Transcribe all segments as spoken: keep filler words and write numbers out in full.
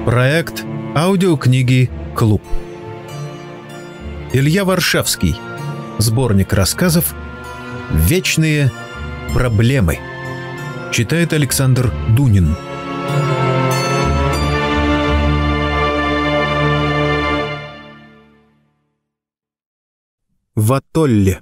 Проект аудиокниги «Клуб». Илья Варшавский. Сборник рассказов «Вечные проблемы». Читает Александр Дунин. В атолле.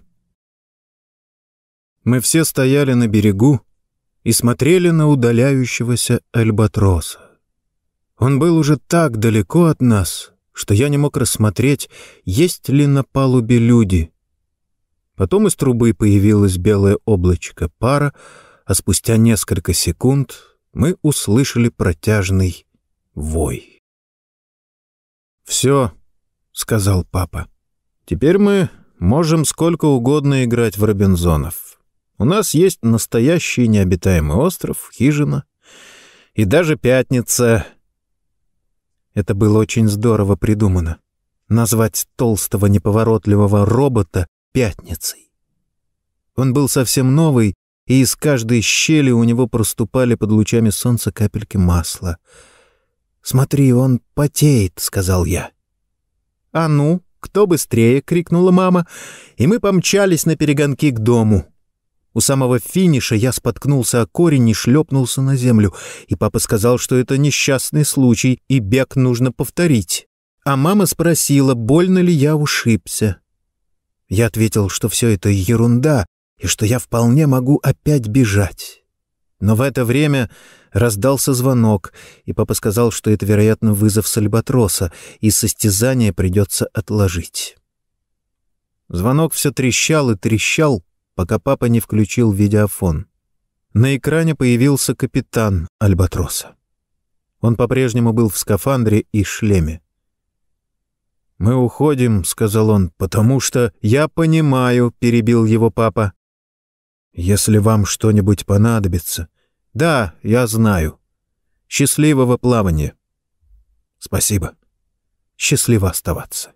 Мы все стояли на берегу и смотрели на удаляющегося альбатроса. Он был уже так далеко от нас, что я не мог рассмотреть, есть ли на палубе люди. Потом из трубы появилось белое облачко пара, а спустя несколько секунд мы услышали протяжный вой. «Все», — сказал папа, — «теперь мы можем сколько угодно играть в Робинзонов. У нас есть настоящий необитаемый остров, хижина и даже пятница». Это было очень здорово придумано — назвать толстого неповоротливого робота пятницей. Он был совсем новый, и из каждой щели у него проступали под лучами солнца капельки масла. «Смотри, он потеет», — сказал я. «А ну, кто быстрее!» — крикнула мама, и мы помчались на перегонки к дому. У самого финиша я споткнулся о корень и шлепнулся на землю, и папа сказал, что это несчастный случай, и бег нужно повторить. А мама спросила, больно ли я ушибся. Я ответил, что все это ерунда, и что я вполне могу опять бежать. Но в это время раздался звонок, и папа сказал, что это, вероятно, вызов с альбатроса, и состязание придется отложить. Звонок все трещал и трещал, пока папа не включил видеофон. На экране появился капитан альбатроса. Он по-прежнему был в скафандре и шлеме. «Мы уходим», — сказал он, — «потому что...» «Я понимаю», — перебил его папа. «Если вам что-нибудь понадобится...» «Да, я знаю. Счастливого плавания». «Спасибо. Счастливо оставаться».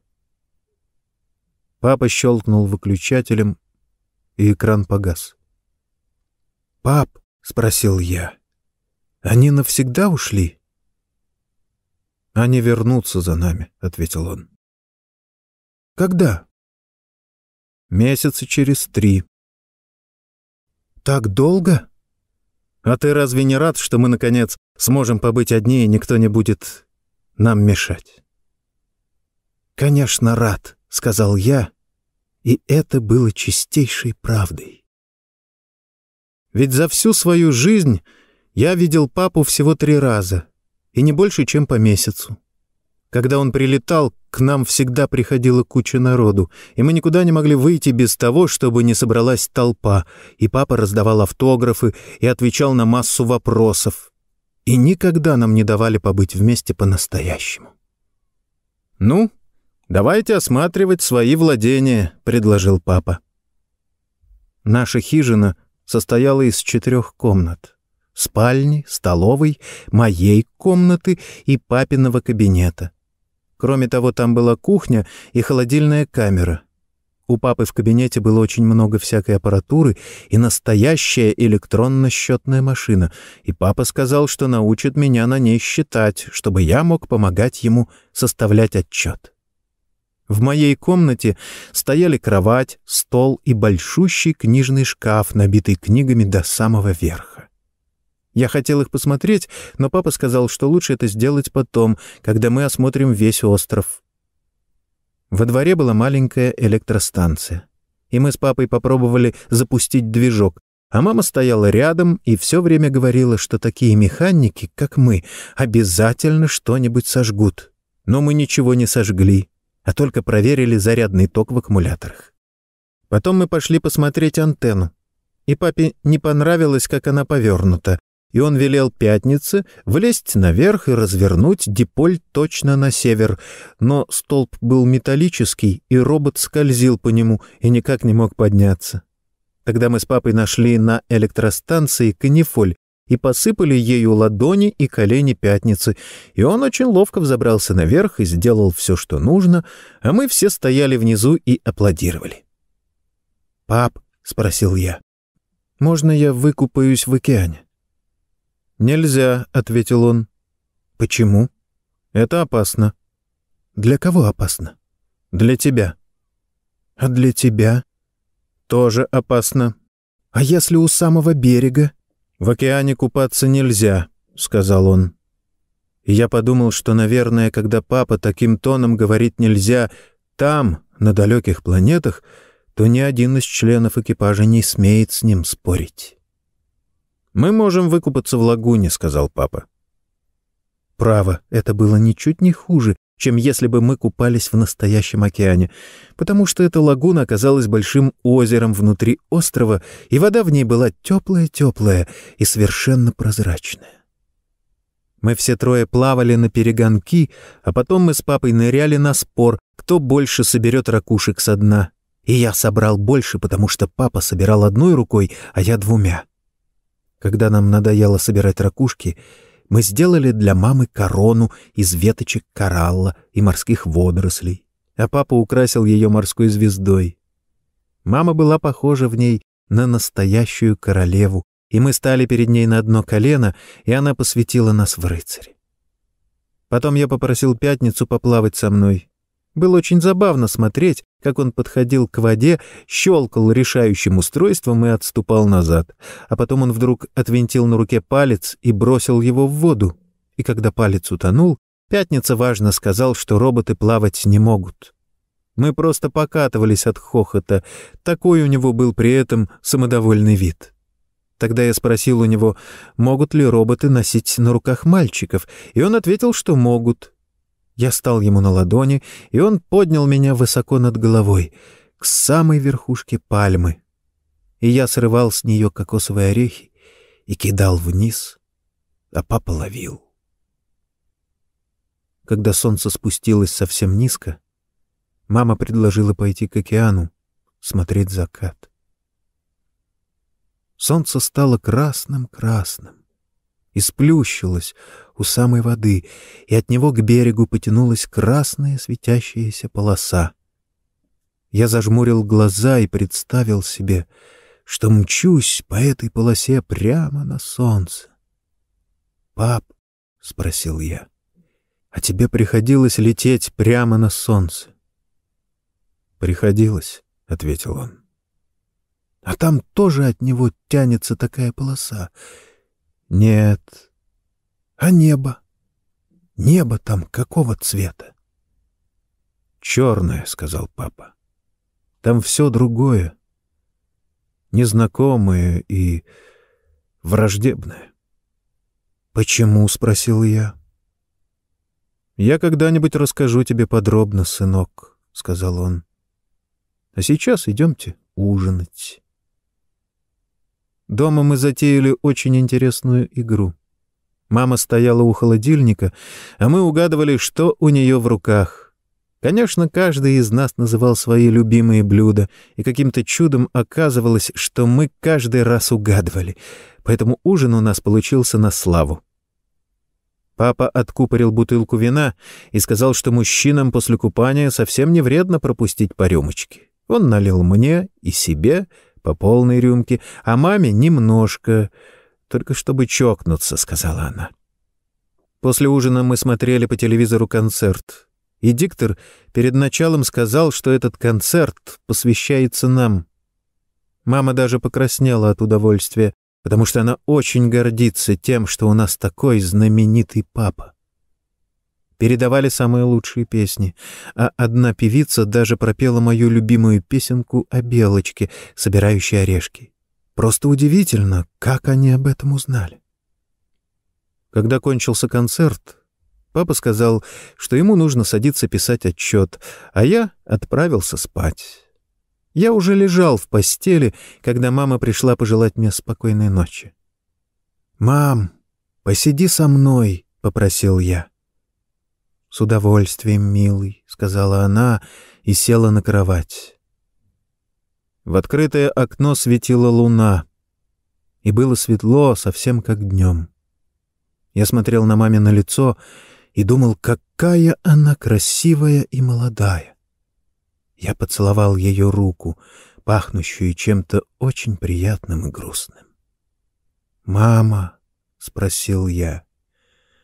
Папа щелкнул выключателем, и экран погас. «Пап», — спросил я, — «они навсегда ушли?» «Они вернутся за нами», — ответил он. «Когда?» «Месяца через три». «Так долго? А ты разве не рад, что мы, наконец, сможем побыть одни, и никто не будет нам мешать?» «Конечно, рад», — сказал я, и это было чистейшей правдой. Ведь за всю свою жизнь я видел папу всего три раза, и не больше, чем по месяцу. Когда он прилетал, к нам всегда приходила куча народу, и мы никуда не могли выйти без того, чтобы не собралась толпа, и папа раздавал автографы и отвечал на массу вопросов. И никогда нам не давали побыть вместе по-настоящему. «Ну, давайте осматривать свои владения», — предложил папа. Наша хижина состояла из четырех комнат: спальни, столовой, моей комнаты и папиного кабинета. Кроме того, там была кухня и холодильная камера. У папы в кабинете было очень много всякой аппаратуры и настоящая электронно-счетная машина, и папа сказал, что научит меня на ней считать, чтобы я мог помогать ему составлять отчет. В моей комнате стояли кровать, стол и большущий книжный шкаф, набитый книгами до самого верха. Я хотел их посмотреть, но папа сказал, что лучше это сделать потом, когда мы осмотрим весь остров. Во дворе была маленькая электростанция, и мы с папой попробовали запустить движок, а мама стояла рядом и все время говорила, что такие механики, как мы, обязательно что-нибудь сожгут. Но мы ничего не сожгли, а только проверили зарядный ток в аккумуляторах. Потом мы пошли посмотреть антенну, и папе не понравилось, как она повернута, и он велел пятнице влезть наверх и развернуть диполь точно на север, но столб был металлический, и робот скользил по нему и никак не мог подняться. Тогда мы с папой нашли на электростанции канифоль и посыпали ею ладони и колени пятницы, и он очень ловко взобрался наверх и сделал все, что нужно, а мы все стояли внизу и аплодировали. «Пап», — спросил я, — «можно я выкупаюсь в океане?» «Нельзя», — ответил он. «Почему?» Это опасно. Для кого опасно? Для тебя. А для тебя? Тоже опасно. А если у самого берега? В океане купаться нельзя, сказал он. И я подумал, что, наверное, когда папа таким тоном говорит «нельзя» там, на далеких планетах, то ни один из членов экипажа не смеет с ним спорить. «Мы можем выкупаться в лагуне», — сказал папа. Право, это было ничуть не хуже, чем если бы мы купались в настоящем океане, потому что эта лагуна оказалась большим озером внутри острова, и вода в ней была теплая-теплая и совершенно прозрачная. Мы все трое плавали на перегонки, а потом мы с папой ныряли на спор, кто больше соберет ракушек со дна. И я собрал больше, потому что папа собирал одной рукой, а я двумя. Когда нам надоело собирать ракушки, мы сделали для мамы корону из веточек коралла и морских водорослей, а папа украсил ее морской звездой. Мама была похожа в ней на настоящую королеву, и мы стали перед ней на одно колено, и она посвятила нас в рыцари. Потом я попросил Пятницу поплавать со мной. Было очень забавно смотреть, как он подходил к воде, щелкал решающим устройством и отступал назад. А потом он вдруг отвинтил на руке палец и бросил его в воду. И когда палец утонул, Пятница важно сказал, что роботы плавать не могут. Мы просто покатывались от хохота. Такой у него был при этом самодовольный вид. Тогда я спросил у него, могут ли роботы носить на руках мальчиков, и он ответил, что могут. Я стал ему на ладони, и он поднял меня высоко над головой, к самой верхушке пальмы. И я срывал с нее кокосовые орехи и кидал вниз, а папа ловил. Когда солнце спустилось совсем низко, мама предложила пойти к океану, смотреть закат. Солнце стало красным-красным и сплющилось у самой воды, и от него к берегу потянулась красная светящаяся полоса. Я зажмурил глаза и представил себе, что мчусь по этой полосе прямо на солнце. «Пап», — спросил я, — «а тебе приходилось лететь прямо на солнце?» «Приходилось», — ответил он. «А там тоже от него тянется такая полоса?» «Нет». «А небо? Небо там какого цвета?» «Черное», — сказал папа. «Там все другое, незнакомое и враждебное». «Почему?» — спросил я. «Я когда-нибудь расскажу тебе подробно, сынок», — сказал он. «А сейчас идемте ужинать». Дома мы затеяли очень интересную игру. Мама стояла у холодильника, а мы угадывали, что у нее в руках. Конечно, каждый из нас называл свои любимые блюда, и каким-то чудом оказывалось, что мы каждый раз угадывали, поэтому ужин у нас получился на славу. Папа откупорил бутылку вина и сказал, что мужчинам после купания совсем не вредно пропустить по рюмочке. Он налил мне и себе по полной рюмке, а маме немножко, только чтобы чокнуться, — сказала она. После ужина мы смотрели по телевизору концерт, и диктор перед началом сказал, что этот концерт посвящается нам. Мама даже покраснела от удовольствия, потому что она очень гордится тем, что у нас такой знаменитый папа. Передавали самые лучшие песни, а одна певица даже пропела мою любимую песенку о белочке, собирающей орешки. Просто удивительно, как они об этом узнали. Когда кончился концерт, папа сказал, что ему нужно садиться писать отчет, а я отправился спать. Я уже лежал в постели, когда мама пришла пожелать мне спокойной ночи. «Мам, посиди со мной», — попросил я. «С удовольствием, милый», — сказала она и села на кровать. В открытое окно светила луна, и было светло, совсем как днем. Я смотрел на мамино лицо и думал, какая она красивая и молодая. Я поцеловал ее руку, пахнущую чем-то очень приятным и грустным. «Мама», — спросил я, —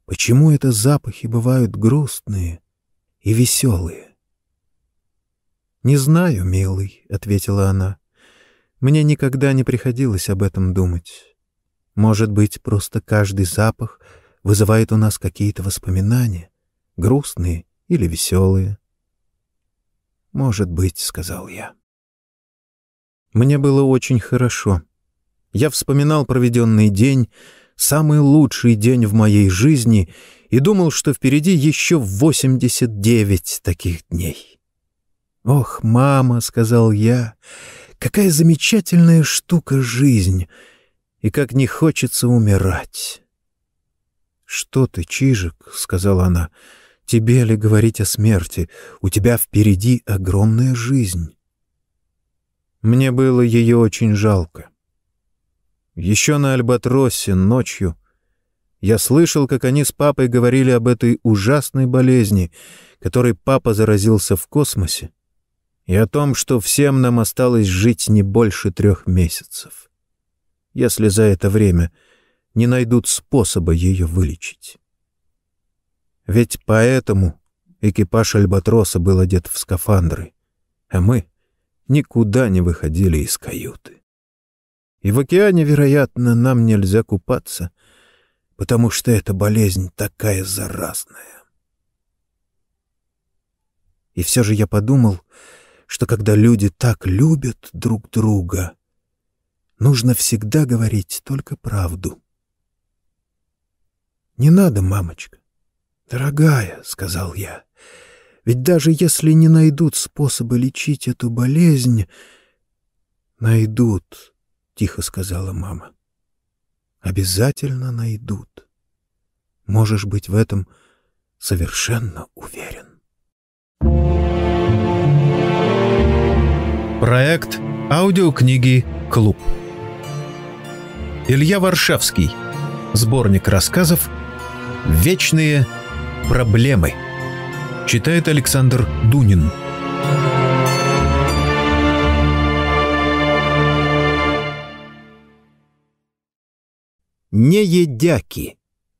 почему это запахи бывают грустные и веселые? «Не знаю, милый», — ответила она. «Мне никогда не приходилось об этом думать. Может быть, просто каждый запах вызывает у нас какие-то воспоминания, грустные или веселые?» «Может быть», — сказал я. Мне было очень хорошо. Я вспоминал проведенный день, самый лучший день в моей жизни, и думал, что впереди еще восемьдесят девять таких дней. «Ох, мама», — сказал я, — «какая замечательная штука жизнь, и как не хочется умирать». «Что ты, Чижик», — сказала она, — «тебе ли говорить о смерти? У тебя впереди огромная жизнь». Мне было ее очень жалко. Еще на Альбатросе ночью я слышал, как они с папой говорили об этой ужасной болезни, которой папа заразился в космосе, и о том, что всем нам осталось жить не больше трех месяцев, если за это время не найдут способа ее вылечить. Ведь поэтому экипаж Альбатроса был одет в скафандры, а мы никуда не выходили из каюты. И в океане, вероятно, нам нельзя купаться, потому что эта болезнь такая заразная. И все же я подумал, что когда люди так любят друг друга, нужно всегда говорить только правду. «Не надо, мамочка». «Дорогая», — сказал я, — «ведь даже если не найдут способа лечить эту болезнь...» «Найдут», — тихо сказала мама. «Обязательно найдут. Можешь быть в этом совершенно уверен». Проект аудиокниги «Клуб». Илья Варшавский. Сборник рассказов «Вечные проблемы». Читает Александр Дунин. Неедяки.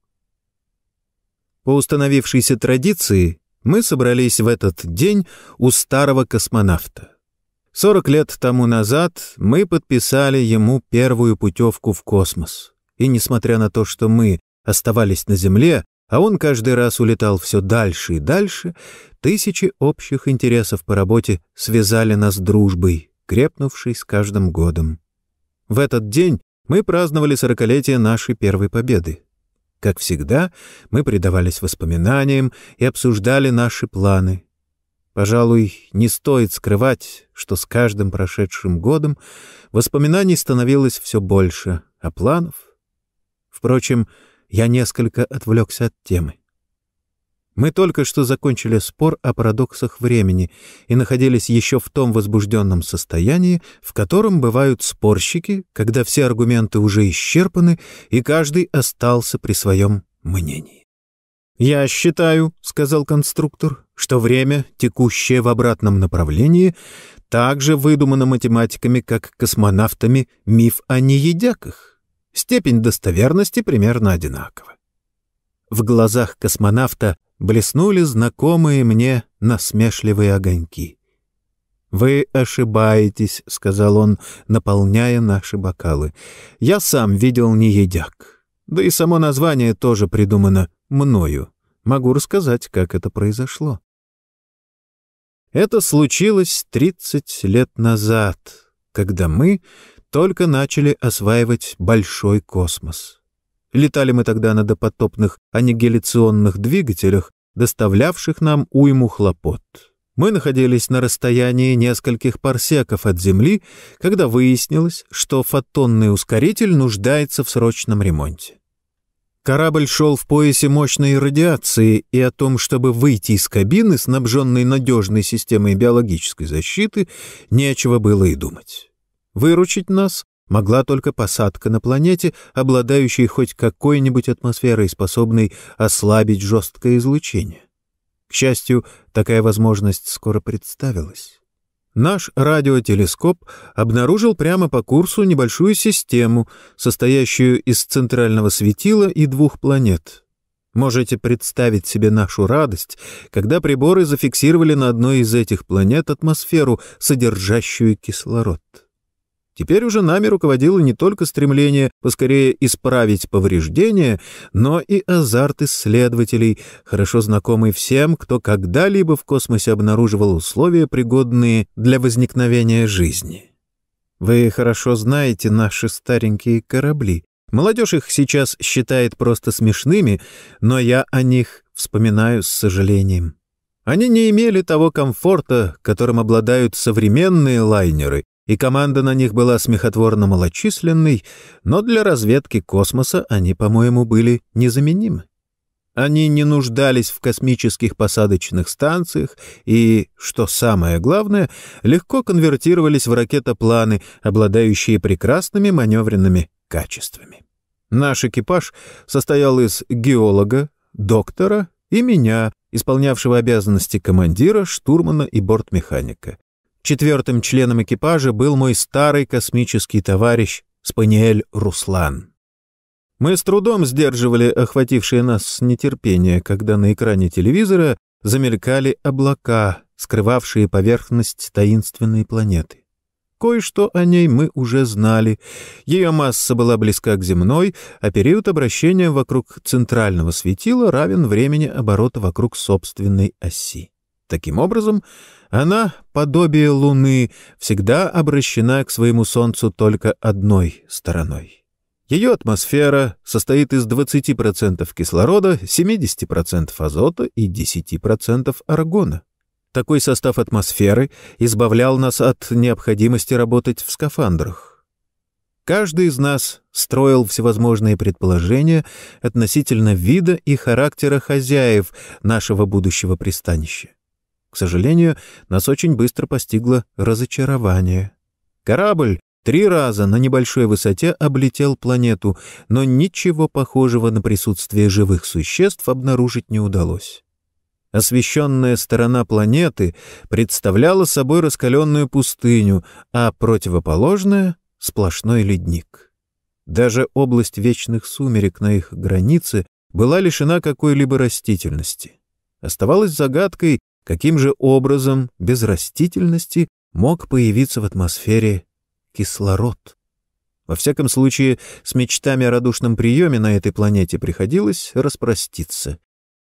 По установившейся традиции мы собрались в этот день у старого космонавта. Сорок лет тому назад мы подписали ему первую путевку в космос. И несмотря на то, что мы оставались на Земле, а он каждый раз улетал все дальше и дальше, тысячи общих интересов по работе связали нас дружбой, крепнувшей с каждым годом. В этот день мы праздновали сорокалетие нашей первой победы. Как всегда, мы предавались воспоминаниям и обсуждали наши планы. Пожалуй, не стоит скрывать, что с каждым прошедшим годом воспоминаний становилось все больше, а планов... Впрочем, я несколько отвлекся от темы. Мы только что закончили спор о парадоксах времени и находились еще в том возбужденном состоянии, в котором бывают спорщики, когда все аргументы уже исчерпаны, и каждый остался при своем мнении. «Я считаю, — сказал конструктор, — что время, текущее в обратном направлении, также выдумано математиками, как космонавтами, миф о неедяках. Степень достоверности примерно одинакова». В глазах космонавта блеснули знакомые мне насмешливые огоньки. «Вы ошибаетесь, — сказал он, наполняя наши бокалы. — Я сам видел неедяк. Да и само название тоже придумано мною. Могу рассказать, как это произошло. Это случилось тридцать лет назад, когда мы только начали осваивать большой космос. Летали мы тогда на допотопных аннигиляционных двигателях, доставлявших нам уйму хлопот. Мы находились на расстоянии нескольких парсеков от Земли, когда выяснилось, что фотонный ускоритель нуждается в срочном ремонте. Корабль шел в поясе мощной радиации, и о том, чтобы выйти из кабины, снабженной надежной системой биологической защиты, нечего было и думать. Выручить нас могла только посадка на планете, обладающей хоть какой-нибудь атмосферой, способной ослабить жесткое излучение. К счастью, такая возможность скоро представилась. Наш радиотелескоп обнаружил прямо по курсу небольшую систему, состоящую из центрального светила и двух планет. Можете представить себе нашу радость, когда приборы зафиксировали на одной из этих планет атмосферу, содержащую кислород. Теперь уже нами руководило не только стремление поскорее исправить повреждения, но и азарт исследователей, хорошо знакомый всем, кто когда-либо в космосе обнаруживал условия, пригодные для возникновения жизни. Вы хорошо знаете наши старенькие корабли. Молодежь их сейчас считает просто смешными, но я о них вспоминаю с сожалением. Они не имели того комфорта, которым обладают современные лайнеры, и команда на них была смехотворно малочисленной, но для разведки космоса они, по-моему, были незаменимы. Они не нуждались в космических посадочных станциях и, что самое главное, легко конвертировались в ракетопланы, обладающие прекрасными маневренными качествами. Наш экипаж состоял из геолога, доктора и меня, исполнявшего обязанности командира, штурмана и бортмеханика. Четвертым членом экипажа был мой старый космический товарищ Спаниэль Руслан. Мы с трудом сдерживали охватившее нас нетерпение, когда на экране телевизора замелькали облака, скрывавшие поверхность таинственной планеты. Кое-что о ней мы уже знали. Ее масса была близка к земной, а период обращения вокруг центрального светила равен времени оборота вокруг собственной оси. Таким образом, она, подобие Луны, всегда обращена к своему Солнцу только одной стороной. Ее атмосфера состоит из двадцати процентов кислорода, семидесяти процентов азота и десяти процентов аргона. Такой состав атмосферы избавлял нас от необходимости работать в скафандрах. Каждый из нас строил всевозможные предположения относительно вида и характера хозяев нашего будущего пристанища. К сожалению, нас очень быстро постигло разочарование. Корабль три раза на небольшой высоте облетел планету, но ничего похожего на присутствие живых существ обнаружить не удалось. Освещенная сторона планеты представляла собой раскаленную пустыню, а противоположная — сплошной ледник. Даже область вечных сумерек на их границе была лишена какой-либо растительности. Оставалось загадкой, каким же образом без растительности мог появиться в атмосфере кислород. Во всяком случае, с мечтами о радушном приеме на этой планете приходилось распроститься.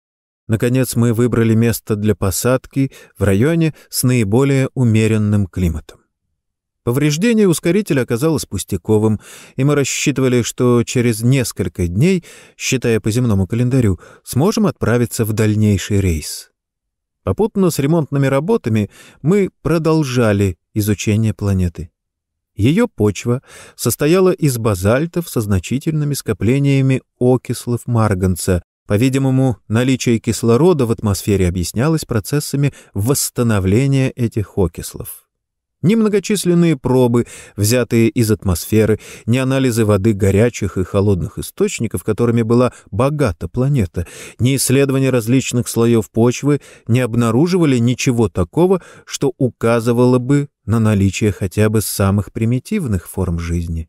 Наконец мы выбрали место для посадки в районе с наиболее умеренным климатом. Повреждение ускорителя оказалось пустяковым, и мы рассчитывали, что через несколько дней, считая по земному календарю, сможем отправиться в дальнейший рейс. Попутно с ремонтными работами мы продолжали изучение планеты. Ее почва состояла из базальтов со значительными скоплениями окислов марганца. По-видимому, наличие кислорода в атмосфере объяснялось процессами восстановления этих окислов. Ни многочисленные пробы, взятые из атмосферы, ни анализы воды горячих и холодных источников, которыми была богата планета, ни исследования различных слоев почвы не обнаруживали ничего такого, что указывало бы на наличие хотя бы самых примитивных форм жизни.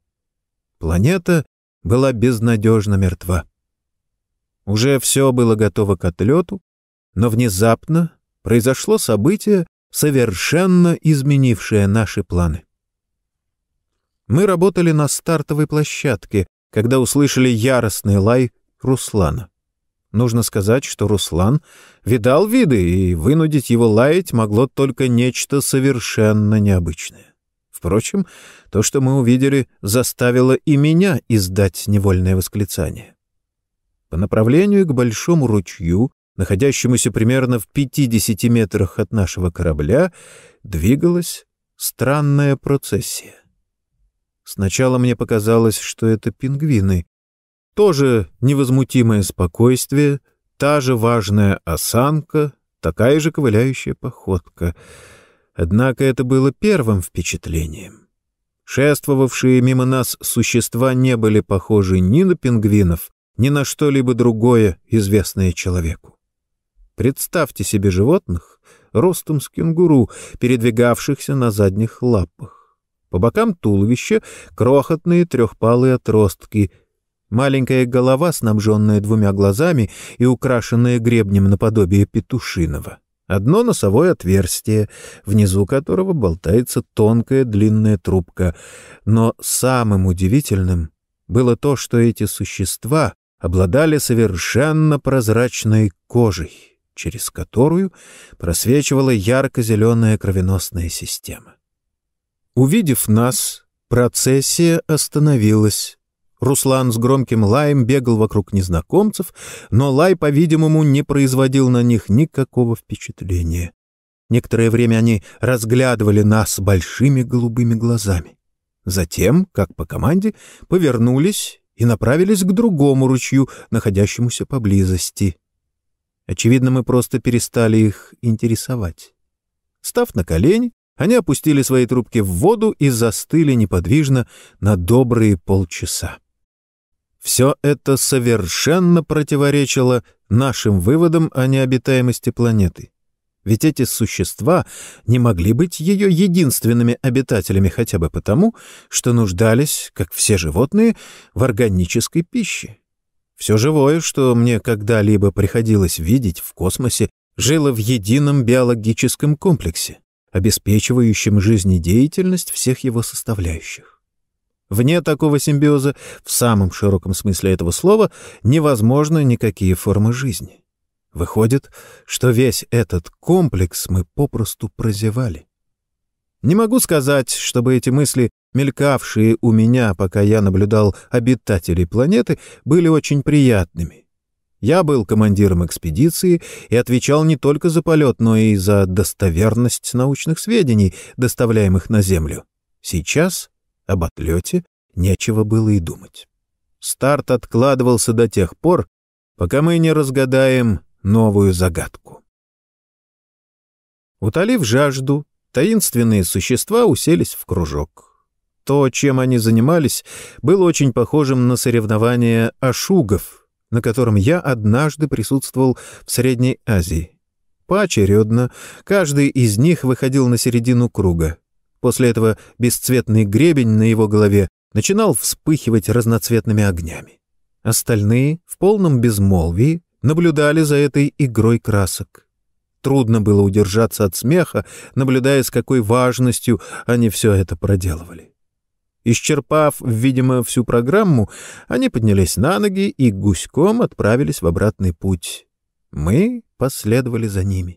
Планета была безнадежно мертва. Уже все было готово к отлету, но внезапно произошло событие, совершенно изменившее наши планы. Мы работали на стартовой площадке, когда услышали яростный лай Руслана. Нужно сказать, что Руслан видал виды, и вынудить его лаять могло только нечто совершенно необычное. Впрочем, то, что мы увидели, заставило и меня издать невольное восклицание. По направлению к большому ручью, находящемуся примерно в пятидесяти метрах от нашего корабля, двигалась странная процессия. Сначала мне показалось, что это пингвины. Тоже невозмутимое спокойствие, та же важная осанка, такая же ковыляющая походка. Однако это было первым впечатлением. Шествовавшие мимо нас существа не были похожи ни на пингвинов, ни на что-либо другое, известное человеку. Представьте себе животных ростом с кенгуру, передвигавшихся на задних лапах. По бокам туловища крохотные трехпалые отростки. Маленькая голова, снабженная двумя глазами и украшенная гребнем наподобие петушиного. Одно носовое отверстие, внизу которого болтается тонкая длинная трубка. Но самым удивительным было то, что эти существа обладали совершенно прозрачной кожей, через которую просвечивала ярко-зеленая кровеносная система. Увидев нас, процессия остановилась. Руслан с громким лаем бегал вокруг незнакомцев, но лай, по-видимому, не производил на них никакого впечатления. Некоторое время они разглядывали нас большими голубыми глазами. Затем, как по команде, повернулись и направились к другому ручью, находящемуся поблизости. Очевидно, мы просто перестали их интересовать. Став на колени, они опустили свои трубки в воду и застыли неподвижно на добрые полчаса. Все это совершенно противоречило нашим выводам о необитаемости планеты. Ведь эти существа не могли быть ее единственными обитателями хотя бы потому, что нуждались, как все животные, в органической пище. Все живое, что мне когда-либо приходилось видеть в космосе, жило в едином биологическом комплексе, обеспечивающем жизнедеятельность всех его составляющих. Вне такого симбиоза, в самом широком смысле этого слова, невозможны никакие формы жизни. Выходит, что весь этот комплекс мы попросту прозевали. Не могу сказать, чтобы эти мысли, мелькавшие у меня, пока я наблюдал обитателей планеты, были очень приятными. Я был командиром экспедиции и отвечал не только за полет, но и за достоверность научных сведений, доставляемых на Землю. Сейчас об отлете нечего было и думать. Старт откладывался до тех пор, пока мы не разгадаем новую загадку. Утолив жажду, таинственные существа уселись в кружок. То, чем они занимались, было очень похожим на соревнования ашугов, на котором я однажды присутствовал в Средней Азии. Поочередно каждый из них выходил на середину круга. После этого бесцветный гребень на его голове начинал вспыхивать разноцветными огнями. Остальные в полном безмолвии наблюдали за этой игрой красок. Трудно было удержаться от смеха, наблюдая, с какой важностью они все это проделывали. Исчерпав, видимо, всю программу, они поднялись на ноги и гуськом отправились в обратный путь. Мы последовали за ними.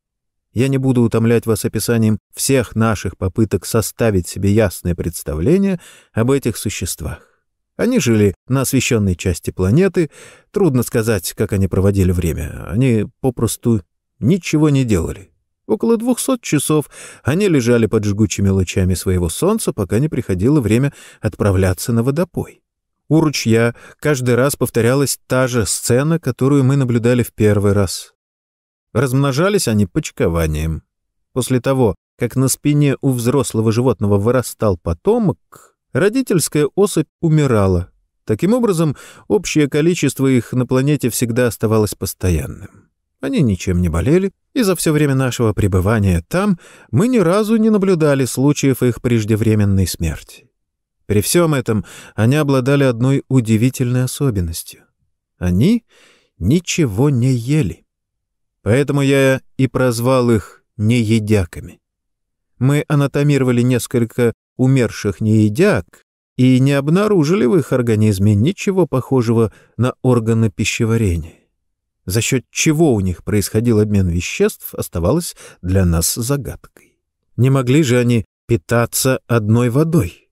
Я не буду утомлять вас описанием всех наших попыток составить себе ясное представление об этих существах. Они жили на освещенной части планеты, трудно сказать, как они проводили время. Они попросту ничего не делали. Около двухсот часов они лежали под жгучими лучами своего солнца, пока не приходило время отправляться на водопой. У ручья каждый раз повторялась та же сцена, которую мы наблюдали в первый раз. Размножались они почкованием. После того, как на спине у взрослого животного вырастал потомок, родительская особь умирала. Таким образом, общее количество их на планете всегда оставалось постоянным. Они ничем не болели, и за все время нашего пребывания там мы ни разу не наблюдали случаев их преждевременной смерти. При всем этом они обладали одной удивительной особенностью. Они ничего не ели. Поэтому я и прозвал их неедяками. Мы анатомировали несколько умерших неедяк и не обнаружили в их организме ничего похожего на органы пищеварения. За счет чего у них происходил обмен веществ, оставалось для нас загадкой. Не могли же они питаться одной водой?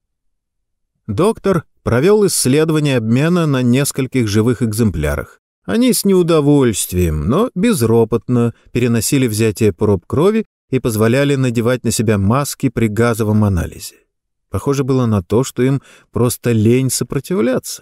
Доктор провел исследование обмена на нескольких живых экземплярах. Они с неудовольствием, но безропотно переносили взятие проб крови и позволяли надевать на себя маски при газовом анализе. Похоже было на то, что им просто лень сопротивляться.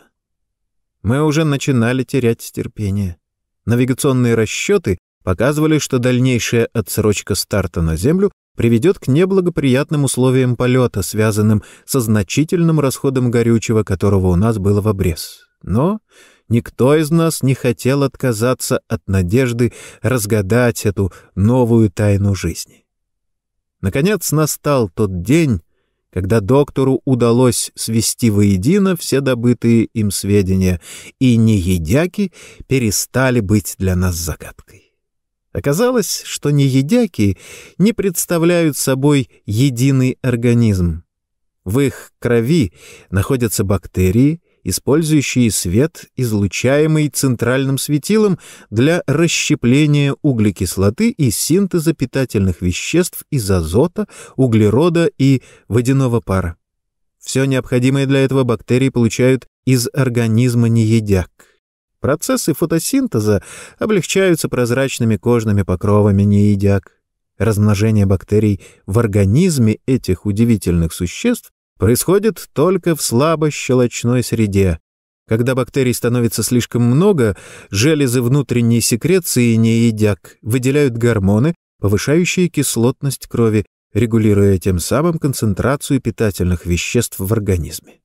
Мы уже начинали терять терпение. Навигационные расчеты показывали, что дальнейшая отсрочка старта на Землю приведет к неблагоприятным условиям полета, связанным со значительным расходом горючего, которого у нас было в обрез. Но никто из нас не хотел отказаться от надежды разгадать эту новую тайну жизни. Наконец настал тот день, когда доктору удалось свести воедино все добытые им сведения, и неедяки перестали быть для нас загадкой. Оказалось, что неедяки не представляют собой единый организм. В их крови находятся бактерии, использующие свет, излучаемый центральным светилом, для расщепления углекислоты и синтеза питательных веществ из азота, углерода и водяного пара. Все необходимое для этого бактерии получают из организма неедяк. Процессы фотосинтеза облегчаются прозрачными кожными покровами неедяк. Размножение бактерий в организме этих удивительных существ происходит только в слабощелочной среде. Когда бактерий становится слишком много, железы внутренней секреции неедяк выделяют гормоны, повышающие кислотность крови, регулируя тем самым концентрацию питательных веществ в организме.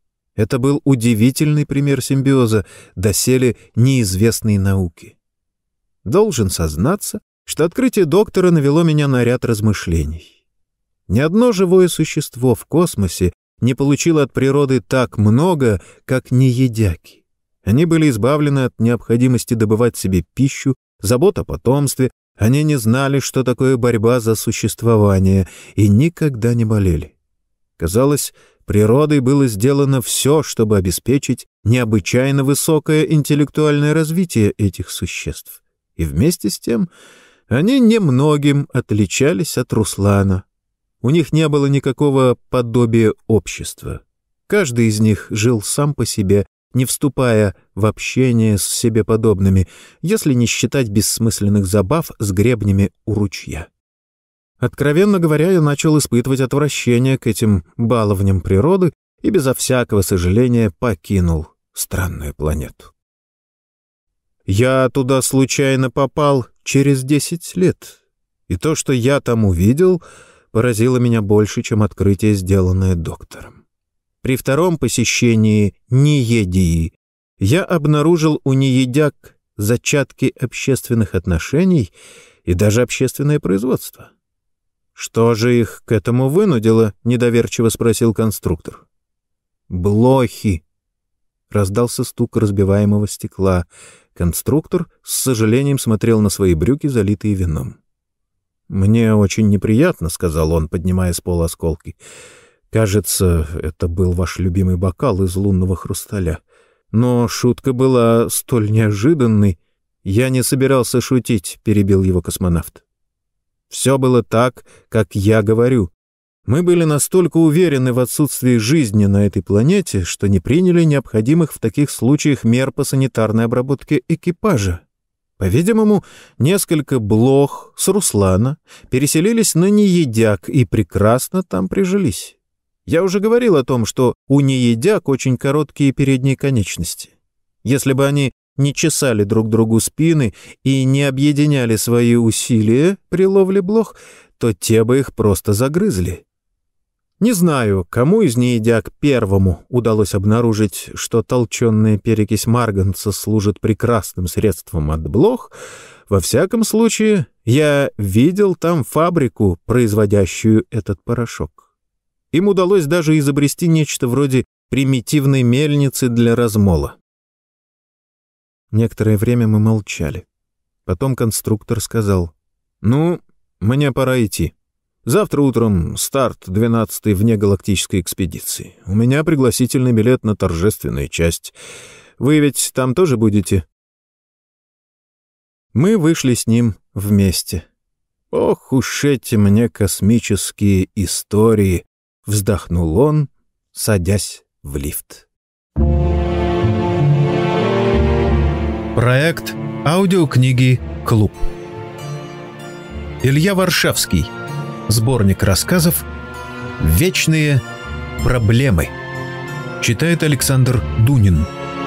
Это был удивительный пример симбиоза, доселе неизвестной науки. Должен сознаться, что открытие доктора навело меня на ряд размышлений. Ни одно живое существо в космосе не получило от природы так много, как неедяки. Они были избавлены от необходимости добывать себе пищу, забот о потомстве, они не знали, что такое борьба за существование, и никогда не болели. Казалось, природой было сделано все, чтобы обеспечить необычайно высокое интеллектуальное развитие этих существ. И вместе с тем они немногим отличались от Руслана. У них не было никакого подобия общества. Каждый из них жил сам по себе, не вступая в общение с себе подобными, если не считать бессмысленных забав с гребнями у ручья. Откровенно говоря, я начал испытывать отвращение к этим баловням природы и безо всякого сожаления покинул странную планету. Я туда случайно попал через десять лет, и то, что я там увидел, поразило меня больше, чем открытие, сделанное доктором. При втором посещении Неедии я обнаружил у неедяк зачатки общественных отношений и даже общественное производство. «Что же их к этому вынудило?» — недоверчиво спросил конструктор. «Блохи!» — раздался стук разбиваемого стекла. Конструктор с сожалением смотрел на свои брюки, залитые вином. «Мне очень неприятно», — сказал он, поднимая с пола осколки. «Кажется, это был ваш любимый бокал из лунного хрусталя. Но шутка была столь неожиданной. Я не собирался шутить», — перебил его космонавт. «Все было так, как я говорю. Мы были настолько уверены в отсутствии жизни на этой планете, что не приняли необходимых в таких случаях мер по санитарной обработке экипажа. По-видимому, несколько блох с Руслана переселились на Неедяк и прекрасно там прижились. Я уже говорил о том, что у Неедяк очень короткие передние конечности. Если бы они не чесали друг другу спины и не объединяли свои усилия при ловле блох, то те бы их просто загрызли. Не знаю, кому из неедяк первому удалось обнаружить, что толченая перекись марганца служит прекрасным средством от блох. Во всяком случае, я видел там фабрику, производящую этот порошок. Им удалось даже изобрести нечто вроде примитивной мельницы для размола. Некоторое время мы молчали. Потом конструктор сказал: «Ну, мне пора идти. Завтра утром старт двенадцатой внегалактической экспедиции. У меня пригласительный билет на торжественную часть. Вы ведь там тоже будете?» Мы вышли с ним вместе. «Ох уж эти мне космические истории!» — вздохнул он, садясь в лифт. Проект аудиокниги «Клуб». Илья Варшавский. Сборник рассказов «Вечные проблемы». Читает Александр Дунин.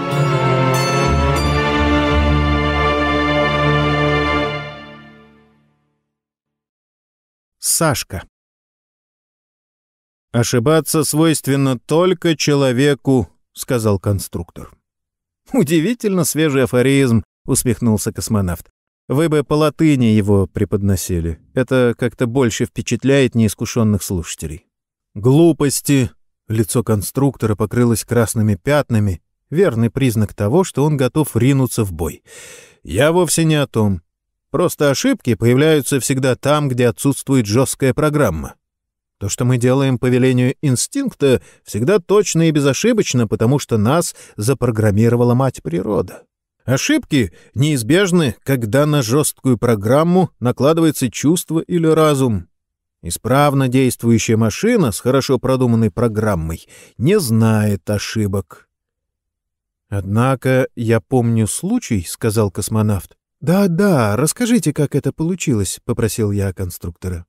Сашка. «Ошибаться свойственно только человеку», — сказал конструктор. «Удивительно свежий афоризм», — усмехнулся космонавт. «Вы бы по латыни его преподносили. Это как-то больше впечатляет неискушенных слушателей». Глупости. Лицо конструктора покрылось красными пятнами, верный признак того, что он готов ринуться в бой. Я вовсе не о том. Просто ошибки появляются всегда там, где отсутствует жесткая программа. То, что мы делаем по велению инстинкта, всегда точно и безошибочно, потому что нас запрограммировала мать природа. Ошибки неизбежны, когда на жесткую программу накладывается чувство или разум. Исправно действующая машина с хорошо продуманной программой не знает ошибок. «Однако я помню случай», — сказал космонавт. «Да-да, расскажите, как это получилось», — попросил я конструктора.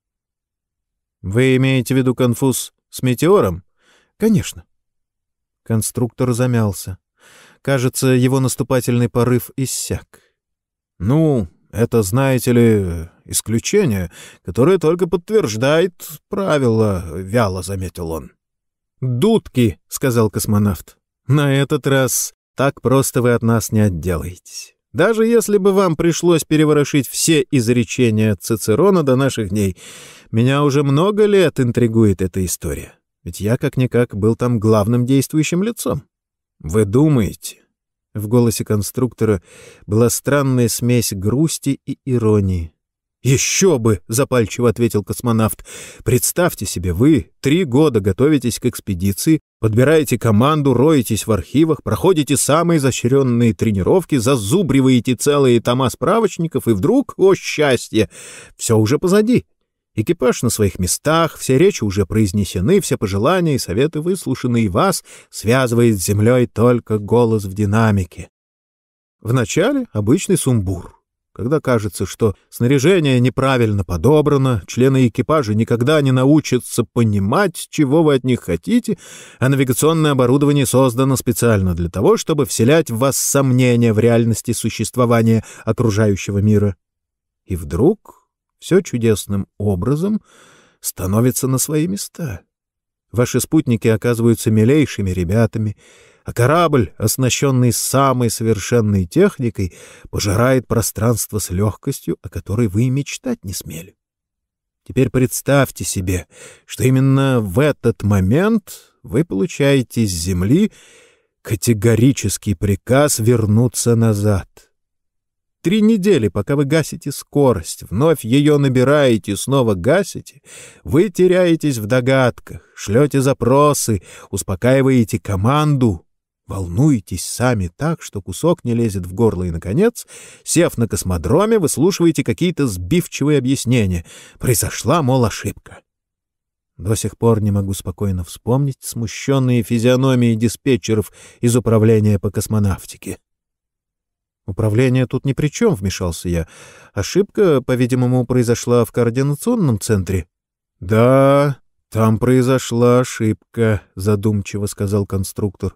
«Вы имеете в виду конфуз с метеором?» «Конечно». Конструктор замялся. Кажется, его наступательный порыв иссяк. «Ну, это, знаете ли, исключение, которое только подтверждает правило», — вяло заметил он. «Дудки», — сказал космонавт. «На этот раз так просто вы от нас не отделаетесь. Даже если бы вам пришлось переворошить все изречения Цицерона до наших дней, меня уже много лет интригует эта история. Ведь я, как-никак, был там главным действующим лицом. Вы думаете?» В голосе конструктора была странная смесь грусти и иронии. «Еще бы!» — запальчиво ответил космонавт. «Представьте себе, вы три года готовитесь к экспедиции, подбираете команду, роетесь в архивах, проходите самые изощренные тренировки, зазубриваете целые тома справочников, и вдруг, о счастье, все уже позади. Экипаж на своих местах, все речи уже произнесены, все пожелания и советы выслушаны, и вас связывает с землей только голос в динамике. Вначале обычный сумбур. Когда кажется, что снаряжение неправильно подобрано, члены экипажа никогда не научатся понимать, чего вы от них хотите, а навигационное оборудование создано специально для того, чтобы вселять в вас сомнения в реальности существования окружающего мира. И вдруг все чудесным образом становится на свои места. Ваши спутники оказываются милейшими ребятами, а корабль, оснащенный самой совершенной техникой, пожирает пространство с легкостью, о которой вы и мечтать не смели. Теперь представьте себе, что именно в этот момент вы получаете с Земли категорический приказ вернуться назад. Три недели, пока вы гасите скорость, вновь ее набираете, снова гасите, вы теряетесь в догадках, шлете запросы, успокаиваете команду, волнуетесь сами так, что кусок не лезет в горло, и, наконец, сев на космодроме, выслушиваете какие-то сбивчивые объяснения. Произошла, мол, ошибка. До сих пор не могу спокойно вспомнить смущенные физиономии диспетчеров из управления по космонавтике. «Управление тут ни при чем», — вмешался я. «Ошибка, по-видимому, произошла в координационном центре». «Да, там произошла ошибка», — задумчиво сказал конструктор.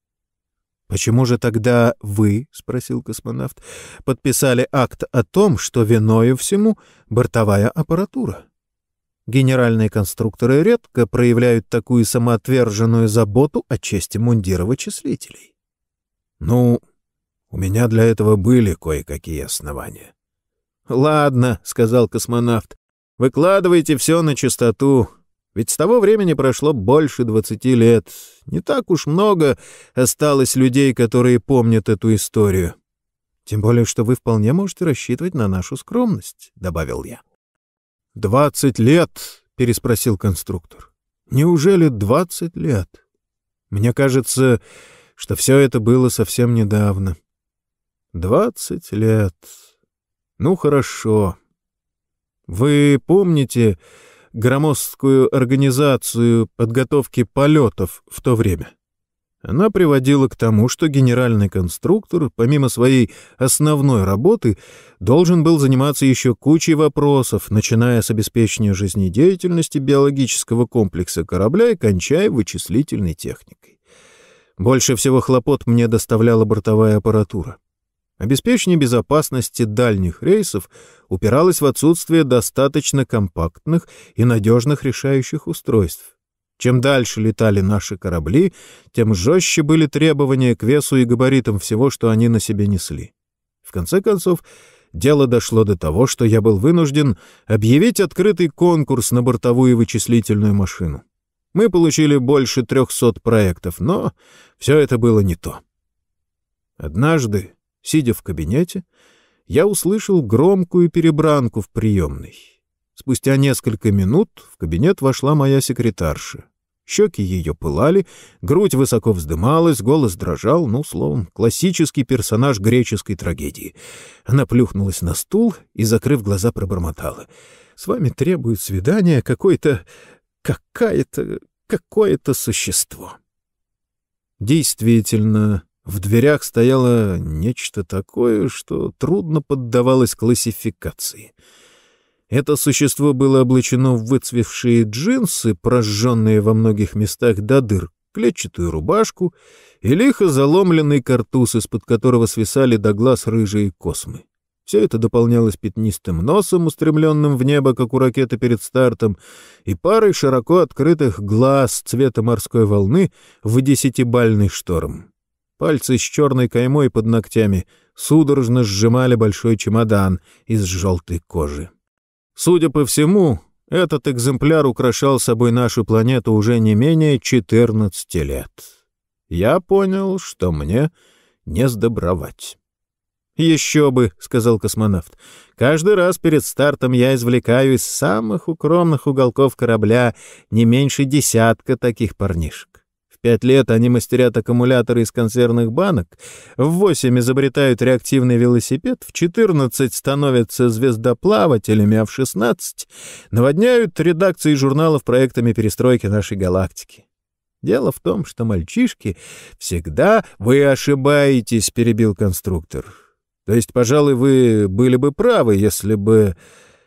«Почему же тогда вы, — спросил космонавт, — подписали акт о том, что виною всему бортовая аппаратура? Генеральные конструкторы редко проявляют такую самоотверженную заботу о чести мундира вычислителей». «Ну, у меня для этого были кое-какие основания». «Ладно, — сказал космонавт, — выкладывайте все на чистоту. Ведь с того времени прошло больше двадцати лет. Не так уж много осталось людей, которые помнят эту историю. Тем более, что вы вполне можете рассчитывать на нашу скромность», — добавил я. «Двадцать лет?» — переспросил конструктор. «Неужели двадцать лет? Мне кажется, что все это было совсем недавно». «Двадцать лет. Ну, хорошо. Вы помните громоздкую организацию подготовки полетов в то время? Она приводила к тому, что генеральный конструктор, помимо своей основной работы, должен был заниматься еще кучей вопросов, начиная с обеспечения жизнедеятельности биологического комплекса корабля и кончая вычислительной техникой. Больше всего хлопот мне доставляла бортовая аппаратура. Обеспечение безопасности дальних рейсов упиралось в отсутствие достаточно компактных и надежных решающих устройств. Чем дальше летали наши корабли, тем жестче были требования к весу и габаритам всего, что они на себе несли. В конце концов, дело дошло до того, что я был вынужден объявить открытый конкурс на бортовую вычислительную машину. Мы получили больше трехсот проектов, но все это было не то. Однажды, сидя в кабинете, я услышал громкую перебранку в приемной. Спустя несколько минут в кабинет вошла моя секретарша. Щеки ее пылали, грудь высоко вздымалась, голос дрожал, ну, словом, классический персонаж греческой трагедии. Она плюхнулась на стул и, закрыв глаза, пробормотала: «С вами требует свидания какой-то... какая-то... какое-то существо». Действительно, в дверях стояло нечто такое, что трудно поддавалось классификации. Это существо было облачено в выцвевшие джинсы, прожженные во многих местах до дыр, клетчатую рубашку и лихо заломленный картуз, из-под которого свисали до глаз рыжие космы. Все это дополнялось пятнистым носом, устремленным в небо, как у ракеты перед стартом, и парой широко открытых глаз цвета морской волны в десятибальный шторм. Пальцы с черной каймой под ногтями судорожно сжимали большой чемодан из желтой кожи. Судя по всему, этот экземпляр украшал собой нашу планету уже не менее четырнадцати лет. Я понял, что мне не сдобровать. «Еще бы», — сказал космонавт. «Каждый раз перед стартом я извлекаю из самых укромных уголков корабля не меньше десятка таких парнишек. В пять лет они мастерят аккумуляторы из консервных банок, в восемь изобретают реактивный велосипед, в четырнадцать становятся звездоплавателями, а в шестнадцать наводняют редакции журналов проектами перестройки нашей галактики. Дело в том, что мальчишки всегда...» «Вы ошибаетесь», — перебил конструктор. «То есть, пожалуй, вы были бы правы, если бы...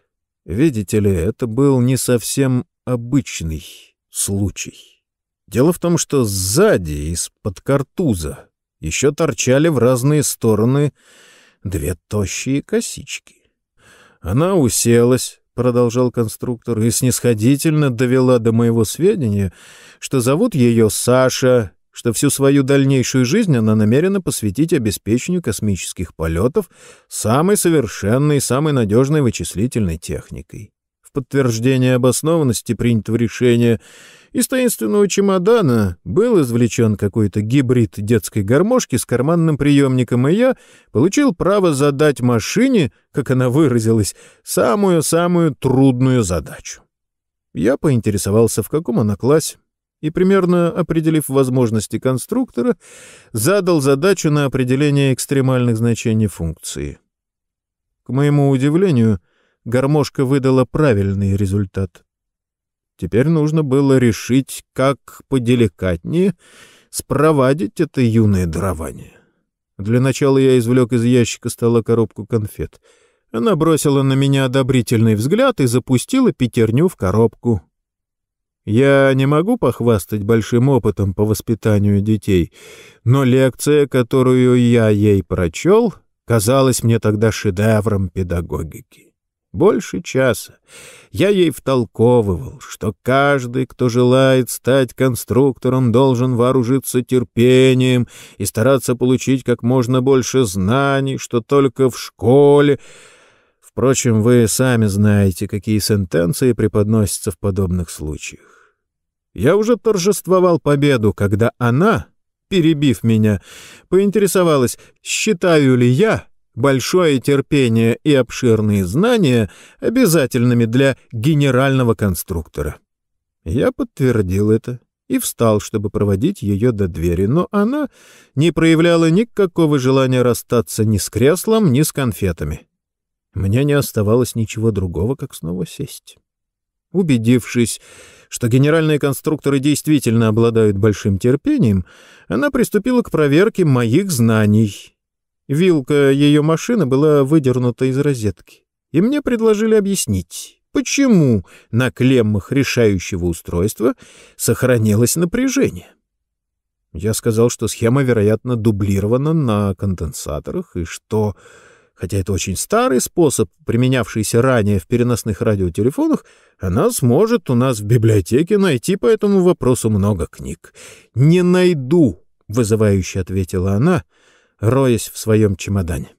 Видите ли, это был не совсем обычный случай. Дело в том, что сзади, из-под картуза, еще торчали в разные стороны две тощие косички. Она уселась, — продолжал конструктор, — и снисходительно довела до моего сведения, что зовут ее Саша, что всю свою дальнейшую жизнь она намерена посвятить обеспечению космических полетов самой совершенной и самой надежной вычислительной техникой. В подтверждение обоснованности принятого решения из таинственного чемодана был извлечен какой-то гибрид детской гармошки с карманным приемником, и я получил право задать машине, как она выразилась, самую-самую трудную задачу. Я поинтересовался, в каком она классе, и, примерно определив возможности конструктора, задал задачу на определение экстремальных значений функции. К моему удивлению, гармошка выдала правильный результат. Теперь нужно было решить, как поделикатнее спровадить это юное дарование. Для начала я извлек из ящика стола коробку конфет. Она бросила на меня одобрительный взгляд и запустила пятерню в коробку. Я не могу похвастать большим опытом по воспитанию детей, но лекция, которую я ей прочел, казалась мне тогда шедевром педагогики. Больше часа я ей втолковывал, что каждый, кто желает стать конструктором, должен вооружиться терпением и стараться получить как можно больше знаний, что только в школе... Впрочем, вы сами знаете, какие сентенции преподносятся в подобных случаях. Я уже торжествовал победу, когда она, перебив меня, поинтересовалась, считаю ли я большое терпение и обширные знания обязательными для генерального конструктора. Я подтвердил это и встал, чтобы проводить ее до двери, но она не проявляла никакого желания расстаться ни с креслом, ни с конфетами. Мне не оставалось ничего другого, как снова сесть. Убедившись, что генеральные конструкторы действительно обладают большим терпением, она приступила к проверке моих знаний. Вилка ее машины была выдернута из розетки, и мне предложили объяснить, почему на клеммах решающего устройства сохранилось напряжение. Я сказал, что схема, вероятно, дублирована на конденсаторах, и что, хотя это очень старый способ, применявшийся ранее в переносных радиотелефонах, она сможет у нас в библиотеке найти по этому вопросу много книг. «Не найду», — вызывающе ответила она, роясь в своем чемодане.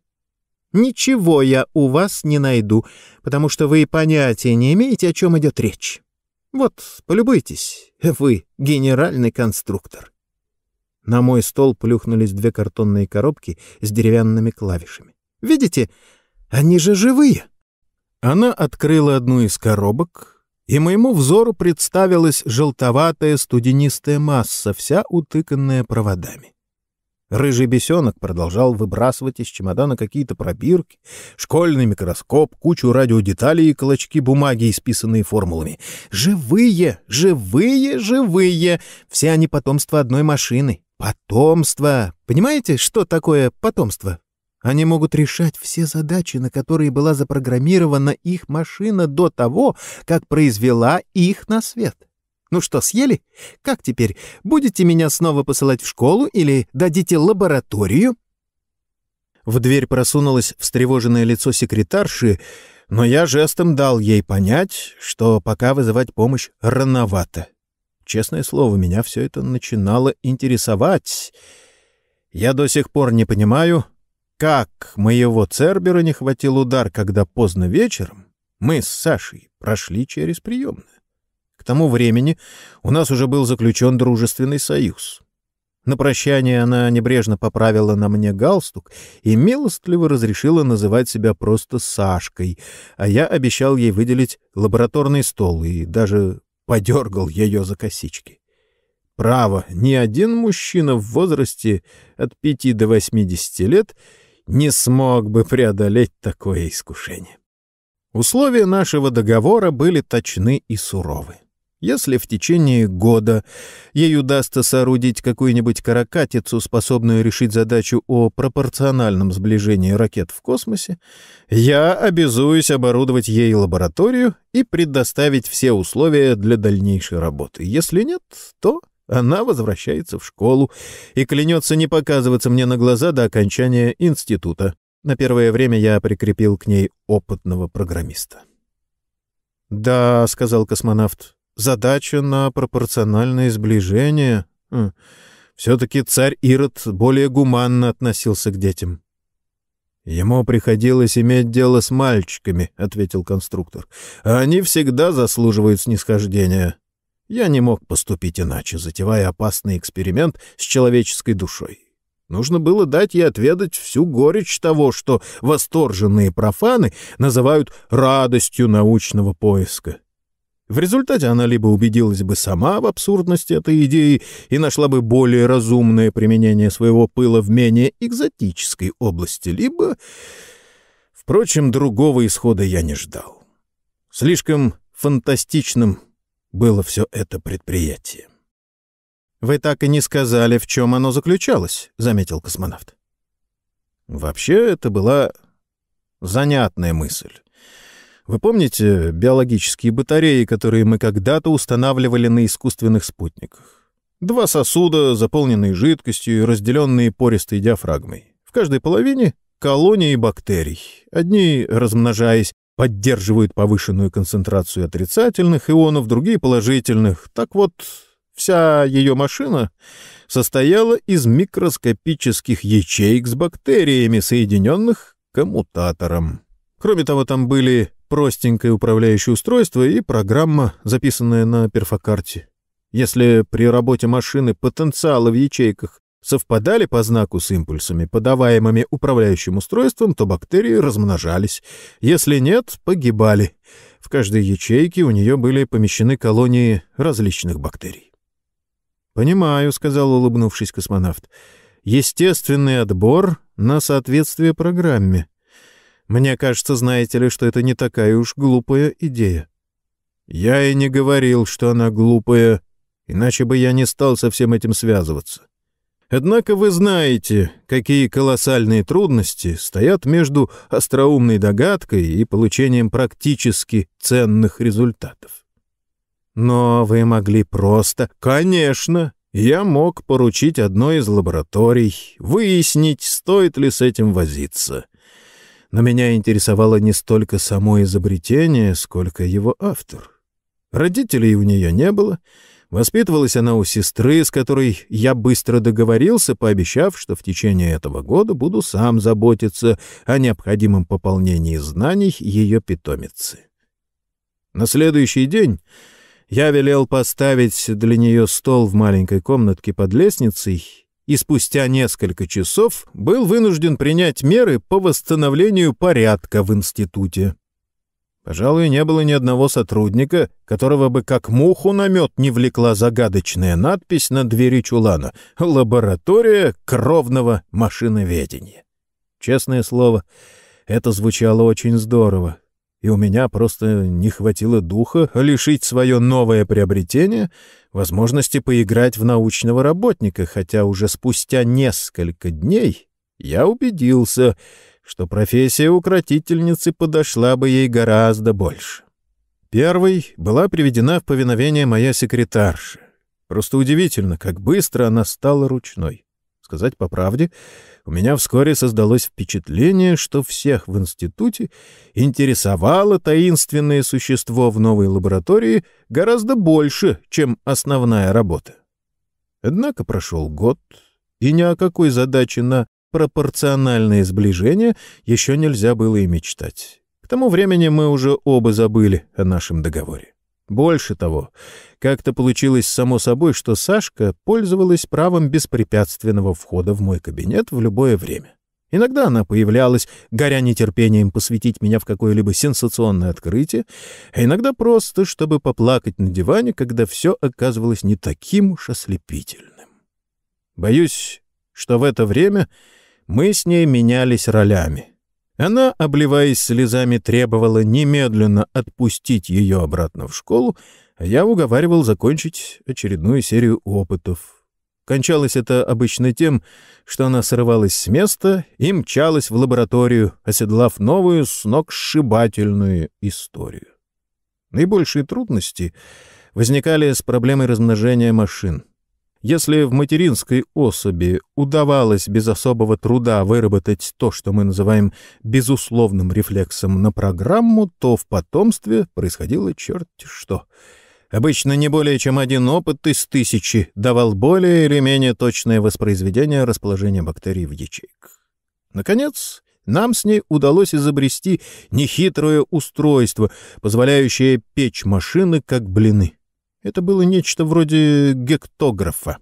«Ничего я у вас не найду, потому что вы понятия не имеете, о чем идет речь. Вот, полюбуйтесь, вы генеральный конструктор». На мой стол плюхнулись две картонные коробки с деревянными клавишами. «Видите, они же живые!» Она открыла одну из коробок, и моему взору представилась желтоватая студенистая масса, вся утыканная проводами. Рыжий бесенок продолжал выбрасывать из чемодана какие-то пробирки, школьный микроскоп, кучу радиодеталей и клочки бумаги, исписанные формулами. «Живые! Живые! Живые! Все они потомство одной машины. Потомство! Понимаете, что такое потомство? Они могут решать все задачи, на которые была запрограммирована их машина до того, как произвела их на свет. Ну что, съели? Как теперь? Будете меня снова посылать в школу или дадите лабораторию?» В дверь просунулось встревоженное лицо секретарши, но я жестом дал ей понять, что пока вызывать помощь рановато. Честное слово, меня все это начинало интересовать. Я до сих пор не понимаю, как моего Цербера не хватил удар, когда поздно вечером мы с Сашей прошли через приемную. К тому времени у нас уже был заключен дружественный союз. На прощание она небрежно поправила на мне галстук и милостливо разрешила называть себя просто Сашкой, а я обещал ей выделить лабораторный стол и даже подергал ее за косички. Право, ни один мужчина в возрасте от пяти до восьмидесяти лет не смог бы преодолеть такое искушение. Условия нашего договора были точны и суровы. Если в течение года ей удастся соорудить какую-нибудь каракатицу, способную решить задачу о пропорциональном сближении ракет в космосе, я обязуюсь оборудовать ей лабораторию и предоставить все условия для дальнейшей работы. Если нет, то она возвращается в школу и клянется не показываться мне на глаза до окончания института. На первое время я прикрепил к ней опытного программиста. «Да», — сказал космонавт, — «задача на пропорциональное сближение. Хм. Все-таки царь Ирод более гуманно относился к детям». «Ему приходилось иметь дело с мальчиками», — ответил конструктор. «А они всегда заслуживают снисхождения. Я не мог поступить иначе, затевая опасный эксперимент с человеческой душой. Нужно было дать ей отведать всю горечь того, что восторженные профаны называют радостью научного поиска. В результате она либо убедилась бы сама в абсурдности этой идеи и нашла бы более разумное применение своего пыла в менее экзотической области, либо... Впрочем, другого исхода я не ждал. Слишком фантастичным было все это предприятие. «Вы так и не сказали, в чем оно заключалось», — заметил космонавт. Вообще, это была занятная мысль. Вы помните биологические батареи, которые мы когда-то устанавливали на искусственных спутниках? Два сосуда, заполненные жидкостью и разделенные пористой диафрагмой. В каждой половине — колонии бактерий. Одни, размножаясь, поддерживают повышенную концентрацию отрицательных ионов, другие — положительных. Так вот, вся ее машина состояла из микроскопических ячеек с бактериями, соединенных коммутатором. Кроме того, там были простенькое управляющее устройство и программа, записанная на перфокарте. Если при работе машины потенциалы в ячейках совпадали по знаку с импульсами, подаваемыми управляющим устройством, то бактерии размножались. Если нет, погибали. В каждой ячейке у нее были помещены колонии различных бактерий. «Понимаю», — сказал, улыбнувшись космонавт. «Естественный отбор на соответствие программе. Мне кажется, знаете ли, что это не такая уж глупая идея». «Я и не говорил, что она глупая, иначе бы я не стал со всем этим связываться. Однако вы знаете, какие колоссальные трудности стоят между остроумной догадкой и получением практически ценных результатов. Но вы могли просто... Конечно, я мог поручить одной из лабораторий, выяснить, стоит ли с этим возиться. Но меня интересовало не столько само изобретение, сколько его автор. Родителей у нее не было. Воспитывалась она у сестры, с которой я быстро договорился, пообещав, что в течение этого года буду сам заботиться о необходимом пополнении знаний ее питомицы. На следующий день Я велел поставить для нее стол в маленькой комнатке под лестницей и спустя несколько часов был вынужден принять меры по восстановлению порядка в институте. Пожалуй, не было ни одного сотрудника, которого бы как муху на мед не влекла загадочная надпись на двери чулана «Лаборатория кровного машиноведения». Честное слово, это звучало очень здорово, и у меня просто не хватило духа лишить свое новое приобретение возможности поиграть в научного работника, хотя уже спустя несколько дней я убедился, что профессия укротительницы подошла бы ей гораздо больше. Первой была приведена в повиновение моя секретарша. Просто удивительно, как быстро она стала ручной. Сказать по правде, у меня вскоре создалось впечатление, что всех в институте интересовало таинственное существо в новой лаборатории гораздо больше, чем основная работа. Однако прошел год, и ни о какой задаче на пропорциональное сближение еще нельзя было и мечтать. К тому времени мы уже оба забыли о нашем договоре. Больше того, как-то получилось само собой, что Сашка пользовалась правом беспрепятственного входа в мой кабинет в любое время. Иногда она появлялась, горя нетерпением посвятить меня в какое-либо сенсационное открытие, а иногда просто, чтобы поплакать на диване, когда все оказывалось не таким уж ослепительным. Боюсь, что в это время мы с ней менялись ролями. Она, обливаясь слезами, требовала немедленно отпустить ее обратно в школу, а я уговаривал закончить очередную серию опытов. Кончалось это обычно тем, что она срывалась с места и мчалась в лабораторию, оседлав новую сногсшибательную историю. Наибольшие трудности возникали с проблемой размножения машин. Если в материнской особи удавалось без особого труда выработать то, что мы называем безусловным рефлексом на программу, то в потомстве происходило черти что. Обычно не более чем один опыт из тысячи давал более или менее точное воспроизведение расположения бактерий в ячейках. Наконец, нам с ней удалось изобрести нехитрое устройство, позволяющее печь машины как блины. Это было нечто вроде гектографа.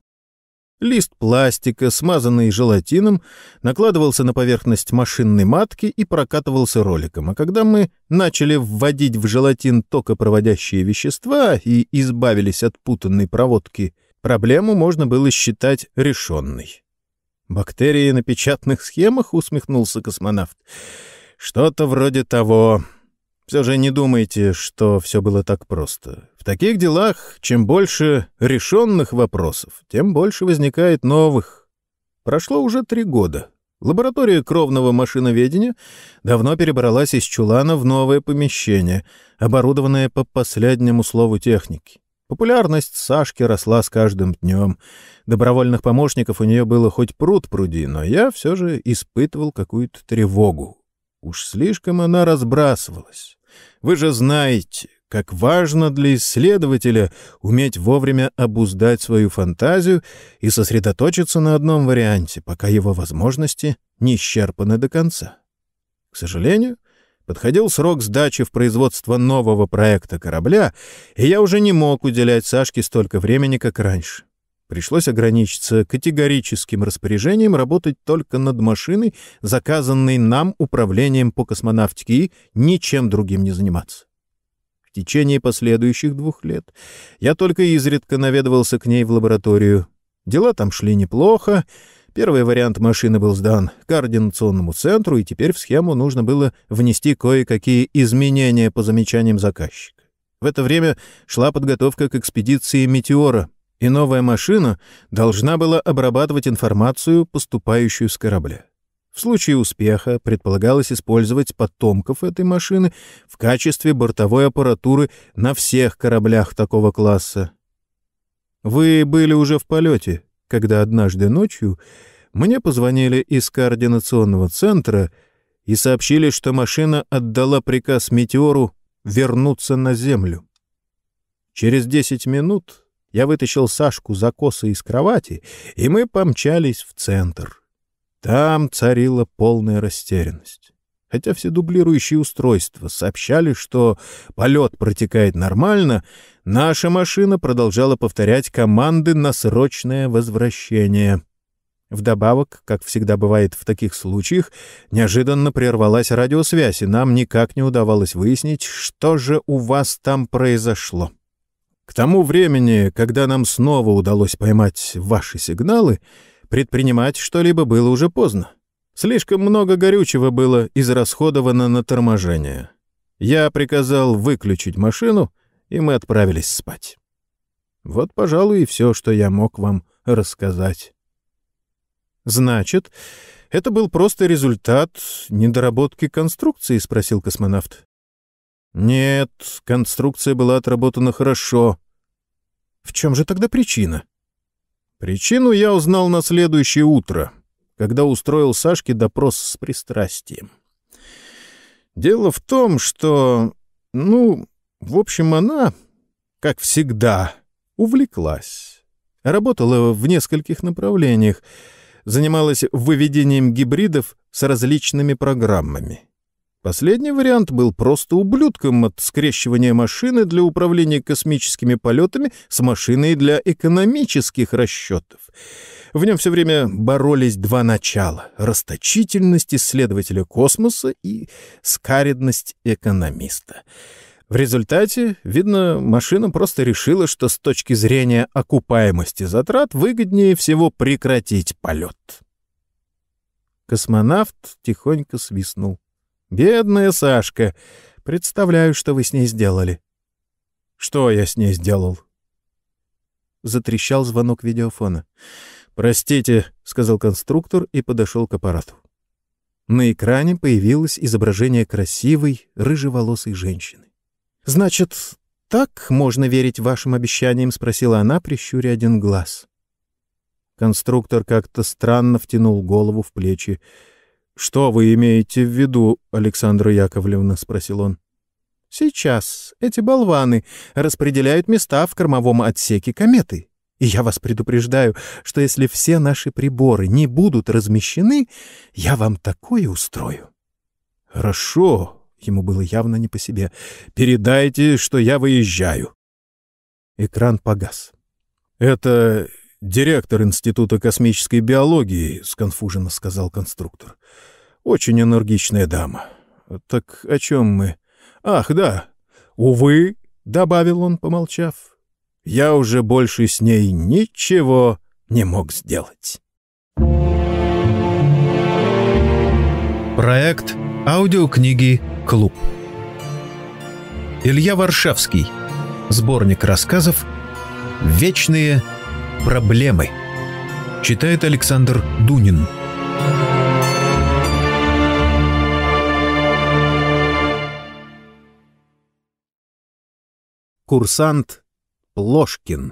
Лист пластика, смазанный желатином, накладывался на поверхность машинной матки и прокатывался роликом. А когда мы начали вводить в желатин токопроводящие вещества и избавились от путанной проводки, проблему можно было считать решенной. «Бактерии на печатных схемах?» — усмехнулся космонавт. «Что-то вроде того. Все же не думайте, что все было так просто. В таких делах, чем больше решенных вопросов, тем больше возникает новых. Прошло уже три года. Лаборатория кровного машиноведения давно перебралась из чулана в новое помещение, оборудованное по последнему слову техники. Популярность Сашки росла с каждым днем. Добровольных помощников у нее было хоть пруд пруди, но я все же испытывал какую-то тревогу. Уж слишком она разбрасывалась. Вы же знаете, как важно для исследователя уметь вовремя обуздать свою фантазию и сосредоточиться на одном варианте, пока его возможности не исчерпаны до конца. К сожалению, подходил срок сдачи в производство нового проекта корабля, и я уже не мог уделять Сашке столько времени, как раньше. Пришлось ограничиться категорическим распоряжением работать только над машиной, заказанной нам управлением по космонавтике, и ничем другим не заниматься. В течение последующих двух лет я только изредка наведывался к ней в лабораторию. Дела там шли неплохо. Первый вариант машины был сдан координационному центру, и теперь в схему нужно было внести кое-какие изменения по замечаниям заказчика. В это время шла подготовка к экспедиции «Метеора», и новая машина должна была обрабатывать информацию, поступающую с корабля. В случае успеха предполагалось использовать потомков этой машины в качестве бортовой аппаратуры на всех кораблях такого класса. Вы были уже в полете, когда однажды ночью мне позвонили из координационного центра и сообщили, что машина отдала приказ «Метеору» вернуться на Землю. Через десять минут я вытащил Сашку за косы из кровати, и мы помчались в центр. Там царила полная растерянность. Хотя все дублирующие устройства сообщали, что полет протекает нормально, наша машина продолжала повторять команды на срочное возвращение. Вдобавок, как всегда бывает в таких случаях, неожиданно прервалась радиосвязь, и нам никак не удавалось выяснить, что же у вас там произошло. К тому времени, когда нам снова удалось поймать ваши сигналы, предпринимать что-либо было уже поздно. Слишком много горючего было израсходовано на торможение. Я приказал выключить машину, и мы отправились спать. Вот, пожалуй, и все, что я мог вам рассказать. «Значит, это был просто результат недоработки конструкции?» — спросил космонавт. «Нет, конструкция была отработана хорошо». «В чем же тогда причина?» «Причину я узнал на следующее утро, когда устроил Сашке допрос с пристрастием. Дело в том, что, ну, в общем, она, как всегда, увлеклась. Работала в нескольких направлениях, занималась выведением гибридов с различными программами. Последний вариант был просто ублюдком от скрещивания машины для управления космическими полетами с машиной для экономических расчетов. В нем все время боролись два начала — расточительность исследователя космоса и скаредность экономиста. В результате, видно, машина просто решила, что с точки зрения окупаемости затрат выгоднее всего прекратить полет. Космонавт тихонько свистнул. «Бедная Сашка! Представляю, что вы с ней сделали». «Что я с ней сделал?» Затрещал звонок видеофона. «Простите», — сказал конструктор и подошел к аппарату. На экране появилось изображение красивой, рыжеволосой женщины. «Значит, так можно верить вашим обещаниям?» — спросила она, прищуря один глаз. Конструктор как-то странно втянул голову в плечи. «Что вы имеете в виду, Александра Яковлевна?» — спросил он. «Сейчас эти болваны распределяют места в кормовом отсеке кометы. И я вас предупреждаю, что если все наши приборы не будут размещены, я вам такое устрою». «Хорошо», — ему было явно не по себе, — «передайте, что я выезжаю». Экран погас. «Это директор Института космической биологии», — сконфуженно сказал конструктор. «Очень энергичная дама. Так о чем мы? Ах, да. Увы», — добавил он, помолчав, — «я уже больше с ней ничего не мог сделать». Проект аудиокниги «Клуб». Илья Варшавский. Сборник рассказов «Вечные проблемы». Читает Александр Дунин. Курсант Плошкин.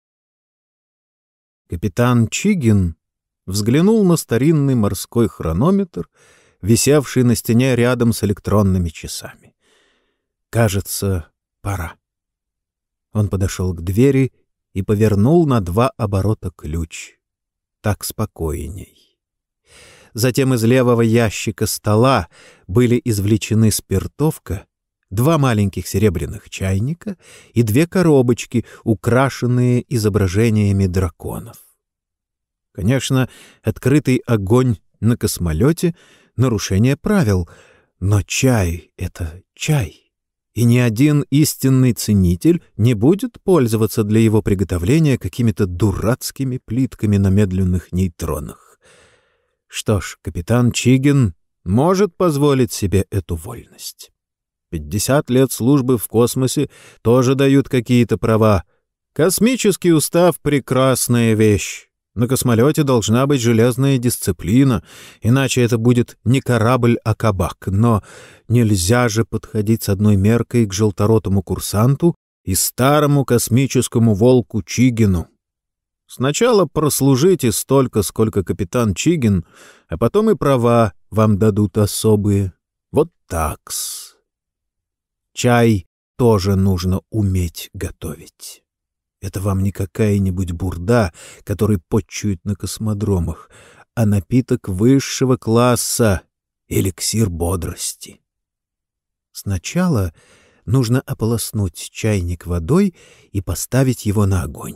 Капитан Чигин взглянул на старинный морской хронометр, висевший на стене рядом с электронными часами. Кажется, пора. Он подошел к двери и повернул на два оборота ключ. Так спокойней. Затем из левого ящика стола были извлечены спиртовка, два маленьких серебряных чайника и две коробочки, украшенные изображениями драконов. Конечно, открытый огонь на космолете — нарушение правил, но чай — это чай, и ни один истинный ценитель не будет пользоваться для его приготовления какими-то дурацкими плитками на медленных нейтронах. Что ж, капитан Чигин может позволить себе эту вольность. Пятьдесят лет службы в космосе тоже дают какие-то права. Космический устав — прекрасная вещь. На космолете должна быть железная дисциплина, иначе это будет не корабль, а кабак. Но нельзя же подходить с одной меркой к желторотому курсанту и старому космическому волку Чигину. Сначала прослужите столько, сколько капитан Чигин, а потом и права вам дадут особые. Вот так-с. Чай тоже нужно уметь готовить. Это вам не какая-нибудь бурда, который потчуют на космодромах, а напиток высшего класса, эликсир бодрости. Сначала нужно ополоснуть чайник водой и поставить его на огонь.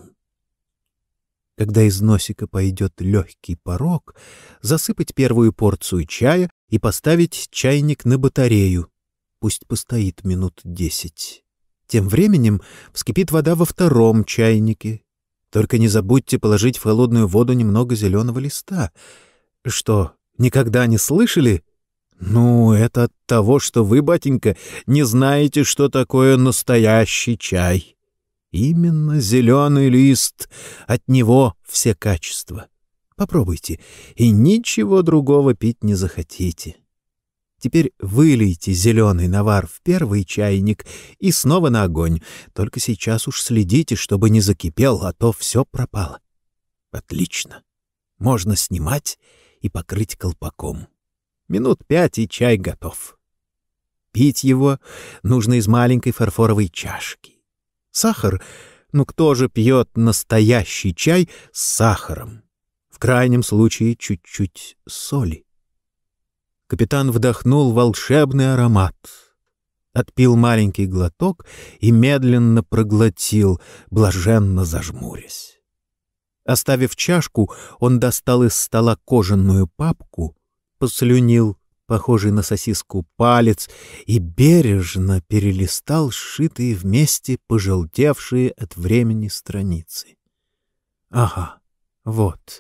Когда из носика пойдет легкий порог, засыпать первую порцию чая и поставить чайник на батарею. Пусть постоит минут десять. Тем временем вскипит вода во втором чайнике. Только не забудьте положить в холодную воду немного зеленого листа. Что, никогда не слышали? Ну, это от того, что вы, батенька, не знаете, что такое настоящий чай. Именно зеленый лист, от него все качества. Попробуйте, и ничего другого пить не захотите. Теперь вылейте зеленый навар в первый чайник и снова на огонь. Только сейчас уж следите, чтобы не закипел, а то все пропало. Отлично. Можно снимать и покрыть колпаком. Минут пять, и чай готов. Пить его нужно из маленькой фарфоровой чашки. Сахар, ну кто же пьет настоящий чай с сахаром? В крайнем случае чуть-чуть соли. Капитан вдохнул волшебный аромат. Отпил маленький глоток и медленно проглотил, блаженно зажмурясь. Оставив чашку, он достал из стола кожаную папку, послюнил похожий на сосиску палец, и бережно перелистал сшитые вместе пожелтевшие от времени страницы. Ага, вот.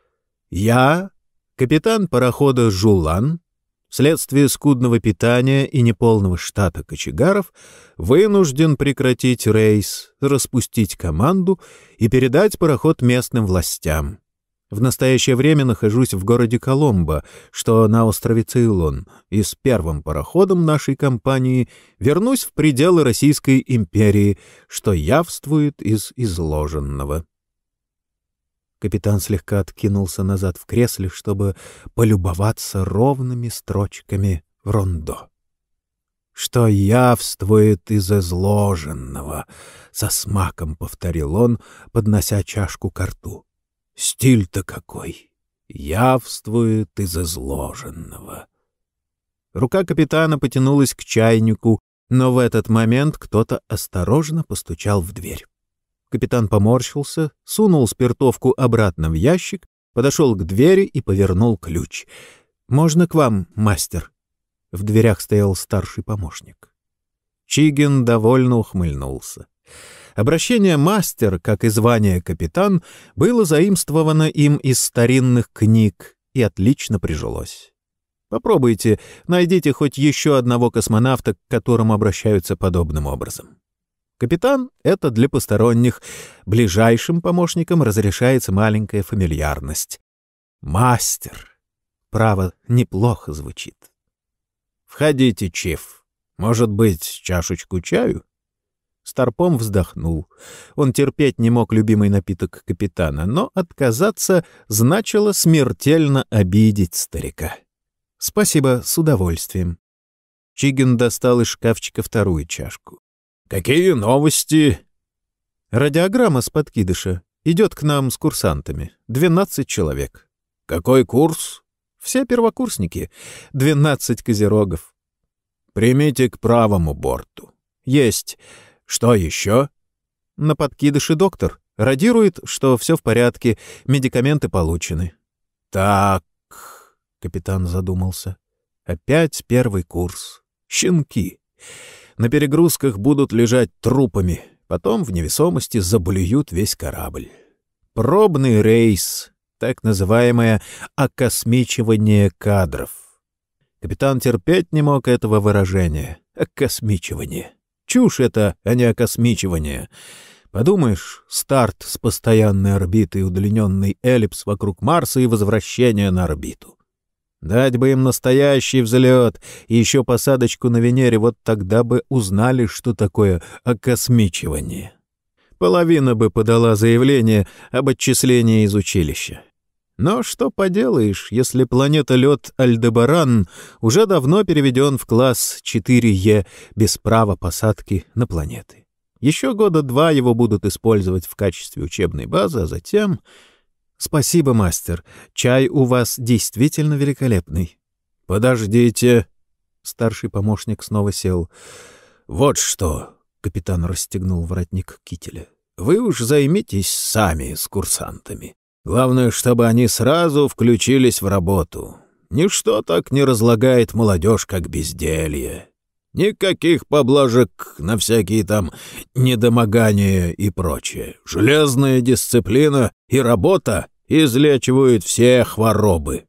Я, капитан парохода «Жулан», вследствие скудного питания и неполного штата кочегаров, вынужден прекратить рейс, распустить команду и передать пароход местным властям. В настоящее время нахожусь в городе Коломбо, что на острове Цейлон, и с первым пароходом нашей компании вернусь в пределы Российской империи, что явствует из изложенного. Капитан слегка откинулся назад в кресле, чтобы полюбоваться ровными строчками в рондо. «Что явствует из изложенного», — со смаком повторил он, поднося чашку ко рту. «Стиль-то какой! Явствует из изложенного». Рука капитана потянулась к чайнику, но в этот момент кто-то осторожно постучал в дверь. Капитан поморщился, сунул спиртовку обратно в ящик, подошел к двери и повернул ключ. «Можно к вам, мастер?» В дверях стоял старший помощник. Чигин довольно ухмыльнулся. Обращение «мастер», как и звание «капитан», было заимствовано им из старинных книг и отлично прижилось. Попробуйте, найдите хоть еще одного космонавта, к которому обращаются подобным образом. Капитан — это для посторонних. Ближайшим помощникам разрешается маленькая фамильярность. Мастер. Право, неплохо звучит. «Входите, чиф. Может быть, чашечку чаю?» Старпом вздохнул. Он терпеть не мог любимый напиток капитана, но отказаться значило смертельно обидеть старика. «Спасибо, с удовольствием». Чигин достал из шкафчика вторую чашку. «Какие новости?» «Радиограмма с подкидыша. Идет к нам с курсантами. Двенадцать человек». «Какой курс?» «Все первокурсники. Двенадцать козерогов». «Примите к правому борту». «Есть. Что еще?» «На подкидыше доктор. Радирует, что все в порядке, медикаменты получены». «Так...» — капитан задумался. «Опять первый курс. Щенки. На перегрузках будут лежать трупами, потом в невесомости заблюют весь корабль. Пробный рейс, так называемое окосмичивание кадров». Капитан терпеть не мог этого выражения. Окосмичивание. Чушь это, а не окосмичивание. Подумаешь, старт с постоянной орбиты и удлиненный эллипс вокруг Марса и возвращение на орбиту. Дать бы им настоящий взлет и еще посадочку на Венере, вот тогда бы узнали, что такое окосмичивание. Половина бы подала заявление об отчислении из училища. Но что поделаешь, если планета-лед Альдебаран уже давно переведен в класс четыре Е без права посадки на планеты. Еще года два его будут использовать в качестве учебной базы, а затем... «Спасибо, мастер. Чай у вас действительно великолепный». подождите». Старший помощник снова сел. «Вот что», — капитан расстегнул воротник кителя, — «вы уж займитесь сами с курсантами. Главное, чтобы они сразу включились в работу. Ничто так не разлагает молодежь, как безделье. Никаких поблажек на всякие там недомогания и прочее. Железная дисциплина и работа излечивают все хворобы».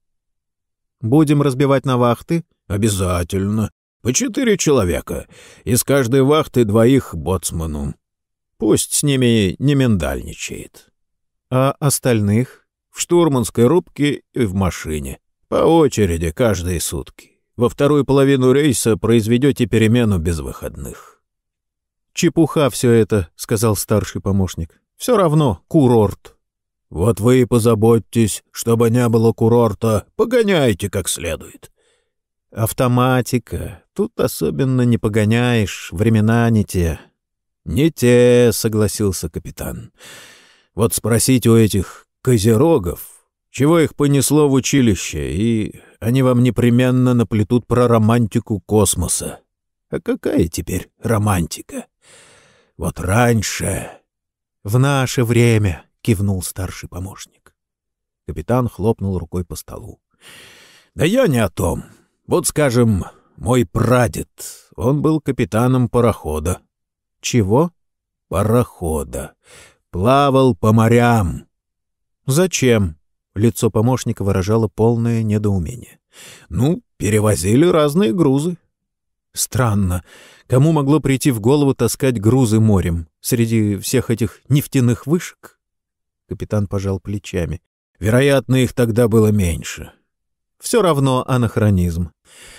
«Будем разбивать на вахты?» «Обязательно. По четыре человека. Из каждой вахты двоих боцману. Пусть с ними не миндальничает». «А остальных?» «В штурманской рубке и в машине. По очереди каждые сутки. Во вторую половину рейса произведете перемену без выходных». «Чепуха все это», — сказал старший помощник. «Все равно курорт». «Вот вы и позаботьтесь, чтобы не было курорта. Погоняйте как следует». «Автоматика. Тут особенно не погоняешь. Времена не те». «Не те», — согласился капитан. «Вот спросите у этих козерогов, чего их понесло в училище, и они вам непременно наплетут про романтику космоса. А какая теперь романтика? Вот раньше...» «В наше время», — кивнул старший помощник. Капитан хлопнул рукой по столу. «Да я не о том. Вот, скажем, мой прадед, он был капитаном парохода». «Чего?» «Парохода. Плавал по морям». «Зачем?» — лицо помощника выражало полное недоумение. «Ну, перевозили разные грузы». «Странно. Кому могло прийти в голову таскать грузы морем среди всех этих нефтяных вышек?» Капитан пожал плечами. «Вероятно, их тогда было меньше». «Все равно анахронизм».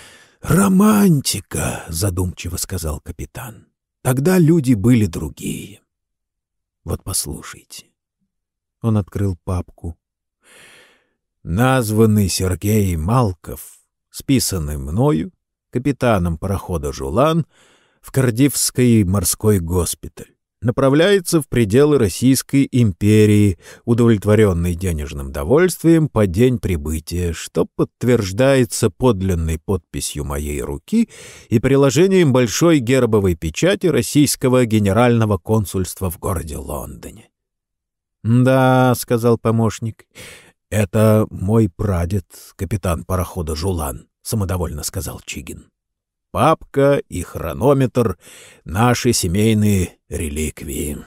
«Романтика», — задумчиво сказал капитан. «Тогда люди были другие. Вот послушайте». Он открыл папку. «Названный Сергей Малков, списанный мною, капитаном парохода «Жулан», в Кардифский морской госпиталь, направляется в пределы Российской империи, удовлетворенный денежным довольствием по день прибытия, что подтверждается подлинной подписью моей руки и приложением большой гербовой печати Российского генерального консульства в городе Лондоне». «Да», — сказал помощник. «Это мой прадед, капитан парохода «Жулан», — самодовольно сказал Чигин. «Папка и хронометр — наши семейные реликвии».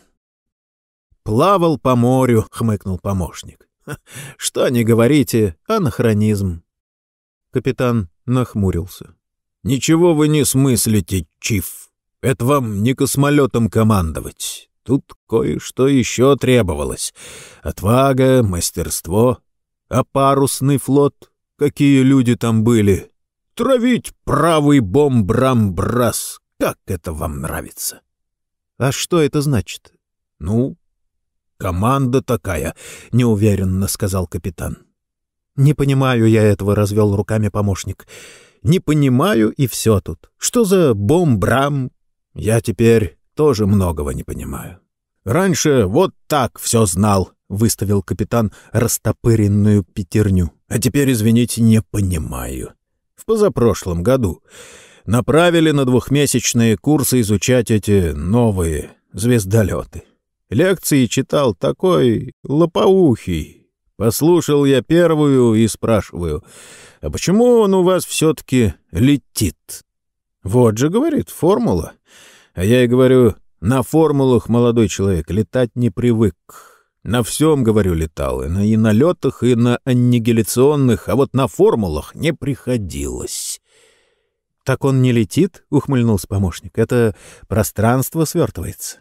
«Плавал по морю», — хмыкнул помощник. «Что не говорите, анахронизм». Капитан нахмурился. «Ничего вы не смыслите, Чиф. Это вам не космолетом командовать. Тут кое-что еще требовалось. Отвага, мастерство. А парусный флот? Какие люди там были? Травить правый бомб-брам-брас. Как это вам нравится?» «А что это значит?» «Ну, команда такая», — неуверенно сказал капитан. «Не понимаю я этого», — развел руками помощник. «Не понимаю, и все тут. Что за бом-брам?» «Я теперь тоже многого не понимаю. Раньше вот так все знал», — выставил капитан растопыренную пятерню. «А теперь, извините, не понимаю. В позапрошлом году направили на двухмесячные курсы изучать эти новые звездолеты. Лекции читал такой лопоухий. Послушал я первую и спрашиваю, а почему он у вас все-таки летит? Вот же, говорит, формула. А я и говорю, на формулах, молодой человек, летать не привык. На всем, говорю, летал, и на, и на летах, и на аннигиляционных, а вот на формулах не приходилось». «Так он не летит?» — ухмыльнулся помощник. «Это пространство свертывается».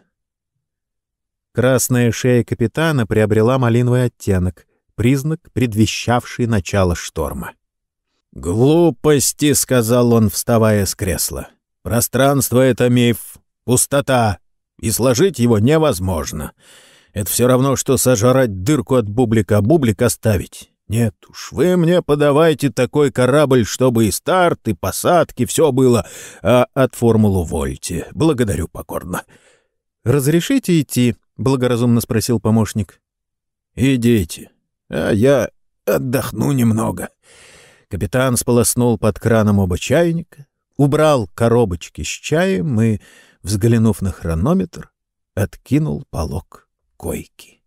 Красная шея капитана приобрела малиновый оттенок, признак, предвещавший начало шторма. «Глупости», — сказал он, вставая с кресла. «Пространство — это миф, пустота, и сложить его невозможно. Это все равно, что сожрать дырку от бублика, а бублик оставить. Нет уж, вы мне подавайте такой корабль, чтобы и старт, и посадки, все было, а от формулу вольте. Благодарю покорно». «Разрешите идти?» — благоразумно спросил помощник. «Идите, а я отдохну немного. Капитан сполоснул под краном оба чайника, убрал коробочки с чаем и, взглянув на хронометр, откинул полог койки.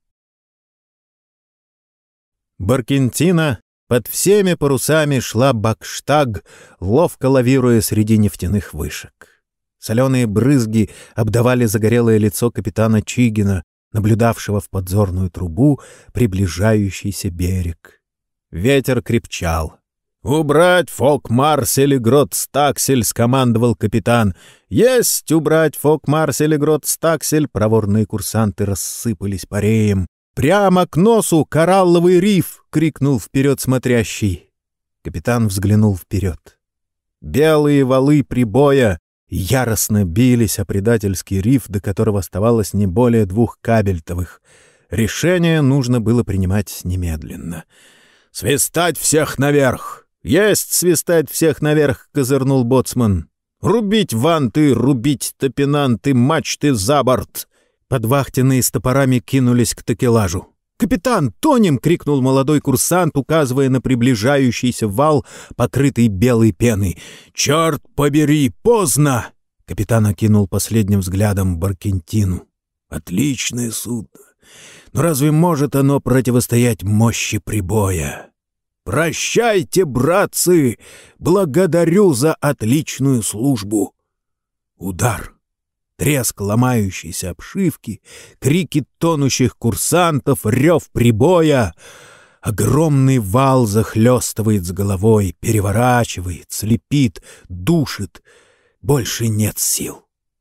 Баркентина под всеми парусами шла бакштаг, ловко лавируя среди нефтяных вышек. Соленые брызги обдавали загорелое лицо капитана Чигина, наблюдавшего в подзорную трубу приближающийся берег. Ветер крепчал. «Убрать фок-марсель и грот-стаксель!» — скомандовал капитан. «Есть убрать фок-марсель и грот-стаксель!» Проворные курсанты рассыпались пареем. «Прямо к носу коралловый риф!» — крикнул вперед смотрящий. Капитан взглянул вперед. Белые валы прибоя яростно бились о предательский риф, до которого оставалось не более двух кабельтовых. Решение нужно было принимать немедленно. «Свистать всех наверх!» «Есть свистать всех наверх!» — козырнул боцман. «Рубить ванты, рубить топинанты, мачты за борт!» Подвахтенные с топорами кинулись к такелажу. «Капитан, тонем!» — крикнул молодой курсант, указывая на приближающийся вал, покрытый белой пеной. «Черт побери, поздно!» Капитан окинул последним взглядом Баркентину. «Отличное судно! Но разве может оно противостоять мощи прибоя?» «Прощайте, братцы! Благодарю за отличную службу!» Удар, треск ломающейся обшивки, крики тонущих курсантов, рев прибоя. Огромный вал захлестывает с головой, переворачивает, слепит, душит. Больше нет сил.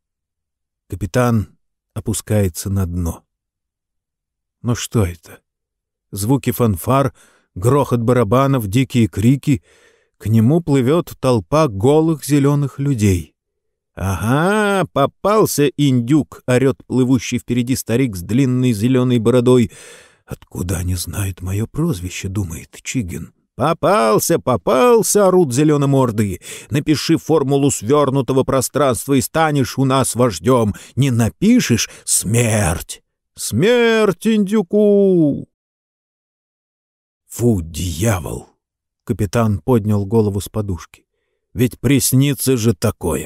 Капитан опускается на дно. Но что это? Звуки фанфар, грохот барабанов, дикие крики. К нему плывет толпа голых зеленых людей. «Ага, попался индюк!» — орет плывущий впереди старик с длинной зеленой бородой. «Откуда они знают мое прозвище?» — думает Чигин. «Попался, попался!» — орут зеленомордые. «Напиши формулу свернутого пространства и станешь у нас вождем. Не напишешь — смерть! Смерть индюку!» «Фу, дьявол!» — капитан поднял голову с подушки. «Ведь приснится же такое!»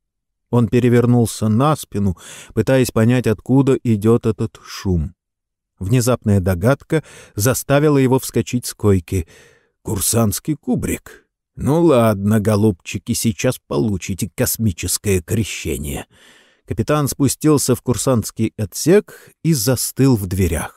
Он перевернулся на спину, пытаясь понять, откуда идет этот шум. Внезапная догадка заставила его вскочить с койки. «Курсантский кубрик! Ну ладно, голубчики, сейчас получите космическое крещение!» Капитан спустился в курсантский отсек и застыл в дверях.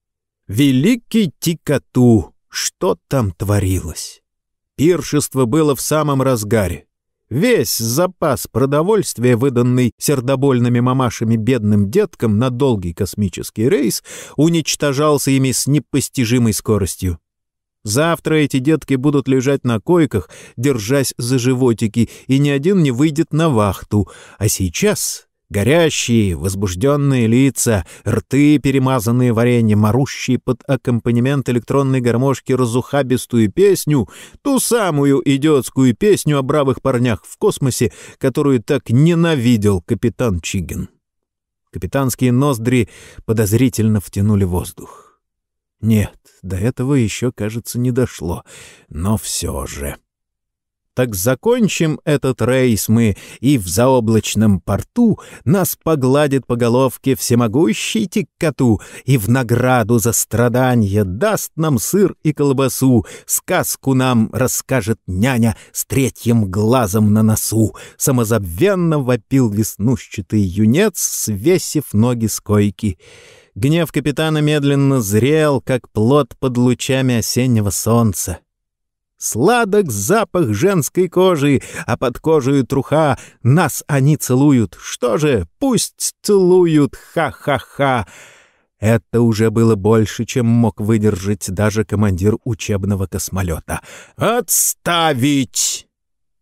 Великий Тикату! Что там творилось? Пиршество было в самом разгаре. Весь запас продовольствия, выданный сердобольными мамашами бедным деткам на долгий космический рейс, уничтожался ими с непостижимой скоростью. Завтра эти детки будут лежать на койках, держась за животики, и ни один не выйдет на вахту. А сейчас горящие, возбужденные лица, рты, перемазанные вареньем, орущие под аккомпанемент электронной гармошки разухабистую песню, ту самую идиотскую песню о бравых парнях в космосе, которую так ненавидел капитан Чигин. Капитанские ноздри подозрительно втянули воздух. Нет, до этого еще, кажется, не дошло, но все же... Так закончим этот рейс мы, и в заоблачном порту нас погладит по головке всемогущий Тикату, и в награду за страдания даст нам сыр и колбасу, сказку нам расскажет няня с третьим глазом на носу. Самозабвенно вопил веснушчатый юнец, свесив ноги с койки. Гнев капитана медленно зрел, как плод под лучами осеннего солнца. Сладок запах женской кожи, а под кожей труха нас они целуют. Что же, пусть целуют, ха-ха-ха. Это уже было больше, чем мог выдержать даже командир учебного космолета. «Отставить!»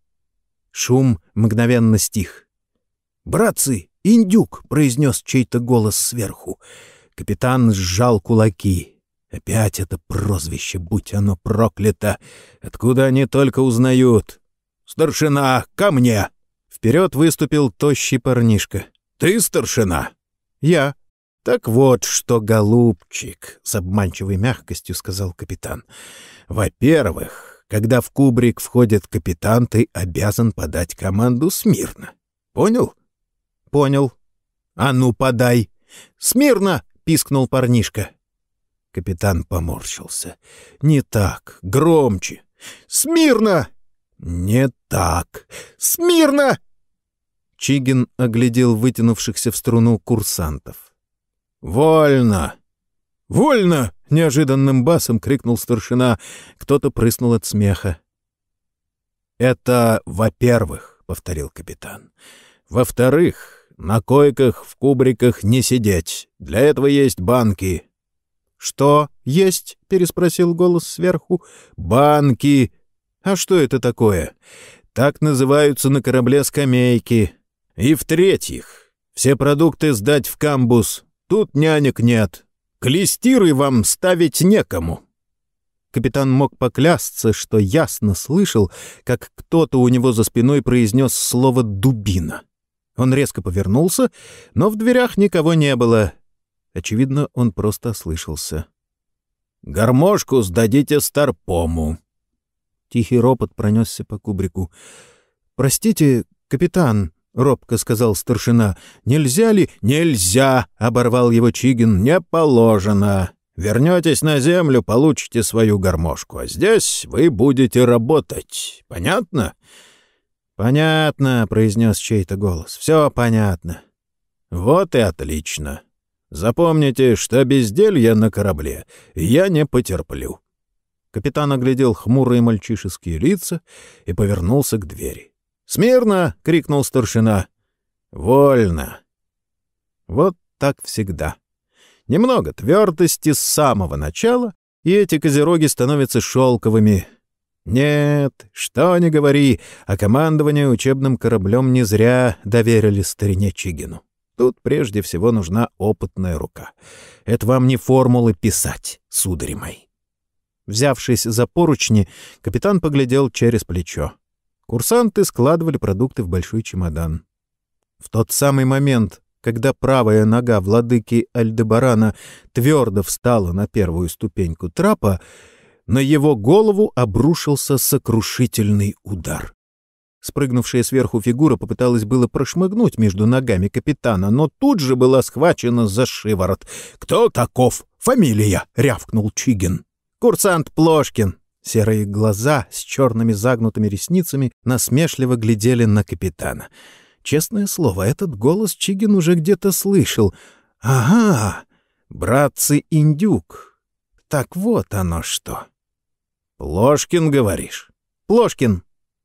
Шум мгновенно стих. «Братцы, индюк!» — произнес чей-то голос сверху. Капитан сжал кулаки. Опять это прозвище, будь оно проклято. Откуда они только узнают? «Старшина, ко мне!» Вперед выступил тощий парнишка. «Ты старшина?» «Я». «Так вот что, голубчик», — с обманчивой мягкостью сказал капитан. «Во-первых, когда в кубрик входит капитан, ты обязан подать команду смирно. Понял? Понял. А ну, подай. Смирно! Пискнул парнишка. Капитан поморщился. Не так, громче. Смирно! Не так. Смирно! Чигин оглядел вытянувшихся в струну курсантов. «Вольно!» «Вольно!» — неожиданным басом крикнул старшина. Кто-то прыснул от смеха. «Это во-первых», — повторил капитан. «Во-вторых, на койках в кубриках не сидеть. Для этого есть банки». «Что есть?» — переспросил голос сверху. «Банки». «А что это такое?» «Так называются на корабле скамейки». И в-третьих, все продукты сдать в камбуз. Тут нянек нет. Клестиры вам ставить некому. Капитан мог поклясться, что ясно слышал, как кто-то у него за спиной произнес слово «дубина». Он резко повернулся, но в дверях никого не было. Очевидно, он просто ослышался. «Гармошку сдадите старпому». Тихий ропот пронесся по кубрику. «Простите, капитан», — робко сказал старшина. «Нельзя ли?» «Нельзя!» — оборвал его Чигин. «Не положено. Вернетесь на землю, получите свою гармошку, а здесь вы будете работать. Понятно?» «Понятно», — произнес чей-то голос. «Все понятно». «Вот и отлично. Запомните, что безделья на корабле я не потерплю». Капитан оглядел хмурые мальчишеские лица и повернулся к двери. «Смирно!» — крикнул старшина. «Вольно!» Вот так всегда. Немного твердости с самого начала, и эти козероги становятся шелковыми. Нет, что ни говори, а командование учебным кораблем не зря доверили старине Чигину. Тут прежде всего нужна опытная рука. Это вам не формулы писать, судари мои. Взявшись за поручни, капитан поглядел через плечо. Курсанты складывали продукты в большой чемодан. В тот самый момент, когда правая нога владыки Альдебарана твердо встала на первую ступеньку трапа, на его голову обрушился сокрушительный удар. Спрыгнувшая сверху фигура попыталась было прошмыгнуть между ногами капитана, но тут же была схвачена за шиворот. «Кто таков? Фамилия!» — рявкнул Чигин. «Курсант Плошкин». Серые глаза с черными загнутыми ресницами насмешливо глядели на капитана. Честное слово, этот голос Чигин уже где-то слышал. «Ага, братцы-индюк. Так вот оно что». «Плошкин, говоришь?» «Плошкин».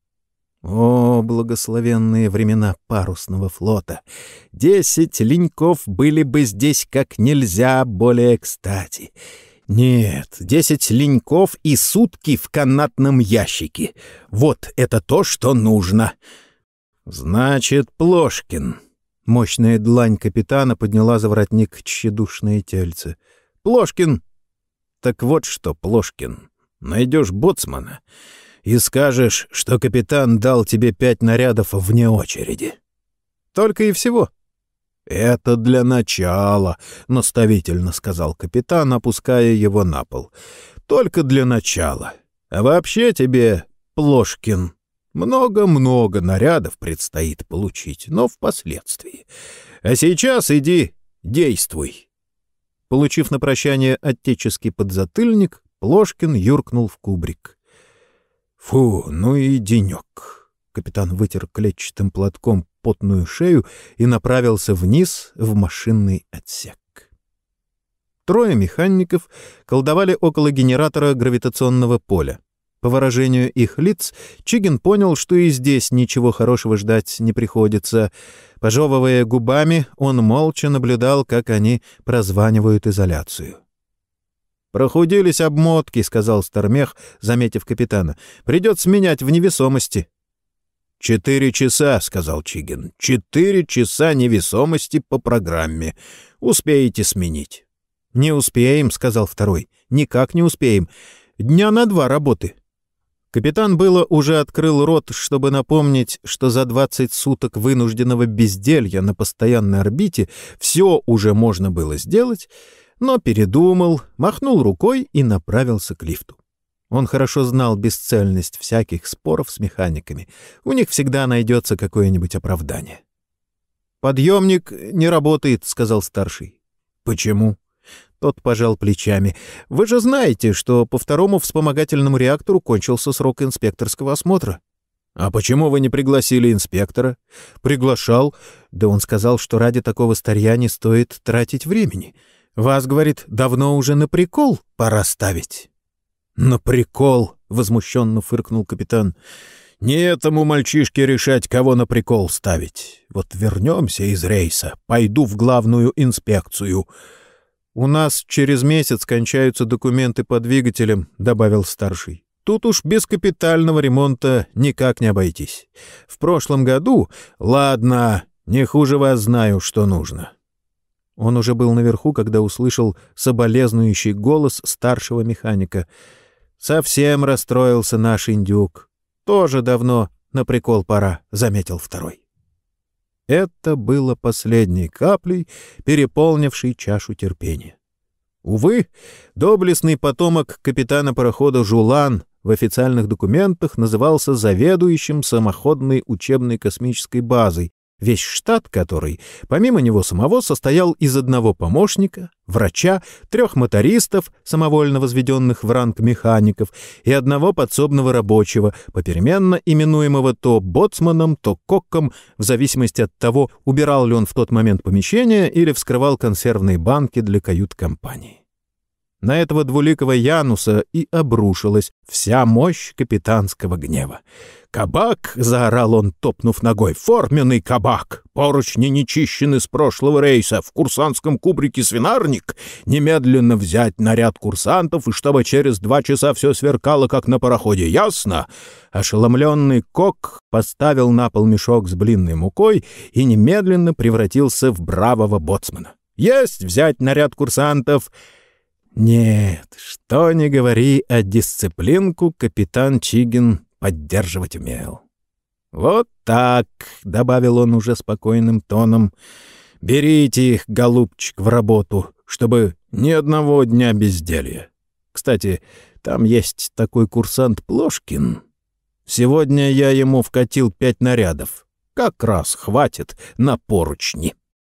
О, благословенные времена парусного флота! Десять леньков были бы здесь как нельзя более кстати. Нет, десять леньков и сутки в канатном ящике. Вот это то, что нужно. Значит, Плошкин. Мощная длань капитана подняла за воротник тщедушное тельце. Плошкин. Так вот что, Плошкин, найдешь боцмана и скажешь, что капитан дал тебе пять нарядов вне очереди. Только и всего. «Это для начала», — наставительно сказал капитан, опуская его на пол. «Только для начала. А вообще тебе, Плошкин, много-много нарядов предстоит получить, но впоследствии. А сейчас иди, действуй». Получив на прощание отеческий подзатыльник, Плошкин юркнул в кубрик. «Фу, ну и денек». Капитан вытер клетчатым платком потную шею и направился вниз в машинный отсек. Трое механиков колдовали около генератора гравитационного поля. По выражению их лиц, Чигин понял, что и здесь ничего хорошего ждать не приходится. Пожевывая губами, он молча наблюдал, как они прозванивают изоляцию. «Прохудились обмотки», — сказал Стармех, заметив капитана. «Придется менять в невесомости». «Четыре часа», — сказал Чигин. «Четыре часа невесомости по программе. Успеете сменить». «Не успеем», — сказал второй. «Никак не успеем. Дня на два работы». Капитан было уже открыл рот, чтобы напомнить, что за двадцать суток вынужденного безделья на постоянной орбите все уже можно было сделать, но передумал, махнул рукой и направился к лифту. Он хорошо знал бесцельность всяких споров с механиками. У них всегда найдется какое-нибудь оправдание. «Подъемник не работает», — сказал старший. «Почему?» Тот пожал плечами. «Вы же знаете, что по второму вспомогательному реактору кончился срок инспекторского осмотра». «А почему вы не пригласили инспектора?» «Приглашал. Да он сказал, что ради такого старья не стоит тратить времени. Вас, говорит, давно уже на прикол пора ставить». «На прикол?» — возмущенно фыркнул капитан. «Не этому мальчишке решать, кого на прикол ставить. Вот вернемся из рейса, пойду в главную инспекцию». «У нас через месяц кончаются документы по двигателям», — добавил старший. «Тут уж без капитального ремонта никак не обойтись. В прошлом году... Ладно, не хуже вас знаю, что нужно». Он уже был наверху, когда услышал соболезнующий голос старшего механика. «Совсем расстроился наш индюк. Тоже давно на прикол пора», — заметил второй. Это было последней каплей, переполнившей чашу терпения. Увы, доблестный потомок капитана парохода Жулан в официальных документах назывался заведующим самоходной учебной космической базой, весь штат которой, помимо него самого, состоял из одного помощника, врача, трех мотористов, самовольно возведенных в ранг механиков, и одного подсобного рабочего, попеременно именуемого то боцманом, то кокком, в зависимости от того, убирал ли он в тот момент помещение или вскрывал консервные банки для кают-компании. На этого двуликого Януса и обрушилась вся мощь капитанского гнева. «Кабак!» — заорал он, топнув ногой. «Форменный кабак! Поручни не чищены с прошлого рейса! В курсантском кубрике свинарник! Немедленно взять наряд курсантов, и чтобы через два часа все сверкало, как на пароходе! Ясно?» Ошеломленный Кок поставил на пол мешок с блинной мукой и немедленно превратился в бравого боцмана. «Есть взять наряд курсантов!» Нет, что ни говори, а дисциплинку капитан Чигин поддерживать умел. «Вот так», — добавил он уже спокойным тоном, — «берите их, голубчик, в работу, чтобы ни одного дня безделья. Кстати, там есть такой курсант Плошкин. Сегодня я ему вкатил пять нарядов. Как раз хватит на поручни».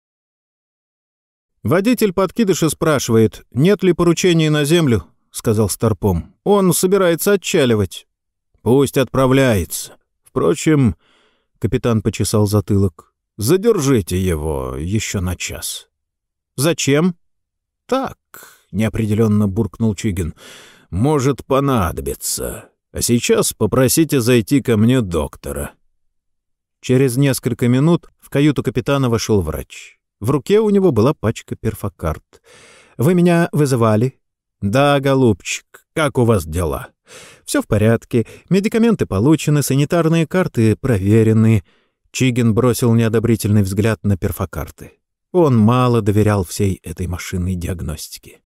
«Водитель подкидыша спрашивает, нет ли поручений на землю», — сказал Старпом. «Он собирается отчаливать». «Пусть отправляется. Впрочем, — капитан почесал затылок, — задержите его еще на час». «Зачем?» «Так», — неопределенно буркнул Чигин, — «может понадобится. А сейчас попросите зайти ко мне доктора». Через несколько минут в каюту капитана вошел врач. В руке у него была пачка перфокарт. «Вы меня вызывали?» «Да, голубчик. Как у вас дела?» «Все в порядке. Медикаменты получены, санитарные карты проверены». Чигин бросил неодобрительный взгляд на перфокарты. Он мало доверял всей этой машинной диагностике.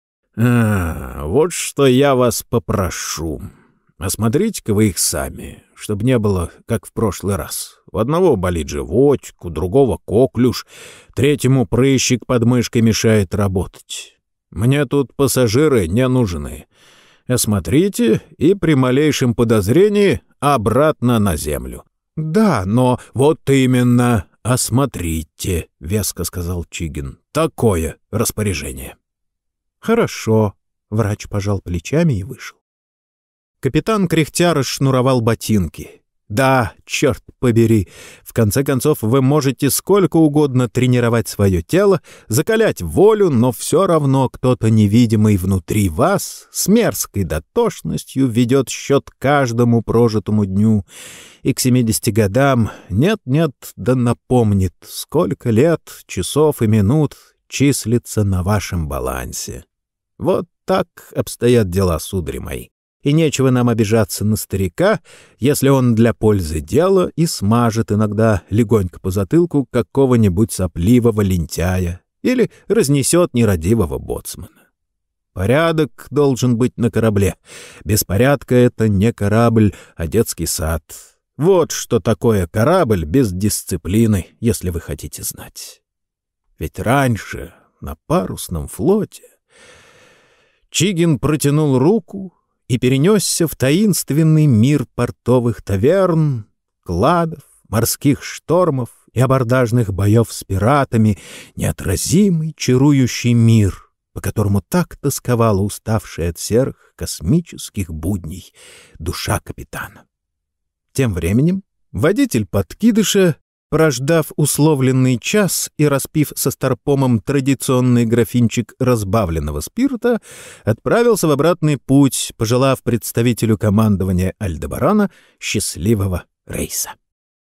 «А, вот что я вас попрошу. Осмотрите-ка вы их сами, чтобы не было, как в прошлый раз. У одного болит животик, у другого коклюш, третьему прыщик под мышкой мешает работать. Мне тут пассажиры не нужны. Осмотрите и при малейшем подозрении обратно на землю». «Да, но вот именно, осмотрите», — веско сказал Чигин. «Такое распоряжение». «Хорошо», — врач пожал плечами и вышел. Капитан кряхтя расшнуровал ботинки. Да, черт побери, в конце концов вы можете сколько угодно тренировать свое тело, закалять волю, но все равно кто-то невидимый внутри вас с мерзкой дотошностью ведет счет каждому прожитому дню, и к семидесяти годам нет-нет да напомнит, сколько лет, часов и минут числится на вашем балансе. Вот так обстоят дела, судари мои. И нечего нам обижаться на старика, если он для пользы дела и смажет иногда легонько по затылку какого-нибудь сопливого лентяя или разнесет нерадивого боцмана. Порядок должен быть на корабле. Без порядка это не корабль, а детский сад. Вот что такое корабль без дисциплины, если вы хотите знать. Ведь раньше на парусном флоте Чигин протянул руку и перенесся в таинственный мир портовых таверн, кладов, морских штормов и абордажных боев с пиратами, неотразимый чарующий мир, по которому так тосковала уставшая от серых космических будней душа капитана. Тем временем водитель подкидыша, прождав условленный час и распив со Старпомом традиционный графинчик разбавленного спирта, отправился в обратный путь, пожелав представителю командования Альдебарана счастливого рейса.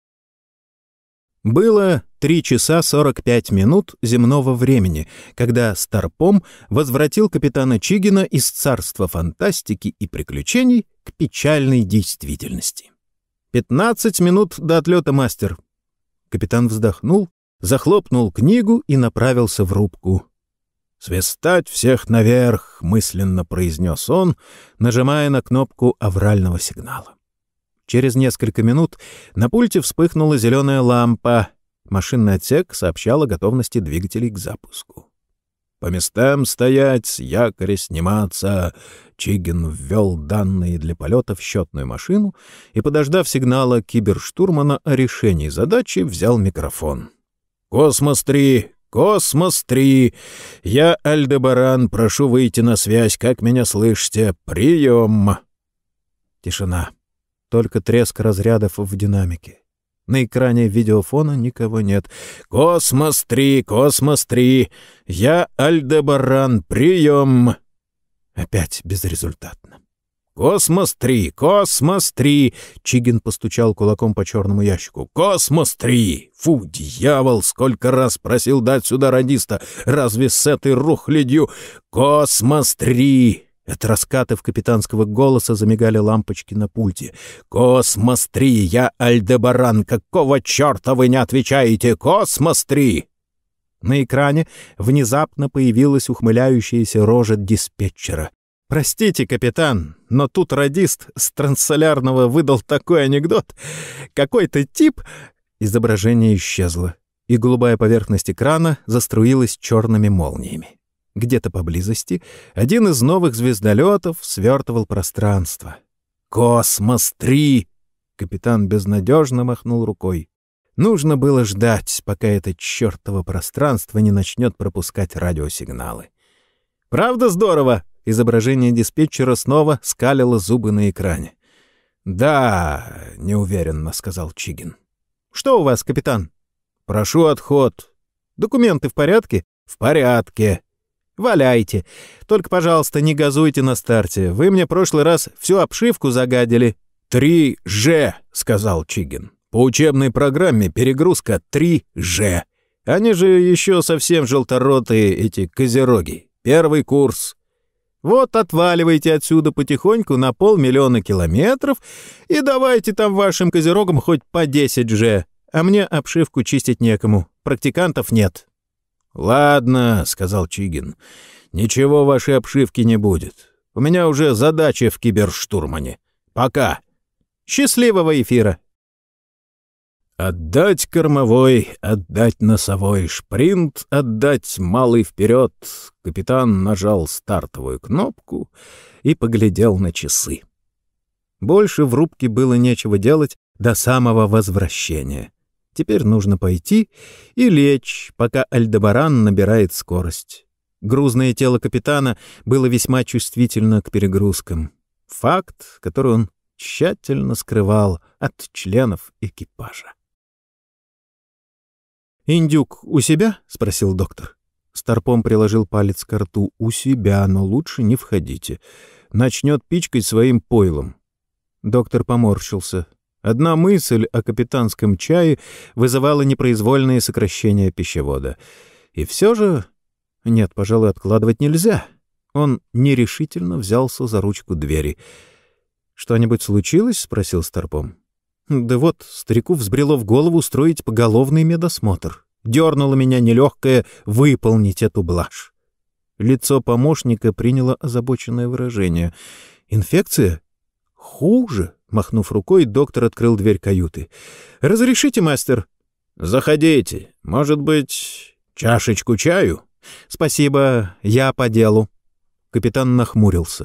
Было три часа сорок пять минут земного времени, когда Старпом возвратил капитана Чигина из царства фантастики и приключений к печальной действительности. «Пятнадцать минут до отлета, мастер». Капитан вздохнул, захлопнул книгу и направился в рубку. «Свистать всех наверх», — мысленно произнес он, нажимая на кнопку аврального сигнала. Через несколько минут на пульте вспыхнула зеленая лампа. Машинный отсек сообщал о готовности двигателей к запуску. «По местам стоять, якоря сниматься!» Чигин ввел данные для полета в счетную машину и, подождав сигнала киберштурмана о решении задачи, взял микрофон. «Космос-три! Космос-три! Я Альдебаран, прошу выйти на связь, как меня слышите? Прием!» Тишина. Только треск разрядов в динамике. На экране видеофона никого нет. «Космос-три! Космос-три! Я Альдебаран! Прием!» Опять безрезультатно. «Космос-три! Космос-три!» Чигин постучал кулаком по черному ящику. «Космос-три! Фу, дьявол! Сколько раз просил дать сюда радиста! Разве с этой рухлядью? Космос-три!» От раскатов капитанского голоса замигали лампочки на пульте. «Космос-три! Я Альдебаран! Какого черта вы не отвечаете? Космос-три!» На экране внезапно появилась ухмыляющаяся рожа диспетчера. «Простите, капитан, но тут радист с Транссолярного выдал такой анекдот. Какой-то тип...» Изображение исчезло, и голубая поверхность экрана заструилась черными молниями. Где-то поблизости один из новых звездолетов свертывал пространство. «Космос-три!» Капитан безнадежно махнул рукой. Нужно было ждать, пока это чертово пространство не начнет пропускать радиосигналы. «Правда здорово?» Изображение диспетчера снова скалило зубы на экране. «Да», — неуверенно сказал Чигин. «Что у вас, капитан?» «Прошу отход». «Документы в порядке?» «В порядке». «Валяйте. Только, пожалуйста, не газуйте на старте. Вы мне прошлый раз всю обшивку загадили». «три же», — сказал Чигин. «По учебной программе перегрузка три же. Они же еще совсем желторотые, эти козероги. Первый курс». «Вот отваливайте отсюда потихоньку на полмиллиона километров и давайте там вашим козерогам хоть по десять же, а мне обшивку чистить некому, практикантов нет». «Ладно», — сказал Чигин, — «ничего вашей обшивки не будет. У меня уже задача в киберштурмане. Пока». «Счастливого эфира». «Отдать кормовой, отдать носовой, шпринт, отдать малый вперед». Капитан нажал стартовую кнопку и поглядел на часы. Больше в рубке было нечего делать до самого возвращения. Теперь нужно пойти и лечь, пока Альдебаран набирает скорость. Грузное тело капитана было весьма чувствительно к перегрузкам. Факт, который он тщательно скрывал от членов экипажа. «Индюк у себя?» — спросил доктор. Старпом приложил палец к рту. «У себя, но лучше не входите. Начнет пичкать своим пойлом». Доктор поморщился. Одна мысль о капитанском чае вызывала непроизвольное сокращение пищевода. И все же... Нет, пожалуй, откладывать нельзя. Он нерешительно взялся за ручку двери. «Что-нибудь случилось?» — спросил Старпом. «Да вот, старику взбрело в голову устроить поголовный медосмотр. Дернуло меня нелегкое выполнить эту блажь». Лицо помощника приняло озабоченное выражение. «Инфекция? Хуже!» Махнув рукой, доктор открыл дверь каюты. «Разрешите, мастер?» «Заходите. Может быть, чашечку чаю?» «Спасибо, я по делу». Капитан нахмурился.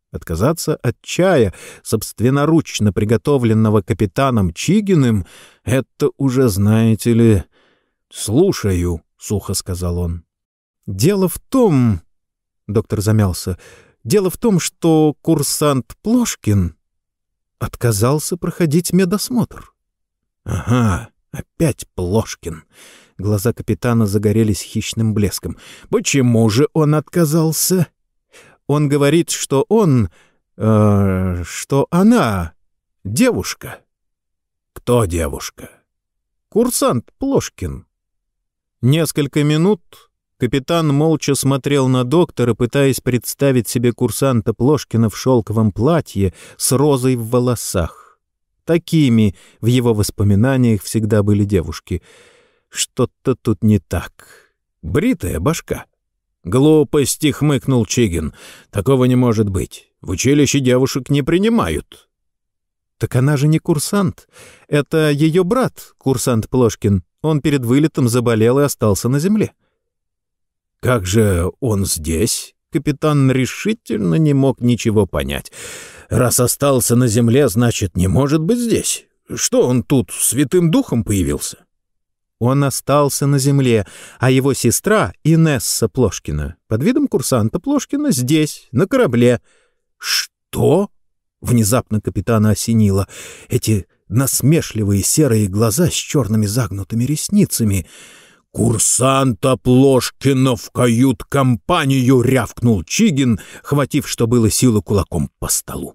Отказаться от чая, собственноручно приготовленного капитаном Чигиным, это уже, знаете ли... — Слушаю, — сухо сказал он. — Дело в том... — доктор замялся. — Дело в том, что курсант Плошкин отказался проходить медосмотр. — Ага, опять Плошкин. Глаза капитана загорелись хищным блеском. — Почему же он отказался? — Он говорит, что он... Э, что она... девушка. — Кто девушка? — Курсант Плошкин. Несколько минут капитан молча смотрел на доктора, пытаясь представить себе курсанта Плошкина в шелковом платье с розой в волосах. Такими в его воспоминаниях всегда были девушки. Что-то тут не так. Бритая башка. «Глупости!» — хмыкнул Чигин. «Такого не может быть. В училище девушек не принимают». «Так она же не курсант. Это ее брат, курсант Плошкин. Он перед вылетом заболел и остался на земле». «Как же он здесь?» Капитан решительно не мог ничего понять. «Раз остался на земле, значит, не может быть здесь. Что он тут, святым духом появился?» Он остался на земле, а его сестра Инесса Плошкина под видом курсанта Плошкина здесь, на корабле. «Что?» — внезапно капитана осенило. Эти насмешливые серые глаза с черными загнутыми ресницами. «Курсанта Плошкина в кают-компанию!» — рявкнул Чигин, хватив, что было силы, кулаком по столу.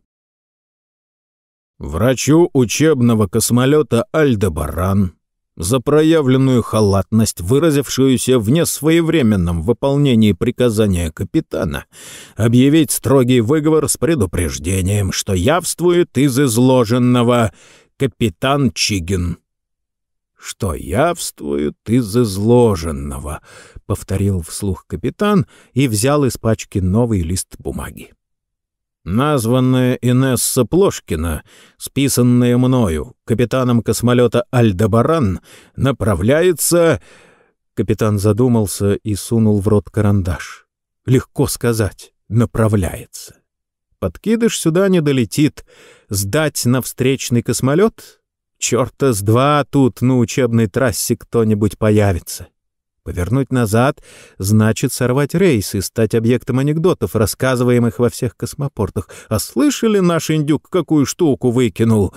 Врачу учебного космолета Альдебаран за проявленную халатность, выразившуюся в несвоевременном выполнении приказания капитана, объявить строгий выговор с предупреждением, что явствует из изложенного капитан Чигин. «Что явствует из изложенного», — повторил вслух капитан и взял из пачки новый лист бумаги. Названная Инесса Плошкина, списанная мною, капитаном космолета Альдебаран, направляется... Капитан задумался и сунул в рот карандаш. Легко сказать, направляется. Подкидыш сюда не долетит. Сдать на встречный космолет? Черта с два тут на учебной трассе кто-нибудь появится. Повернуть назад значит сорвать рейс и стать объектом анекдотов, рассказываемых во всех космопортах. А слышали, наш индюк какую штуку выкинул?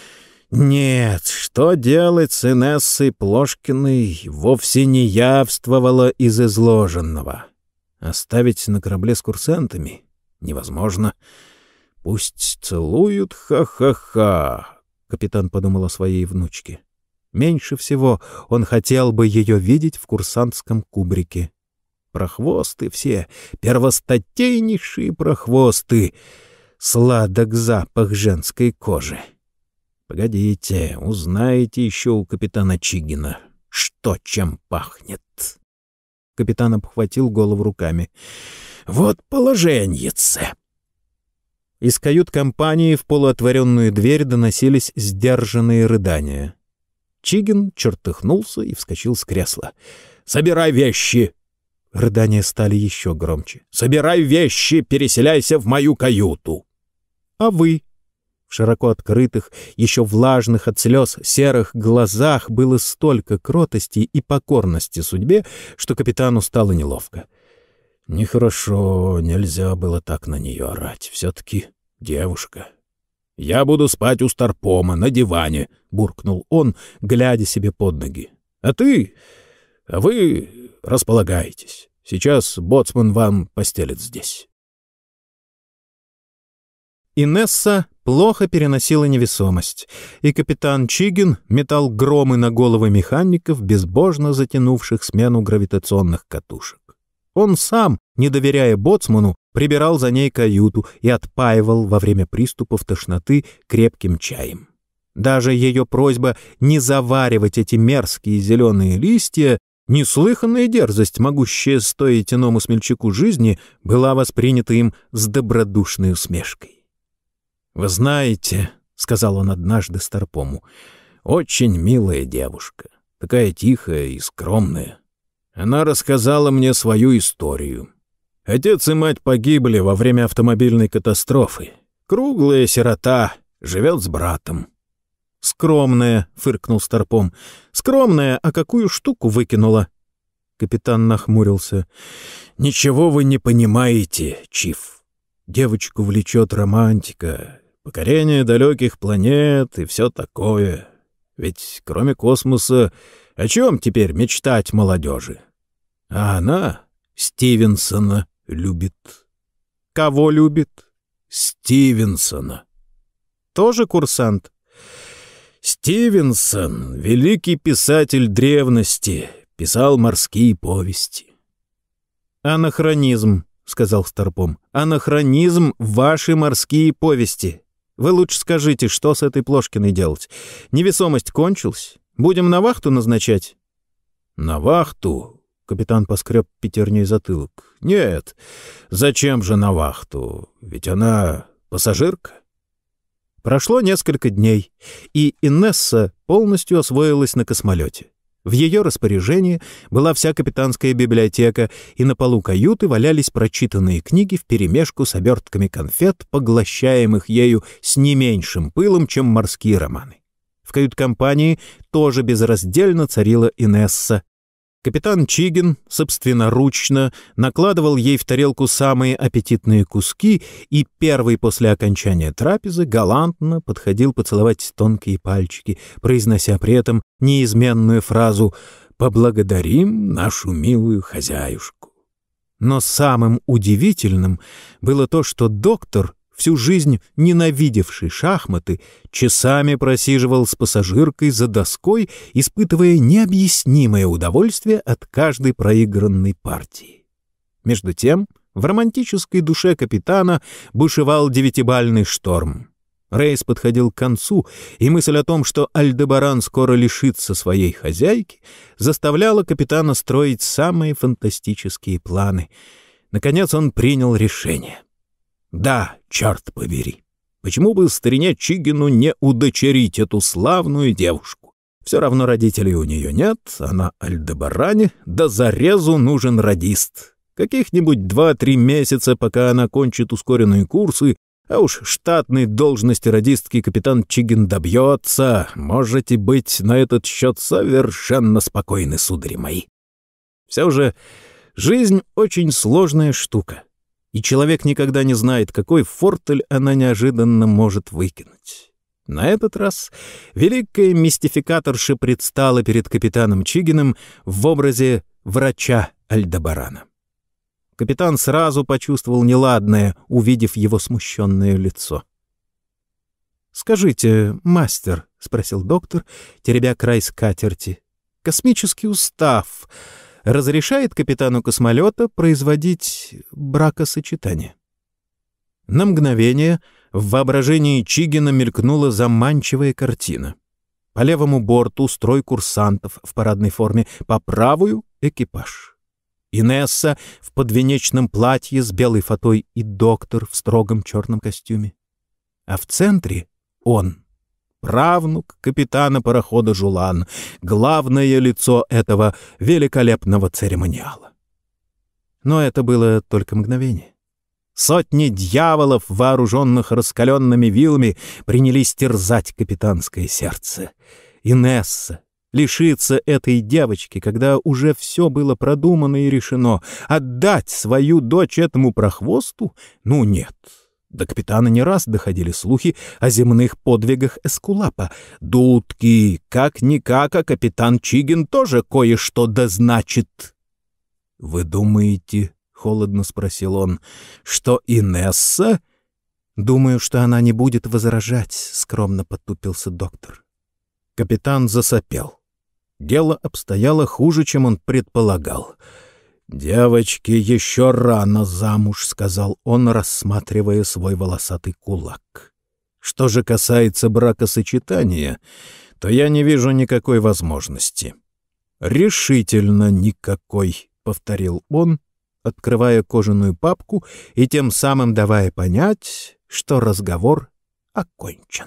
Нет, что делать с Инессой Плошкиной вовсе не явствовало из изложенного. Оставить на корабле с курсантами невозможно. Пусть целуют, ха-ха-ха. Капитан подумал о своей внучке. Меньше всего он хотел бы ее видеть в курсантском кубрике. Прохвосты все, первостатейнейшие прохвосты. Сладок запах женской кожи. Погодите, узнаете еще у капитана Чигина, что чем пахнет. Капитан обхватил голову руками. Вот положеньице. Из кают-компании в полуотворенную дверь доносились сдержанные рыдания. Чигин чертыхнулся и вскочил с кресла. «Собирай вещи!» Рыдания стали еще громче. «Собирай вещи, переселяйся в мою каюту!» «А вы?» В широко открытых, еще влажных от слез серых глазах было столько кротости и покорности судьбе, что капитану стало неловко. Нехорошо, нельзя было так на нее орать. Все-таки девушка. «Я буду спать у Старпома на диване», — буркнул он, глядя себе под ноги. «А ты... А вы располагайтесь. Сейчас боцман вам постелит здесь». Инесса плохо переносила невесомость, и капитан Чигин метал громы на головы механиков, безбожно затянувших смену гравитационных катушек. Он сам, не доверяя боцману, прибирал за ней каюту и отпаивал во время приступов тошноты крепким чаем. Даже ее просьба не заваривать эти мерзкие зеленые листья, неслыханная дерзость, могущая стоить иному смельчаку жизни, была воспринята им с добродушной усмешкой. «Вы знаете, — сказал он однажды Старпому, — очень милая девушка, такая тихая и скромная. Она рассказала мне свою историю. Отец и мать погибли во время автомобильной катастрофы. Круглая сирота, живет с братом». «Скромная», — фыркнул Старпом. «Скромная, а какую штуку выкинула?» Капитан нахмурился. «Ничего вы не понимаете, Чиф. Девочку влечет романтика, покорение далеких планет и все такое. Ведь кроме космоса о чем теперь мечтать молодежи? А она Стивенсона любит». «Кого любит?» «Стивенсона». «Тоже курсант?» Стивенсон — великий писатель древности, писал морские повести». «Анахронизм», — сказал Старпом. «Анахронизм — ваши морские повести. Вы лучше скажите, что с этой Плошкиной делать? Невесомость кончилась? Будем на вахту назначать?» «На вахту?» — капитан поскреб пятерней затылок. «Нет, зачем же на вахту? Ведь она пассажирка». Прошло несколько дней, и Инесса полностью освоилась на космолете. В ее распоряжении была вся капитанская библиотека, и на полу каюты валялись прочитанные книги вперемешку с обертками конфет, поглощаемых ею с не меньшим пылом, чем морские романы. В кают-компании тоже безраздельно царила Инесса. Капитан Чигин собственноручно накладывал ей в тарелку самые аппетитные куски и первый после окончания трапезы галантно подходил поцеловать тонкие пальчики, произнося при этом неизменную фразу «Поблагодарим нашу милую хозяюшку». Но самым удивительным было то, что доктор, всю жизнь ненавидевший шахматы, часами просиживал с пассажиркой за доской, испытывая необъяснимое удовольствие от каждой проигранной партии. Между тем, в романтической душе капитана бушевал девятибальный шторм. Рейс подходил к концу, и мысль о том, что Альдебаран скоро лишится своей хозяйки, заставляла капитана строить самые фантастические планы. Наконец он принял решение. Да, черт побери. Почему бы старине Чигину не удочерить эту славную девушку? Все равно родителей у нее нет, а на Альдебаране до зарезу нужен радист. Каких-нибудь два-три месяца, пока она кончит ускоренные курсы, а уж штатной должности радистки капитан Чигин добьется. Можете быть на этот счет совершенно спокойны, судари мои. Все же жизнь очень сложная штука. И человек никогда не знает, какой фортель она неожиданно может выкинуть. На этот раз великая мистификаторша предстала перед капитаном Чигиным в образе врача Альдебарана. Капитан сразу почувствовал неладное, увидев его смущенное лицо. «Скажите, мастер», — спросил доктор, теребя край скатерти, — «космический устав разрешает капитану космолета производить бракосочетание?» На мгновение в воображении Чигина мелькнула заманчивая картина. По левому борту строй курсантов в парадной форме, по правую — экипаж. Инесса в подвенечном платье с белой фатой и доктор в строгом черном костюме. А в центре он — правнук капитана парохода «Жулан», главное лицо этого великолепного церемониала. Но это было только мгновение. Сотни дьяволов, вооруженных раскаленными вилами, принялись терзать капитанское сердце. Инесса лишиться этой девочки, когда уже все было продумано и решено, отдать свою дочь этому прохвосту? Ну нет. До капитана не раз доходили слухи о земных подвигах Эскулапа. Дудки, как-никак, а капитан Чигин тоже кое-что дозначит. — Вы думаете, — холодно спросил он, — что Инесса? — Думаю, что она не будет возражать, — скромно потупился доктор. Капитан засопел. Дело обстояло хуже, чем он предполагал. «Девочке еще рано замуж», — сказал он, рассматривая свой волосатый кулак. «Что же касается бракосочетания, то я не вижу никакой возможности». «Решительно никакой», — повторил он, открывая кожаную папку и тем самым давая понять, что разговор окончен.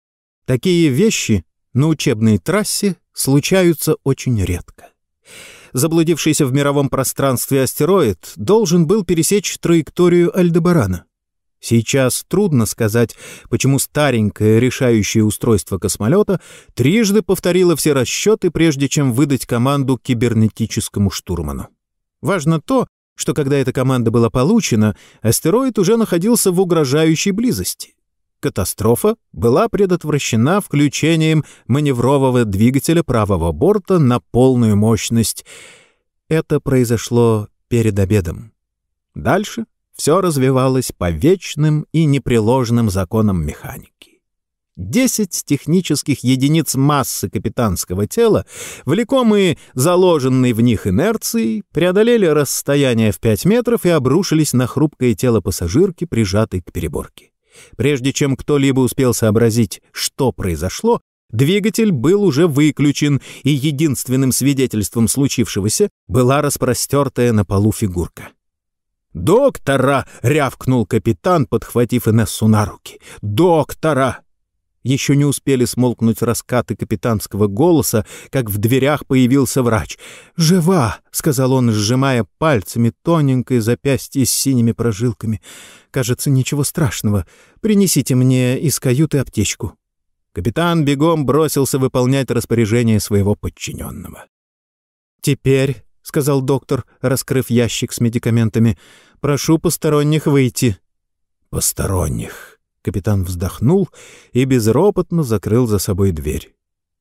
Такие вещи на учебной трассе случаются очень редко. заблудившийся в мировом пространстве астероид должен был пересечь траекторию Альдебарана. Сейчас трудно сказать, почему старенькое решающее устройство космолета трижды повторило все расчеты, прежде чем выдать команду кибернетическому штурману. Важно то, что когда эта команда была получена, астероид уже находился в угрожающей близости. Катастрофа была предотвращена включением маневрового двигателя правого борта на полную мощность. Это произошло перед обедом. Дальше все развивалось по вечным и непреложным законам механики. Десять технических единиц массы капитанского тела, влекомые заложенной в них инерцией, преодолели расстояние в пять метров и обрушились на хрупкое тело пассажирки, прижатой к переборке. Прежде чем кто-либо успел сообразить, что произошло, двигатель был уже выключен, и единственным свидетельством случившегося была распростертая на полу фигурка. «Доктора!» — рявкнул капитан, подхватив Инессу на руки. «Доктора!» Еще не успели смолкнуть раскаты капитанского голоса, как в дверях появился врач. «Жива!» — сказал он, сжимая пальцами тоненькое запястье с синими прожилками. «Кажется, ничего страшного. Принесите мне из каюты аптечку». Капитан бегом бросился выполнять распоряжение своего подчиненного. «Теперь», — сказал доктор, раскрыв ящик с медикаментами, — «прошу посторонних выйти». «Посторонних». Капитан вздохнул и безропотно закрыл за собой дверь.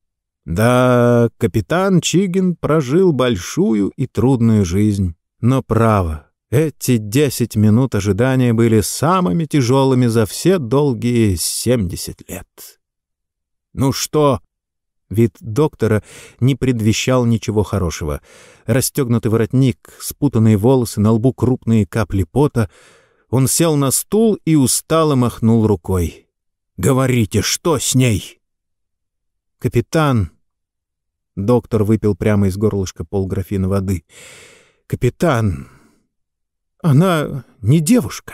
Да, капитан Чигин прожил большую и трудную жизнь. Но право, эти десять минут ожидания были самыми тяжелыми за все долгие семьдесят лет. «Ну что?» Вид доктора не предвещал ничего хорошего. Расстегнутый воротник, спутанные волосы, на лбу крупные капли пота. Он сел на стул и устало махнул рукой. «Говорите, что с ней?» «Капитан...» Доктор выпил прямо из горлышка полграфина воды. «Капитан... она не девушка».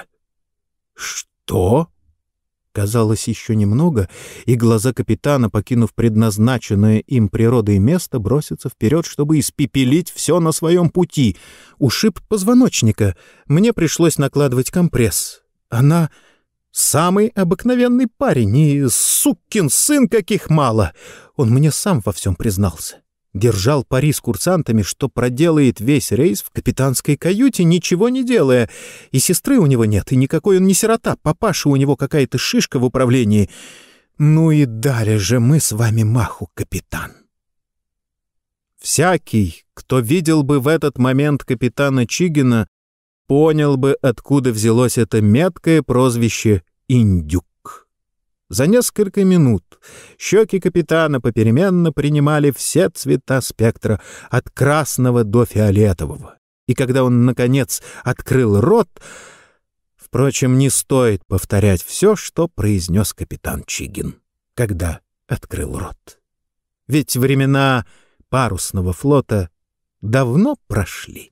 «Что?» Казалось, еще немного, и глаза капитана, покинув предназначенное им природой место, бросятся вперед, чтобы испепелить все на своем пути. Ушиб позвоночника. Мне пришлось накладывать компресс. Она самый обыкновенный парень, и сукин сын каких мало. Он мне сам во всем признался. Держал пари с курсантами, что проделает весь рейс в капитанской каюте, ничего не делая. И сестры у него нет, и никакой он не сирота. Папаша у него какая-то шишка в управлении. Ну и дали же мы с вами маху, капитан. Всякий, кто видел бы в этот момент капитана Чигина, понял бы, откуда взялось это меткое прозвище «Индюк». За несколько минут щеки капитана попеременно принимали все цвета спектра, от красного до фиолетового. И когда он, наконец, открыл рот... Впрочем, не стоит повторять все, что произнес капитан Чигин, когда открыл рот. Ведь времена парусного флота давно прошли.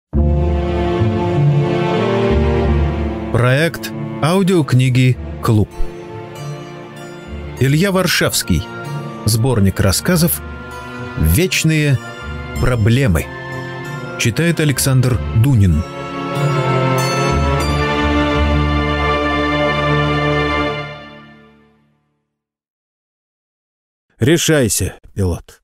Проект аудиокниги «Клуб». Илья Варшавский. Сборник рассказов «Вечные проблемы». Читает Александр Дунин. «Решайся, пилот».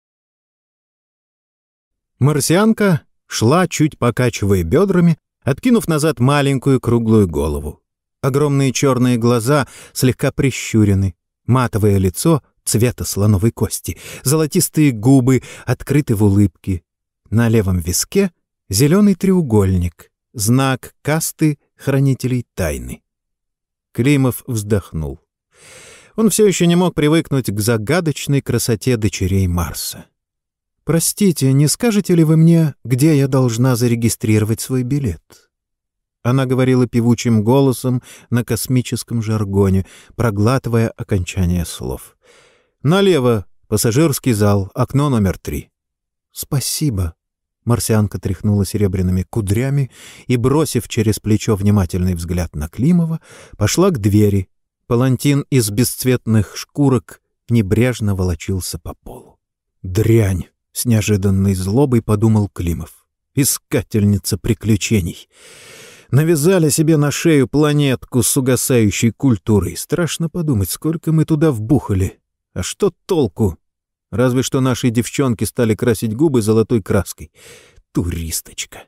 Марсианка шла, чуть покачивая бедрами, откинув назад маленькую круглую голову. Огромные черные глаза слегка прищурены, матовое лицо цвета слоновой кости, золотистые губы открыты в улыбке. На левом виске зеленый треугольник, знак касты хранителей тайны. Климов вздохнул. Он все еще не мог привыкнуть к загадочной красоте дочерей Марса. «Простите, не скажете ли вы мне, где я должна зарегистрировать свой билет?» Она говорила певучим голосом на космическом жаргоне, проглатывая окончание слов. «Налево, пассажирский зал, окно номер три». «Спасибо». Марсианка тряхнула серебряными кудрями и, бросив через плечо внимательный взгляд на Климова, пошла к двери. Палантин из бесцветных шкурок небрежно волочился по полу. «Дрянь!» — С неожиданной злобой подумал Климов. Искательница приключений. Навязали себе на шею планетку с угасающей культурой. Страшно подумать, сколько мы туда вбухали. А что толку? Разве что наши девчонки стали красить губы золотой краской. Туристочка.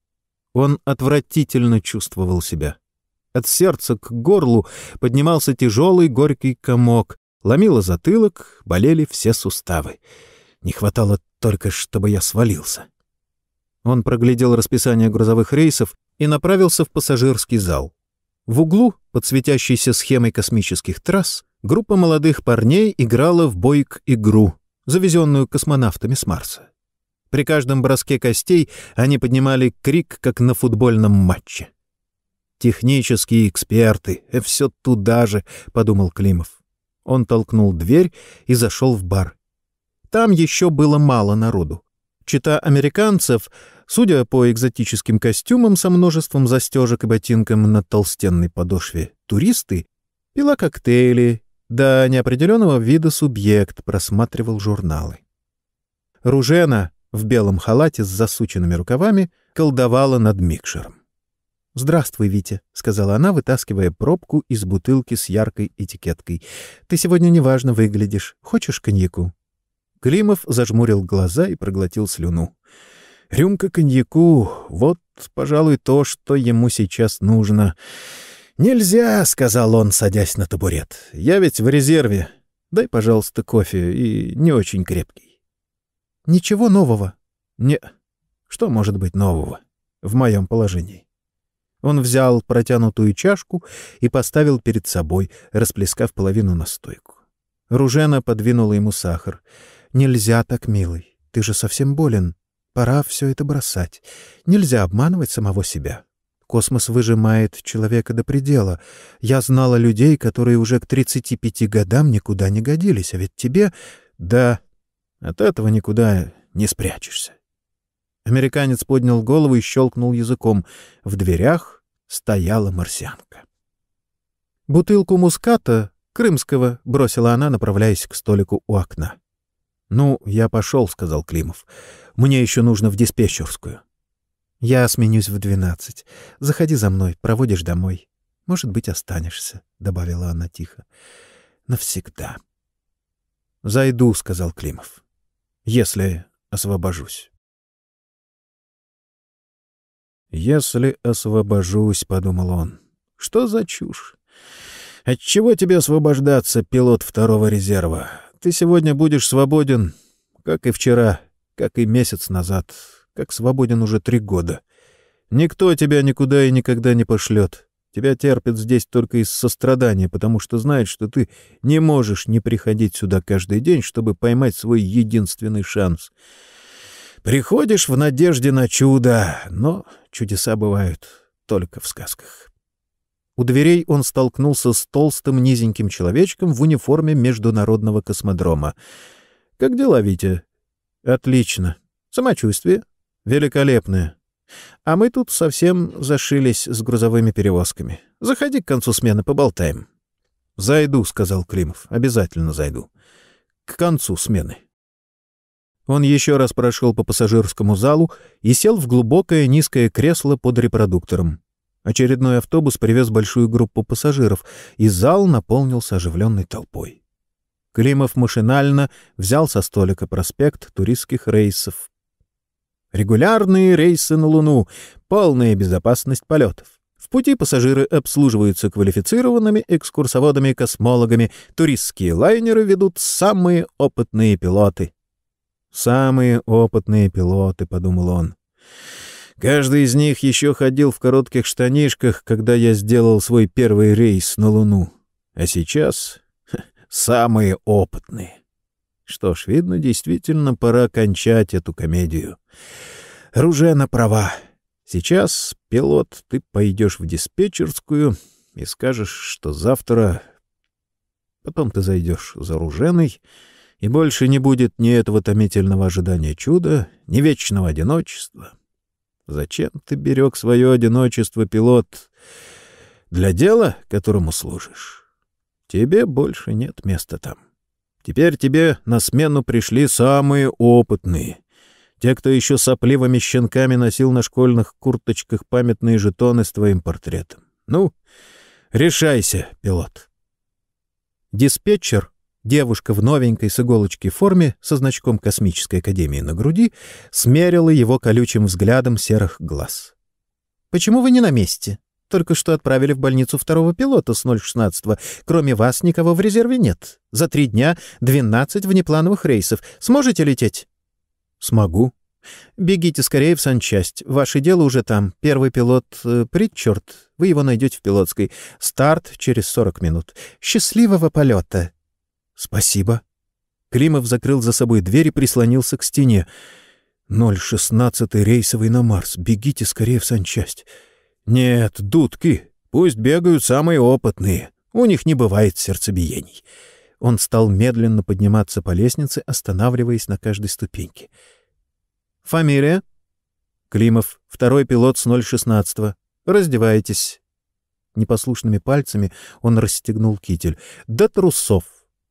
Он отвратительно чувствовал себя. От сердца к горлу поднимался тяжелый горький комок. Ломило затылок, болели все суставы. Не хватало только, чтобы я свалился. Он проглядел расписание грузовых рейсов и направился в пассажирский зал. В углу, под светящейся схемой космических трасс, группа молодых парней играла в бойк-игру, завезенную космонавтами с Марса. При каждом броске костей они поднимали крик, как на футбольном матче. «Технические эксперты, э, все туда же», — подумал Климов. Он толкнул дверь и зашел в бар. Там еще было мало народу. Чета американцев, судя по экзотическим костюмам со множеством застежек и ботинкам на толстенной подошве, туристы, пила коктейли, да неопределенного вида субъект просматривал журналы. Ружена в белом халате с засученными рукавами колдовала над микшером. «Здравствуй, Витя», — сказала она, вытаскивая пробку из бутылки с яркой этикеткой. «Ты сегодня неважно выглядишь. Хочешь коньяку?» Климов зажмурил глаза и проглотил слюну. Рюмка коньяку — вот, пожалуй, то, что ему сейчас нужно. «Нельзя», — сказал он, садясь на табурет. «Я ведь в резерве. Дай, пожалуйста, кофе, и не очень крепкий». «Ничего нового?» «Не. Что может быть нового в моем положении?» Он взял протянутую чашку и поставил перед собой, расплескав половину на стойку. Ружена подвинула ему сахар. «Нельзя так, милый. Ты же совсем болен. Пора все это бросать. Нельзя обманывать самого себя. Космос выжимает человека до предела. Я знала людей, которые уже к тридцати пяти годам никуда не годились, а ведь тебе... Да, от этого никуда не спрячешься». Американец поднял голову и щелкнул языком. В дверях стояла марсианка. «Бутылку муската крымского», — бросила она, направляясь к столику у окна. «Ну, я пошел», — сказал Климов. «Мне еще нужно в диспетчерскую». «Я сменюсь в двенадцать. Заходи за мной, проводишь домой. Может быть, останешься», — добавила она тихо. «Навсегда». «Зайду», — сказал Климов. «Если освобожусь». «Если освобожусь», — подумал он. «Что за чушь? Отчего тебе освобождаться, пилот второго резерва? Ты сегодня будешь свободен, как и вчера, как и месяц назад, как свободен уже три года. Никто тебя никуда и никогда не пошлет. Тебя терпят здесь только из сострадания, потому что знают, что ты не можешь не приходить сюда каждый день, чтобы поймать свой единственный шанс. Приходишь в надежде на чудо, но чудеса бывают только в сказках». У дверей он столкнулся с толстым низеньким человечком в униформе международного космодрома. «Как дела, Витя?» «Отлично. Самочувствие? Великолепное. А мы тут совсем зашились с грузовыми перевозками. Заходи к концу смены, поболтаем». «Зайду», — сказал Климов. «Обязательно зайду. К концу смены». Он еще раз прошел по пассажирскому залу и сел в глубокое низкое кресло под репродуктором. Очередной автобус привез большую группу пассажиров, и зал наполнился оживленной толпой. Климов машинально взял со столика проспект туристских рейсов. Регулярные рейсы на Луну, полная безопасность полетов. В пути пассажиры обслуживаются квалифицированными экскурсоводами-космологами, туристские лайнеры ведут самые опытные пилоты. «Самые опытные пилоты», — подумал он. «Каждый из них еще ходил в коротких штанишках, когда я сделал свой первый рейс на Луну. А сейчас ха, самые опытные». Что ж, видно, действительно пора кончать эту комедию. Ружена права. Сейчас, пилот, ты пойдешь в диспетчерскую и скажешь, что завтра... Потом ты зайдешь за Руженой, и больше не будет ни этого томительного ожидания чуда, ни вечного одиночества. Зачем ты берег свое одиночество, пилот? Для дела, которому служишь. Тебе больше нет места там. Теперь тебе на смену пришли самые опытные. Те, кто еще сопливыми щенками носил на школьных курточках памятные жетоны с твоим портретом. Ну, решайся, пилот. Диспетчер, девушка в новенькой с иголочки форме со значком Космической академии на груди, смерила его колючим взглядом серых глаз. «Почему вы не на месте? Только что отправили в больницу второго пилота с ноль шестнадцатого. Кроме вас никого в резерве нет. За три дня двенадцать внеплановых рейсов. Сможете лететь?» «Смогу». «Бегите скорее в санчасть. Ваше дело уже там. Первый пилот э, Притчард. Вы его найдете в пилотской. Старт через сорок минут. Счастливого полета!» «Спасибо». Климов закрыл за собой дверь и прислонился к стене. «ноль шестнадцатый рейсовый на Марс. Бегите скорее в санчасть». «Нет, дудки. Пусть бегают самые опытные. У них не бывает сердцебиений». Он стал медленно подниматься по лестнице, останавливаясь на каждой ступеньке. «Фамилия?» «Климов, второй пилот с ноль шестнадцатого. Раздевайтесь». Непослушными пальцами он расстегнул китель. «До трусов».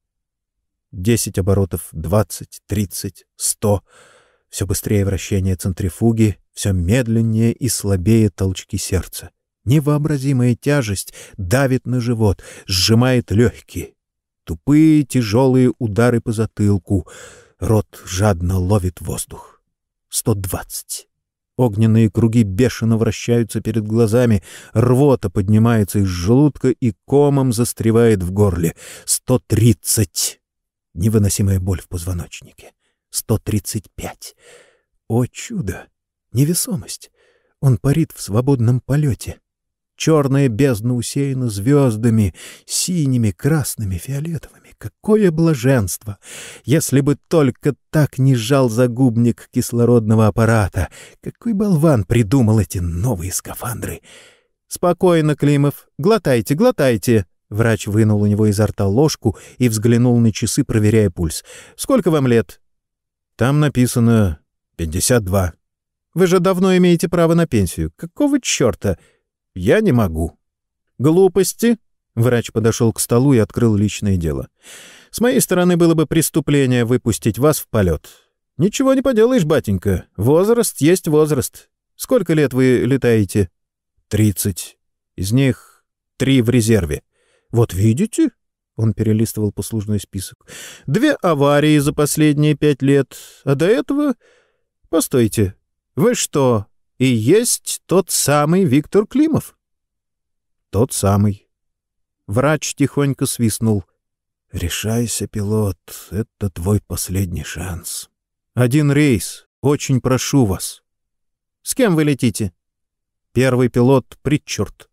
Десять оборотов, двадцать, тридцать, сто. Все быстрее вращение центрифуги, все медленнее и слабее толчки сердца. Невообразимая тяжесть давит на живот, сжимает легкие. Тупые тяжелые удары по затылку. Рот жадно ловит воздух. Сто двадцать. Огненные круги бешено вращаются перед глазами. Рвота поднимается из желудка и комом застревает в горле. Сто тридцать. Невыносимая боль в позвоночнике. Сто тридцать пять. О чудо! Невесомость. Он парит в свободном полете. Черная бездна усеяна звездами, синими, красными, фиолетовыми. Какое блаженство! Если бы только так не сжал загубник кислородного аппарата. Какой болван придумал эти новые скафандры! «Спокойно, Климов. Глотайте, глотайте!» Врач вынул у него изо рта ложку и взглянул на часы, проверяя пульс. «Сколько вам лет?» «Там написано пятьдесят два». «Вы же давно имеете право на пенсию. Какого черта?» «Я не могу». «Глупости?» Врач подошел к столу и открыл личное дело. «С моей стороны было бы преступление выпустить вас в полет. Ничего не поделаешь, батенька. Возраст есть возраст. Сколько лет вы летаете?» «Тридцать. Из них три в резерве». «Вот видите?» — он перелистывал послужной список. «Две аварии за последние пять лет. А до этого... Постойте. Вы что, и есть тот самый Виктор Климов?» «Тот самый». Врач тихонько свистнул. «Решайся, пилот, это твой последний шанс. Один рейс, очень прошу вас». «С кем вы летите?» «Первый пилот Притчард».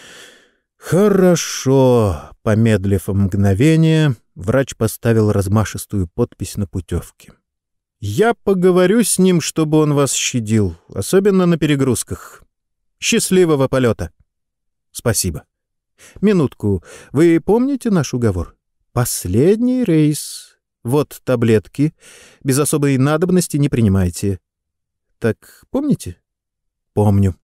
«Хорошо», — помедлив мгновение, врач поставил размашистую подпись на путевке. «Я поговорю с ним, чтобы он вас щадил, особенно на перегрузках. Счастливого полета!» «Спасибо. Минутку. Вы помните наш уговор? Последний рейс. Вот таблетки. Без особой надобности не принимайте. Так помните?» «Помню».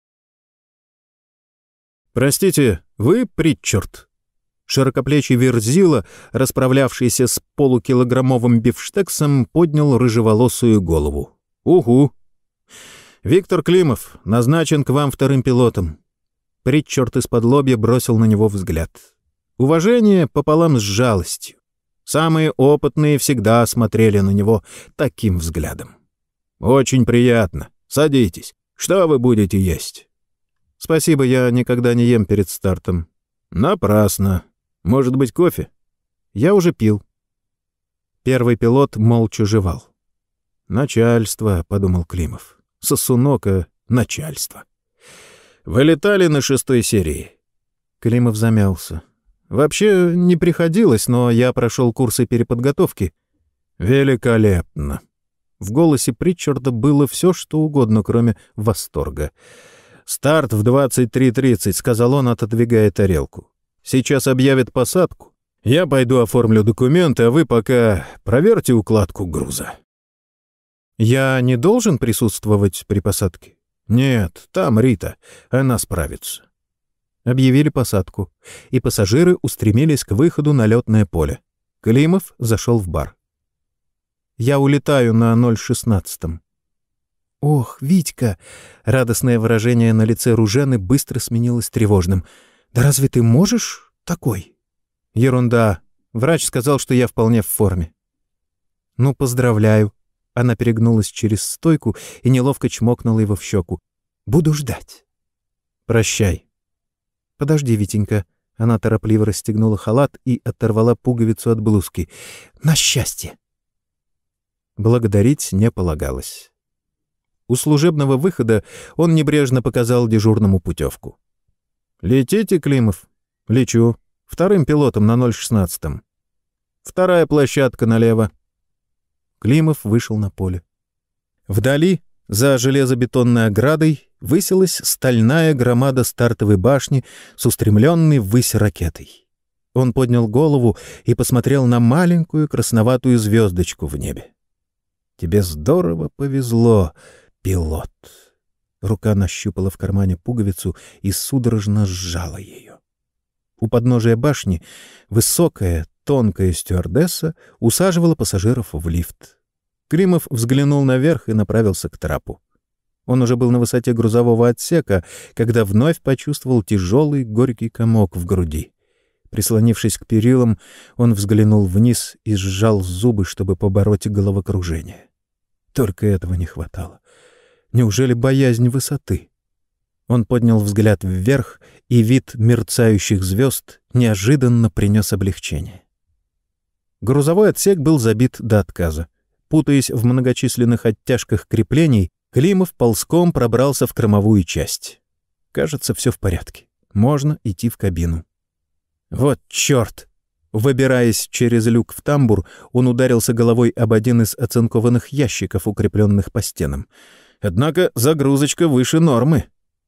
«Простите, вы Притчард?» Широкоплечий Верзила, расправлявшийся с полукилограммовым бифштексом, поднял рыжеволосую голову. «Угу. Виктор Климов назначен к вам вторым пилотом». Притчард из-под лобья бросил на него взгляд. Уважение пополам с жалостью. Самые опытные всегда смотрели на него таким взглядом. «Очень приятно. Садитесь. Что вы будете есть?» «Спасибо, я никогда не ем перед стартом». «Напрасно. Может быть, кофе?» «Я уже пил». Первый пилот молча жевал. «Начальство», — подумал Климов. «Сосунока — начальство». «Вы летали на шестой серии?» Климов замялся. «Вообще не приходилось, но я прошел курсы переподготовки». «Великолепно». В голосе Притчарда было все, что угодно, кроме восторга. «Старт в двадцать три тридцать», — сказал он, отодвигая тарелку. «Сейчас объявят посадку. Я пойду оформлю документы, а вы пока проверьте укладку груза». «Я не должен присутствовать при посадке?» «Нет, там Рита. Она справится». Объявили посадку, и пассажиры устремились к выходу на летное поле. Климов зашел в бар. «Я улетаю на ноль шестнадцатом». «Ох, Витька!» — радостное выражение на лице Ружены быстро сменилось тревожным. «Да разве ты можешь такой?» «Ерунда. Врач сказал, что я вполне в форме». «Ну, поздравляю». Она перегнулась через стойку и неловко чмокнула его в щеку. «Буду ждать». «Прощай». «Подожди, Витенька». Она торопливо расстегнула халат и оторвала пуговицу от блузки. «На счастье!» Благодарить не полагалось. У служебного выхода он небрежно показал дежурному путевку. «Летите, Климов?» «Лечу. Вторым пилотом на ноль шестнадцатом. Вторая площадка налево». Климов вышел на поле. Вдали, за железобетонной оградой, высилась стальная громада стартовой башни с устремленной ввысь ракетой. Он поднял голову и посмотрел на маленькую красноватую звездочку в небе. «Тебе здорово повезло, пилот». Рука нащупала в кармане пуговицу и судорожно сжала ее. У подножия башни высокая, тонкая стюардесса усаживала пассажиров в лифт. Климов взглянул наверх и направился к трапу. Он уже был на высоте грузового отсека, когда вновь почувствовал тяжелый горький комок в груди. Прислонившись к перилам, он взглянул вниз и сжал зубы, чтобы побороть головокружение. Только этого не хватало. Неужели боязнь высоты? Он поднял взгляд вверх, и вид мерцающих звезд неожиданно принес облегчение. Грузовой отсек был забит до отказа. Путаясь в многочисленных оттяжках креплений, Климов ползком пробрался в кормовую часть. Кажется, все в порядке. Можно идти в кабину. Вот черт! Выбираясь через люк в тамбур, он ударился головой об один из оцинкованных ящиков, укрепленных по стенам. Однако загрузочка выше нормы.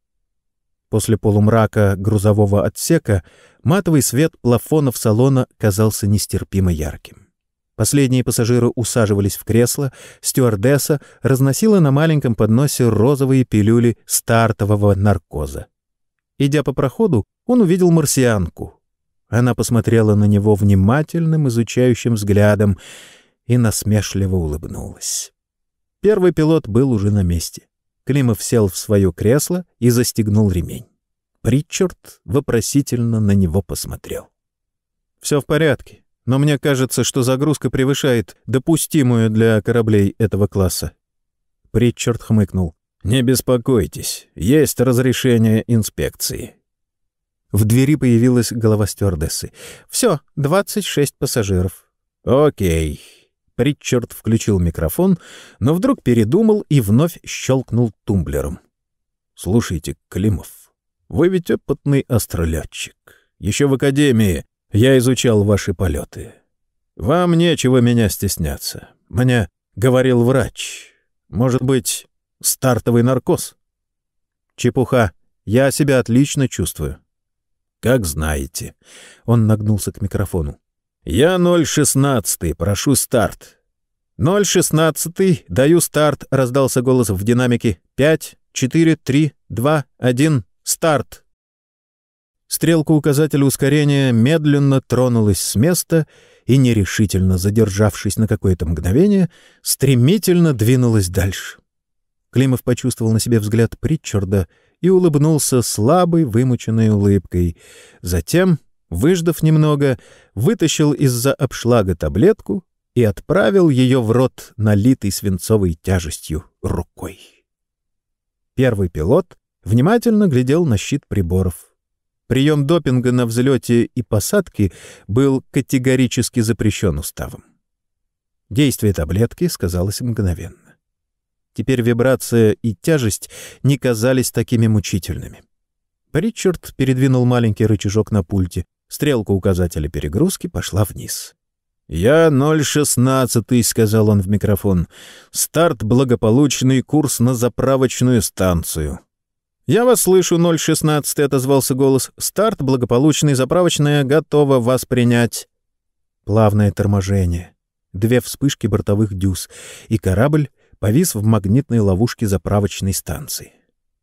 После полумрака грузового отсека матовый свет плафонов салона казался нестерпимо ярким. Последние пассажиры усаживались в кресло, стюардесса разносила на маленьком подносе розовые пилюли стартового наркоза. Идя по проходу, он увидел марсианку. Она посмотрела на него внимательным, изучающим взглядом и насмешливо улыбнулась. Первый пилот был уже на месте. Климов сел в свое кресло и застегнул ремень. Притчард вопросительно на него посмотрел. «Все в порядке, но мне кажется, что загрузка превышает допустимую для кораблей этого класса». Притчард хмыкнул. «Не беспокойтесь, есть разрешение инспекции». В двери появилась голова стюардессы. «Все, двадцать шесть пассажиров». «Окей». Притчард включил микрофон, но вдруг передумал и вновь щелкнул тумблером. «Слушайте, Климов, вы ведь опытный астролетчик. Еще в академии я изучал ваши полеты. Вам нечего меня стесняться. Мне говорил врач. Может быть, стартовый наркоз?» «Чепуха. Я себя отлично чувствую». «Как знаете». Он нагнулся к микрофону. «Я ноль шестнадцатый, прошу старт». «ноль шестнадцатый, даю старт», — раздался голос в динамике. «Пять, четыре, три, два, один, старт». Стрелка указателя ускорения медленно тронулась с места и, нерешительно задержавшись на какое-то мгновение, стремительно двинулась дальше. Климов почувствовал на себе взгляд Притчарда и улыбнулся слабой, вымученной улыбкой. Затем, выждав немного, вытащил из-за обшлага таблетку и отправил ее в рот, налитый свинцовой тяжестью рукой. Первый пилот внимательно глядел на щит приборов. Прием допинга на взлете и посадке был категорически запрещен уставом. Действие таблетки сказалось мгновенно. Теперь вибрация и тяжесть не казались такими мучительными. Притчард передвинул маленький рычажок на пульте. Стрелка указателя перегрузки пошла вниз. «Я ноль шестнадцатый», — сказал он в микрофон. «Старт благополучный, курс на заправочную станцию». «Я вас слышу, ноль шестнадцатый», — отозвался голос. «Старт благополучный, заправочная готова вас принять». Плавное торможение. Две вспышки бортовых дюз, и корабль повис в магнитной ловушке заправочной станции.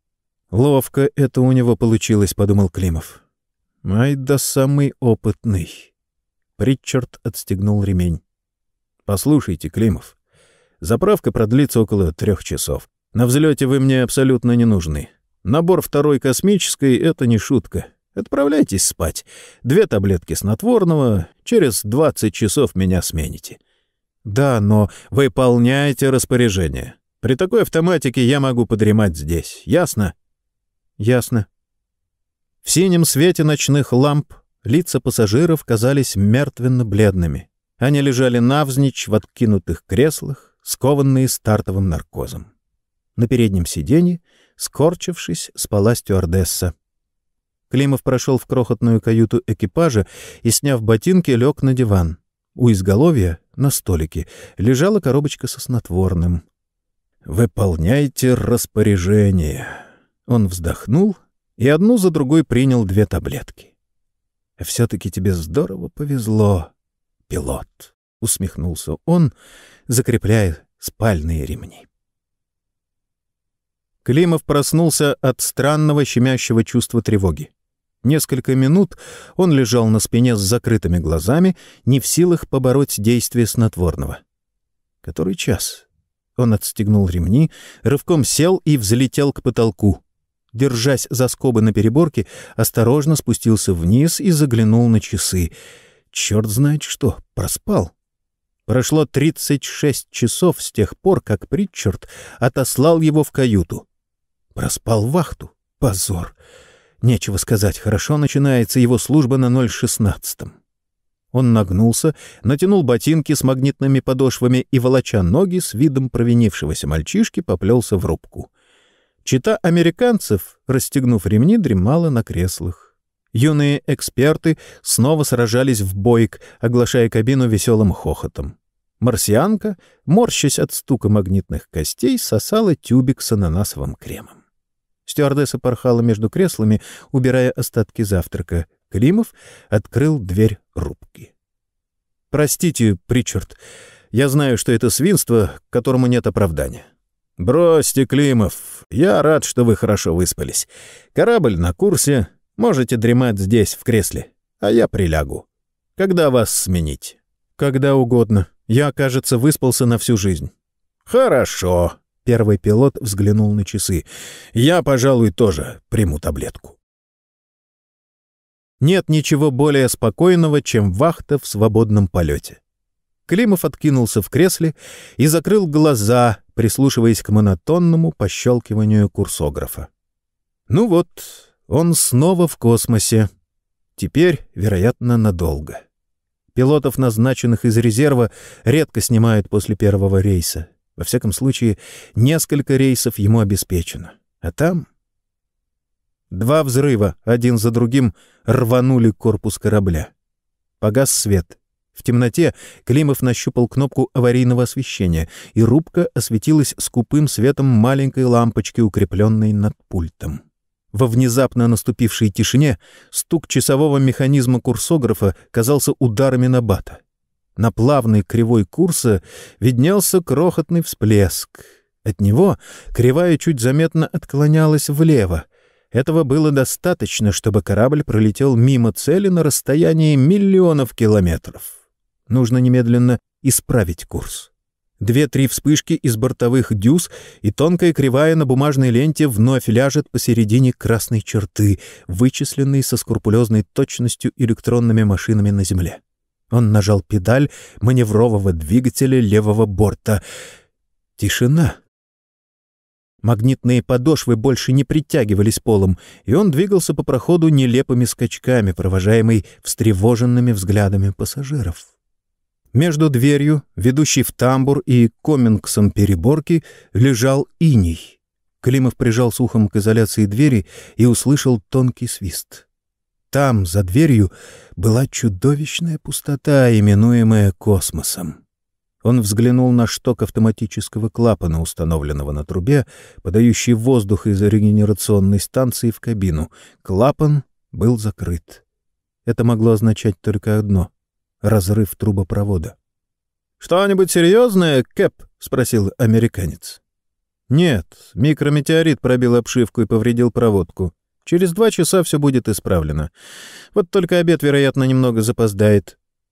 «Ловко это у него получилось», — подумал Климов. «Ай да самый опытный». Притчард отстегнул ремень. «Послушайте, Климов, заправка продлится около трех часов. На взлете вы мне абсолютно не нужны. Набор второй космической — это не шутка. Отправляйтесь спать. Две таблетки снотворного, через двадцать часов меня смените». «Да, но выполняйте распоряжение. При такой автоматике я могу подремать здесь. Ясно?» «Ясно». В синем свете ночных ламп лица пассажиров казались мертвенно-бледными. Они лежали навзничь в откинутых креслах, скованные стартовым наркозом. На переднем сиденье, скорчившись, спала стюардесса. Климов прошел в крохотную каюту экипажа и, сняв ботинки, лег на диван. У изголовья, на столике, лежала коробочка со снотворным. «Выполняйте распоряжение». Он вздохнул и одну за другой принял две таблетки. «Все-таки тебе здорово повезло, пилот», — усмехнулся он, закрепляя спальные ремни. Климов проснулся от странного щемящего чувства тревоги. Несколько минут он лежал на спине с закрытыми глазами, не в силах побороть действие снотворного. Который час? Он отстегнул ремни, рывком сел и взлетел к потолку. Держась за скобы на переборке, осторожно спустился вниз и заглянул на часы. Черт знает что, проспал. Прошло тридцать шесть часов с тех пор, как Притчард отослал его в каюту. Проспал вахту. Позор. Нечего сказать, хорошо начинается его служба на ноль шестнадцатом. Он нагнулся, натянул ботинки с магнитными подошвами и, волоча ноги, с видом провинившегося мальчишки, поплелся в рубку. Чета американцев, расстегнув ремни, дремала на креслах. Юные эксперты снова сражались в бойк, оглашая кабину веселым хохотом. Марсианка, морщась от стука магнитных костей, сосала тюбик с ананасовым кремом. Стюардесса порхала между креслами, убирая остатки завтрака. Климов открыл дверь рубки. «Простите, Притчард, я знаю, что это свинство, которому нет оправдания». «Бросьте, Климов, я рад, что вы хорошо выспались. Корабль на курсе, можете дремать здесь, в кресле, а я прилягу. Когда вас сменить?» «Когда угодно. Я, кажется, выспался на всю жизнь». «Хорошо». Первый пилот взглянул на часы. «Я, пожалуй, тоже приму таблетку». Нет ничего более спокойного, чем вахта в свободном полете. Климов откинулся в кресле и закрыл глаза, прислушиваясь к монотонному пощелкиванию курсографа. Ну вот, он снова в космосе. Теперь, вероятно, надолго. Пилотов, назначенных из резерва, редко снимают после первого рейса. Во всяком случае, несколько рейсов ему обеспечено. А там... Два взрыва, один за другим, рванули корпус корабля. Погас свет. В темноте Климов нащупал кнопку аварийного освещения, и рубка осветилась скупым светом маленькой лампочки, укрепленной над пультом. Во внезапно наступившей тишине стук часового механизма курсографа казался ударами набата. На плавной кривой курса виднелся крохотный всплеск. От него кривая чуть заметно отклонялась влево. Этого было достаточно, чтобы корабль пролетел мимо цели на расстоянии миллионов километров. Нужно немедленно исправить курс. Две-три вспышки из бортовых дюз, и тонкая кривая на бумажной ленте вновь ляжет посередине красной черты, вычисленной со скрупулезной точностью электронными машинами на Земле. Он нажал педаль маневрового двигателя левого борта. Тишина. Магнитные подошвы больше не притягивались полом, и он двигался по проходу нелепыми скачками, провожаемый встревоженными взглядами пассажиров. Между дверью, ведущей в тамбур, и комингсом переборки лежал иней. Климов прижался ухом к изоляции двери и услышал тонкий свист. Там, за дверью, была чудовищная пустота, именуемая космосом. Он взглянул на шток автоматического клапана, установленного на трубе, подающий воздух из регенерационной станции в кабину. Клапан был закрыт. Это могло означать только одно — разрыв трубопровода. «Что-нибудь серьезное, Кэп?» — спросил американец. «Нет, микрометеорит пробил обшивку и повредил проводку. Через два часа все будет исправлено. Вот только обед, вероятно, немного запоздает».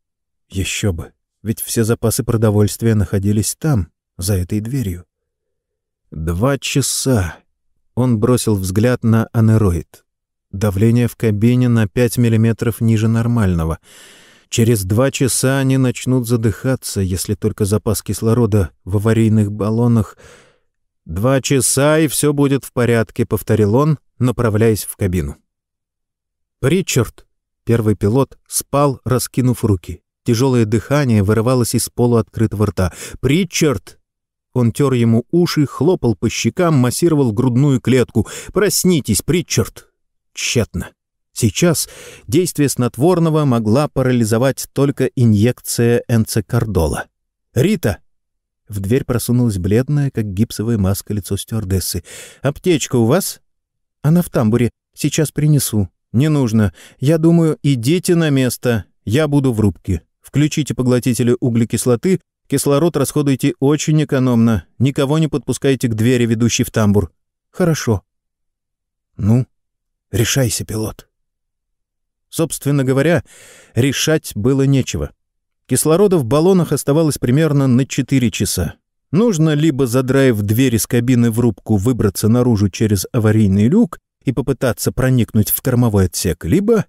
Еще бы, ведь все запасы продовольствия находились там, за этой дверью. Два часа. Он бросил взгляд на анероид. Давление в кабине на пять миллиметров ниже нормального. Через два часа они начнут задыхаться, если только запас кислорода в аварийных баллонах... «Два часа, и все будет в порядке», — повторил он, направляясь в кабину. «Причард!» — первый пилот спал, раскинув руки. Тяжелое дыхание вырывалось из полуоткрытого рта. «Причард!» Он тер ему уши, хлопал по щекам, массировал грудную клетку. «Проснитесь, Причард!» Тщетно. Сейчас действие снотворного могла парализовать только инъекция энцекардола. «Рита!» В дверь просунулась бледная, как гипсовая маска, лицо стюардессы. «Аптечка у вас?» «Она в тамбуре. Сейчас принесу». «Не нужно. Я думаю, идите на место. Я буду в рубке. Включите поглотители углекислоты. Кислород расходуйте очень экономно. Никого не подпускайте к двери, ведущей в тамбур». «Хорошо». «Ну, решайся, пилот». Собственно говоря, решать было нечего. Кислорода в баллонах оставалось примерно на четыре часа. Нужно либо, задраив дверь из кабины в рубку, выбраться наружу через аварийный люк и попытаться проникнуть в кормовой отсек, либо...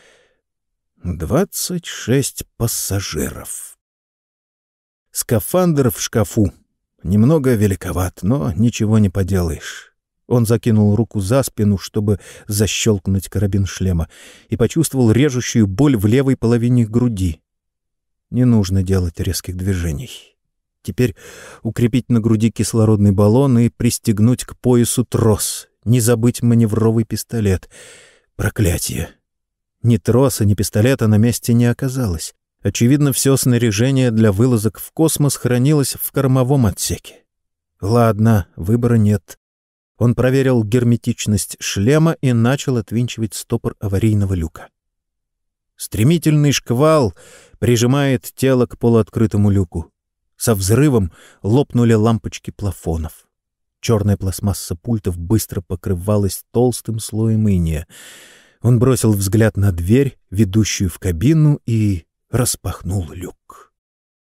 двадцать шесть пассажиров. Скафандр в шкафу. Немного великоват, но ничего не поделаешь. Он закинул руку за спину, чтобы защелкнуть карабин шлема, и почувствовал режущую боль в левой половине груди. Не нужно делать резких движений. Теперь укрепить на груди кислородный баллон и пристегнуть к поясу трос. Не забыть маневровый пистолет. Проклятие! Ни троса, ни пистолета на месте не оказалось. Очевидно, все снаряжение для вылазок в космос хранилось в кормовом отсеке. Ладно, выбора нет. Он проверил герметичность шлема и начал отвинчивать стопор аварийного люка. Стремительный шквал прижимает тело к полуоткрытому люку. Со взрывом лопнули лампочки плафонов. Черная пластмасса пультов быстро покрывалась толстым слоем иния. Он бросил взгляд на дверь, ведущую в кабину, и распахнул люк.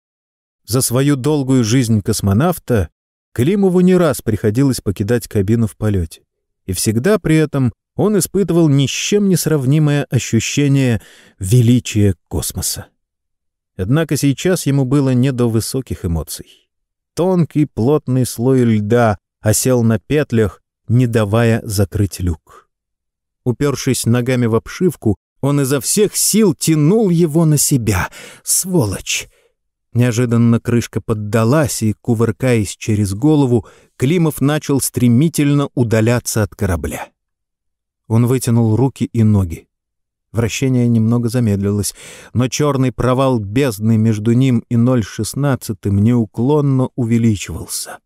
За свою долгую жизнь космонавта Климову не раз приходилось покидать кабину в полете. И всегда при этом он испытывал ни с чем не сравнимое ощущение величия космоса. Однако сейчас ему было не до высоких эмоций. Тонкий плотный слой льда осел на петлях, не давая закрыть люк. Упершись ногами в обшивку, он изо всех сил тянул его на себя. Сволочь! Неожиданно крышка поддалась, и, кувыркаясь через голову, Климов начал стремительно удаляться от корабля. Он вытянул руки и ноги. Вращение немного замедлилось, но черный провал бездны между ним и ноль шестнадцатым неуклонно увеличивался.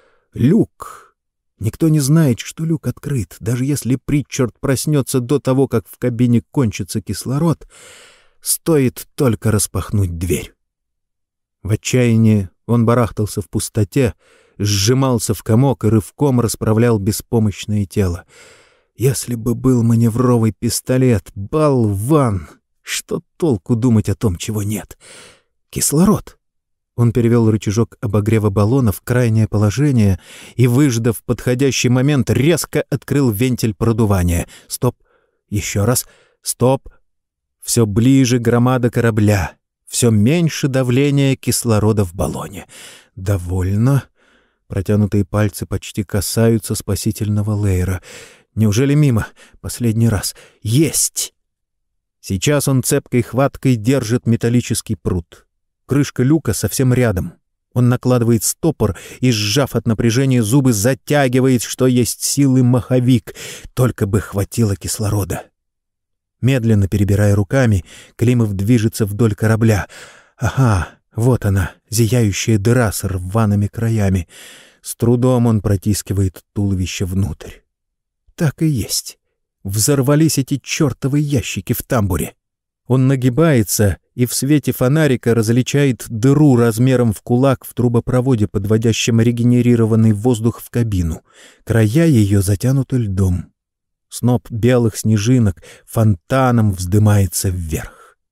Люк. Никто не знает, что люк открыт. Даже если Причард проснется до того, как в кабине кончится кислород, стоит только распахнуть дверь. В отчаянии он барахтался в пустоте, сжимался в комок и рывком расправлял беспомощное тело. Если бы был маневровый пистолет, болван! Что толку думать о том, чего нет? Кислород! Он перевел рычажок обогрева баллона в крайнее положение и, выждав подходящий момент, резко открыл вентиль продувания. Стоп! Еще раз! Стоп! Все ближе громада корабля. Все меньше давления кислорода в баллоне. Довольно. Протянутые пальцы почти касаются спасительного лейера. Неужели мимо? Последний раз. Есть! Сейчас он цепкой хваткой держит металлический прут. Крышка люка совсем рядом. Он накладывает стопор и, сжав от напряжения зубы, затягивает, что есть силы, маховик. Только бы хватило кислорода. Медленно перебирая руками, Климов движется вдоль корабля. Ага, вот она, зияющая дыра с рваными краями. С трудом он протискивает туловище внутрь. Так и есть. Взорвались эти чертовы ящики в тамбуре. Он нагибается и в свете фонарика различает дыру размером в кулак в трубопроводе, подводящем регенерированный воздух в кабину. Края ее затянуты льдом. Сноп белых снежинок фонтаном вздымается вверх.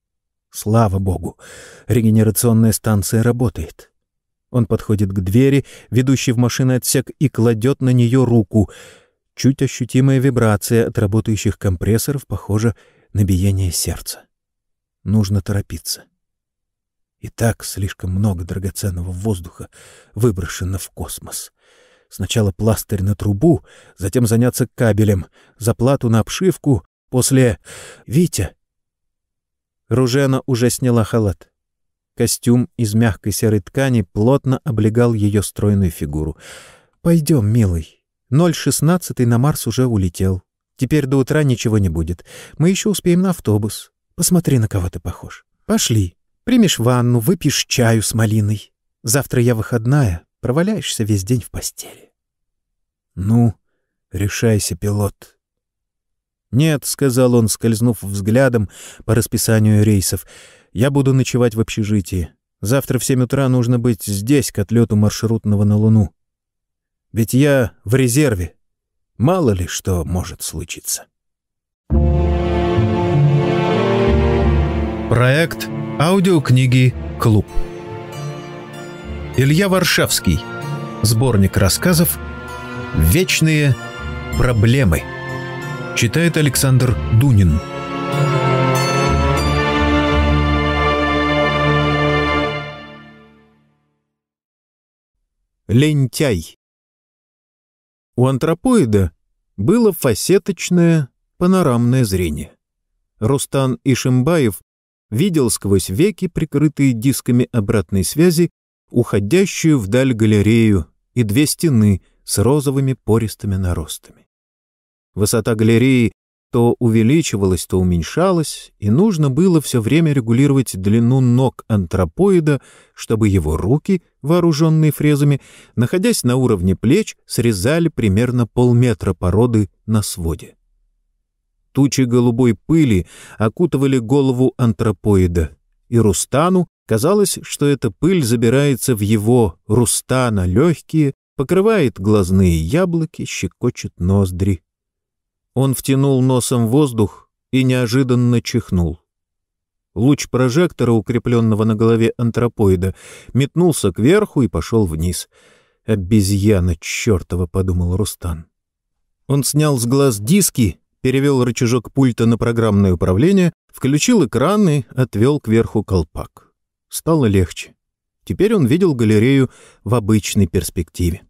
Слава богу, регенерационная станция работает. Он подходит к двери, ведущей в машинный отсек, и кладет на нее руку. Чуть ощутимая вибрация от работающих компрессоров, похожа на биение сердца. Нужно торопиться. И так слишком много драгоценного воздуха выброшено в космос. Сначала пластырь на трубу, затем заняться кабелем, заплату на обшивку, после... Витя! Ружена уже сняла халат. Костюм из мягкой серой ткани плотно облегал ее стройную фигуру. «Пойдем, милый. ноль шестнадцать на Марс уже улетел. Теперь до утра ничего не будет. Мы еще успеем на автобус. Посмотри, на кого ты похож. Пошли. Примешь ванну, выпьешь чаю с малиной. Завтра я выходная, проваляешься весь день в постели». «Ну, решайся, пилот». «Нет», — сказал он, скользнув взглядом по расписанию рейсов, — «я буду ночевать в общежитии. Завтра в семь утра нужно быть здесь к отлету маршрутного на Луну. Ведь я в резерве. Мало ли что может случиться». Проект аудиокниги «Клуб». Илья Варшавский. Сборник рассказов «Вечные проблемы». Читает Александр Дунин. Лентяй. У антропоида было фасеточное панорамное зрение. Рустан Ишимбаев видел сквозь веки, прикрытые дисками обратной связи, уходящую вдаль галерею и две стены с розовыми пористыми наростами. Высота галереи то увеличивалась, то уменьшалась, и нужно было все время регулировать длину ног антропоида, чтобы его руки, вооруженные фрезами, находясь на уровне плеч, срезали примерно полметра породы на своде. Тучи голубой пыли окутывали голову антропоида, и Рустану казалось, что эта пыль забирается в его, Рустана, легкие, покрывает глазные яблоки, щекочет ноздри. Он втянул носом воздух и неожиданно чихнул. Луч прожектора, укрепленного на голове антропоида, метнулся кверху и пошел вниз. «Обезьяна чертова», — подумал Рустан. Он снял с глаз диски, перевел рычажок пульта на программное управление, включил экран и отвел кверху колпак. Стало легче. Теперь он видел галерею в обычной перспективе.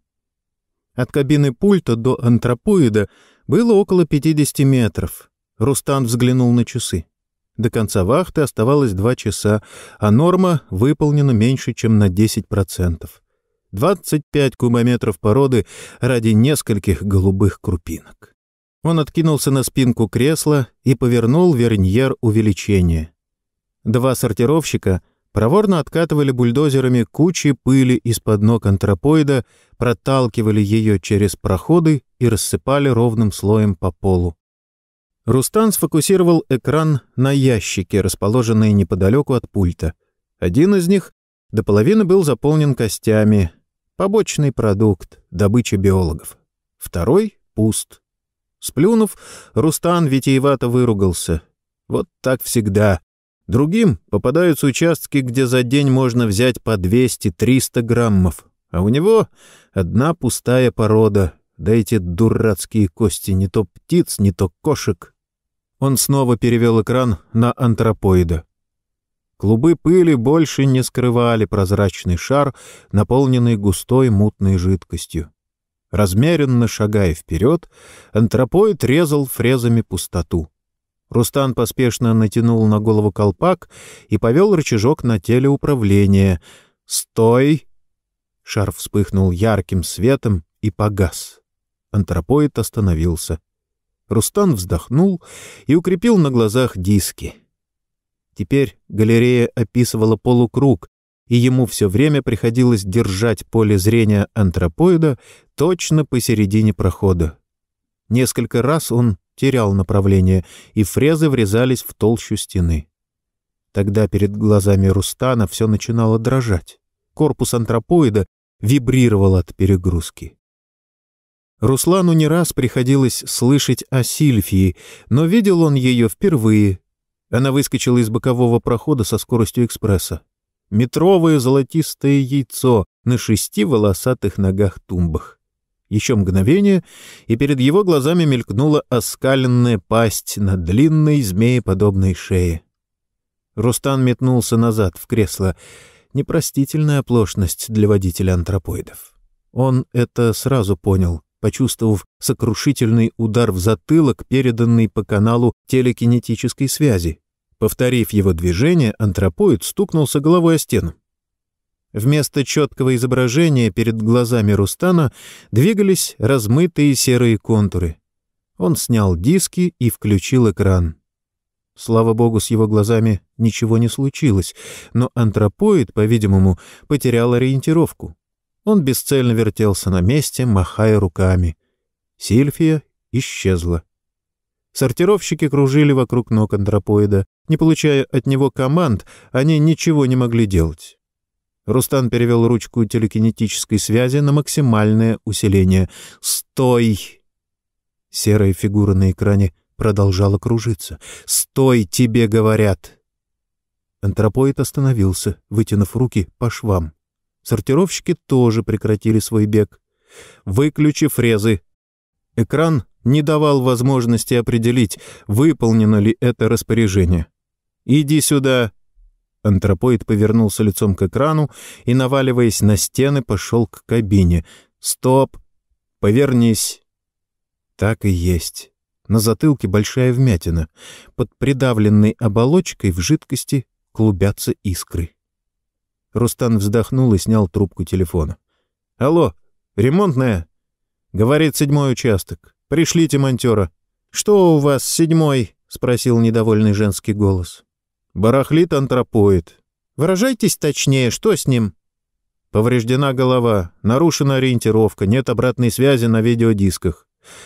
От кабины пульта до антропоида было около пятидесяти метров. Рустан взглянул на часы. До конца вахты оставалось два часа, а норма выполнена меньше, чем на десять процентов. двадцать пять кубометров породы ради нескольких голубых крупинок. Он откинулся на спинку кресла и повернул верньер увеличения. Два сортировщика проворно откатывали бульдозерами кучи пыли из-под ног антропоида, проталкивали ее через проходы и рассыпали ровным слоем по полу. Рустан сфокусировал экран на ящике, расположенные неподалеку от пульта. Один из них до половины был заполнен костями. Побочный продукт, добыча биологов. Второй — пуст. Сплюнув, Рустан витиевато выругался. Вот так всегда. Другим попадаются участки, где за день можно взять по двести-триста граммов, а у него одна пустая порода, да эти дурацкие кости, не то птиц, не то кошек. Он снова перевел экран на антропоида. Клубы пыли больше не скрывали прозрачный шар, наполненный густой мутной жидкостью. Размеренно шагая вперед, антропоид резал фрезами пустоту. Рустан поспешно натянул на голову колпак и повел рычажок на телеуправление. «Стой!» Шар вспыхнул ярким светом и погас. Антропоид остановился. Рустан вздохнул и укрепил на глазах диски. Теперь галерея описывала полукруг, и ему все время приходилось держать поле зрения антропоида точно посередине прохода. Несколько раз он терял направление, и фрезы врезались в толщу стены. Тогда перед глазами Рустана все начинало дрожать. Корпус антропоида вибрировал от перегрузки. Руслану не раз приходилось слышать о Сильфии, но видел он ее впервые. Она выскочила из бокового прохода со скоростью экспресса. Метровое золотистое яйцо на шести волосатых ногах-тумбах. Еще мгновение, и перед его глазами мелькнула оскаленная пасть на длинной змееподобной шее. Рустан метнулся назад в кресло. Непростительная оплошность для водителя антропоидов. Он это сразу понял, почувствовав сокрушительный удар в затылок, переданный по каналу телекинетической связи. Повторив его движение, антропоид стукнулся головой о стену. Вместо четкого изображения перед глазами Рустана двигались размытые серые контуры. Он снял диски и включил экран. Слава богу, с его глазами ничего не случилось, но антропоид, по-видимому, потерял ориентировку. Он бесцельно вертелся на месте, махая руками. Сильфия исчезла. Сортировщики кружили вокруг ног антропоида. Не получая от него команд, они ничего не могли делать. Рустан перевел ручку телекинетической связи на максимальное усиление. «Стой!» Серая фигура на экране продолжала кружиться. «Стой, тебе говорят!» Антропоид остановился, вытянув руки по швам. Сортировщики тоже прекратили свой бег. «Выключи фрезы!» Экран не давал возможности определить, выполнено ли это распоряжение. «Иди сюда!» Антропоид повернулся лицом к экрану и, наваливаясь на стены, пошел к кабине. «Стоп! Повернись!» Так и есть. На затылке большая вмятина. Под придавленной оболочкой в жидкости клубятся искры. Рустан вздохнул и снял трубку телефона. «Алло, ремонтная?» — говорит седьмой участок. «Пришлите монтера». «Что у вас, седьмой?» — спросил недовольный женский голос. «Барахлит антропоид». «Выражайтесь точнее, что с ним?» «Повреждена голова, нарушена ориентировка, нет обратной связи на видеодисках».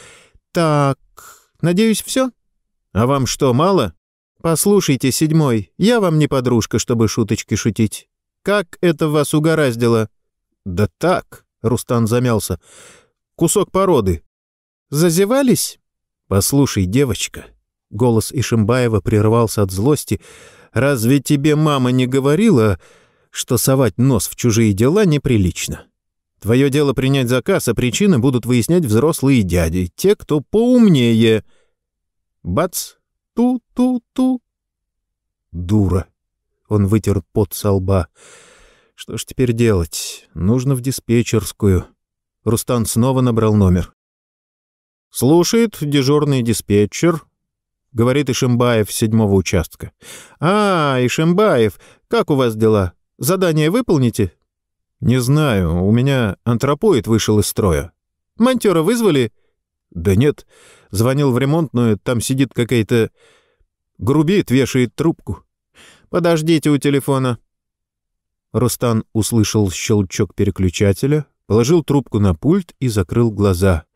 «Так, надеюсь, все?» «А вам что, мало?» «Послушайте, седьмой, я вам не подружка, чтобы шуточки шутить. Как это вас угораздило?» «Да так», — Рустан замялся, — «кусок породы». «Зазевались?» «Послушай, девочка», — голос Ишимбаева прервался от злости, — «разве тебе мама не говорила, что совать нос в чужие дела неприлично? Твое дело принять заказ, а причины будут выяснять взрослые дяди, те, кто поумнее». Бац! Ту-ту-ту. «Дура!» — он вытер пот со лба. «Что ж теперь делать? Нужно в диспетчерскую». Рустан снова набрал номер. «Слушает дежурный диспетчер», — говорит Ишимбаев с седьмого участка. «А, Ишимбаев, как у вас дела? Задание выполните?» «Не знаю, у меня антропоид вышел из строя». «Монтера вызвали?» «Да нет, звонил в ремонтную, там сидит какая-то... грубит, вешает трубку». «Подождите у телефона». Рустан услышал щелчок переключателя, положил трубку на пульт и закрыл глаза.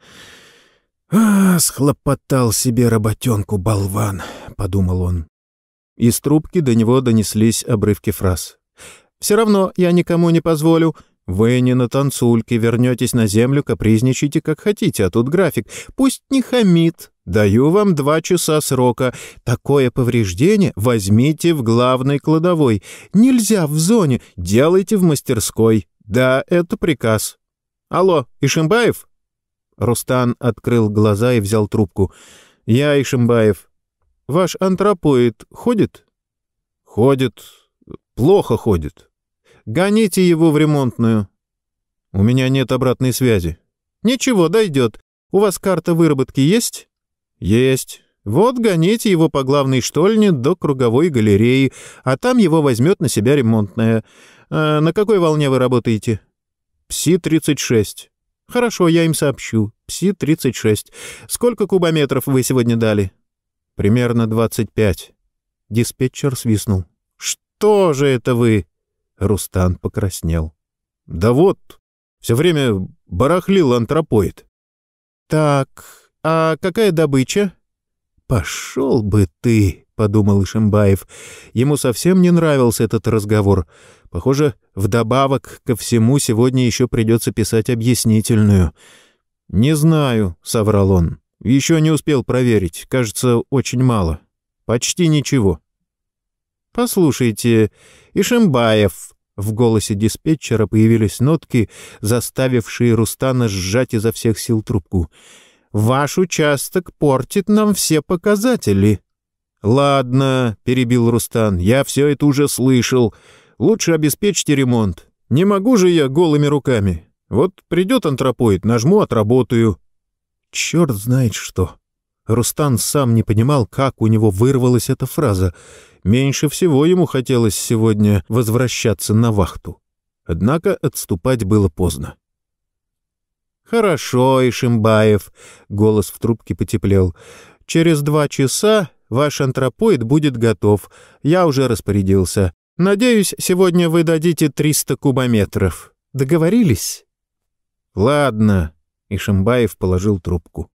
«А, схлопотал себе работенку, болван», — подумал он. Из трубки до него донеслись обрывки фраз. «Все равно я никому не позволю. Вы не на танцульке, вернетесь на землю, капризничайте как хотите, а тут график. Пусть не хамит. Даю вам два часа срока. Такое повреждение возьмите в главной кладовой. Нельзя в зоне, делайте в мастерской. Да, это приказ. Алло, Ишимбаев?» Рустан открыл глаза и взял трубку. «Я Ишимбаев. Ваш антропоид ходит?» «Ходит. Плохо ходит. Гоните его в ремонтную». «У меня нет обратной связи». «Ничего, дойдет. У вас карта выработки есть?» «Есть. Вот гоните его по главной штольне до круговой галереи, а там его возьмет на себя ремонтная. А на какой волне вы работаете?» «Пси тридцать шесть». «Хорошо, я им сообщу. Пси тридцать шесть. Сколько кубометров вы сегодня дали?» «Примерно двадцать пять». Диспетчер свистнул. «Что же это вы?» Рустан покраснел. «Да вот, все время барахлил антропоид». «Так, а какая добыча?» «Пошел бы ты», — подумал Ишимбаев. Ему совсем не нравился этот разговор. Похоже, вдобавок ко всему сегодня еще придется писать объяснительную. «Не знаю», — соврал он. «Еще не успел проверить. Кажется, очень мало. Почти ничего». «Послушайте, Ишимбаев!» В голосе диспетчера появились нотки, заставившие Рустана сжать изо всех сил трубку. «Ваш участок портит нам все показатели». «Ладно», — перебил Рустан, — «я все это уже слышал. Лучше обеспечьте ремонт. Не могу же я голыми руками. Вот придет антропоид, нажму, отработаю». Черт знает что. Рустан сам не понимал, как у него вырвалась эта фраза. Меньше всего ему хотелось сегодня возвращаться на вахту. Однако отступать было поздно. «Хорошо, Ишимбаев», — голос в трубке потеплел. «Через два часа ваш антропоид будет готов. Я уже распорядился. Надеюсь, сегодня вы дадите триста кубометров. Договорились?» «Ладно», — Ишимбаев положил трубку.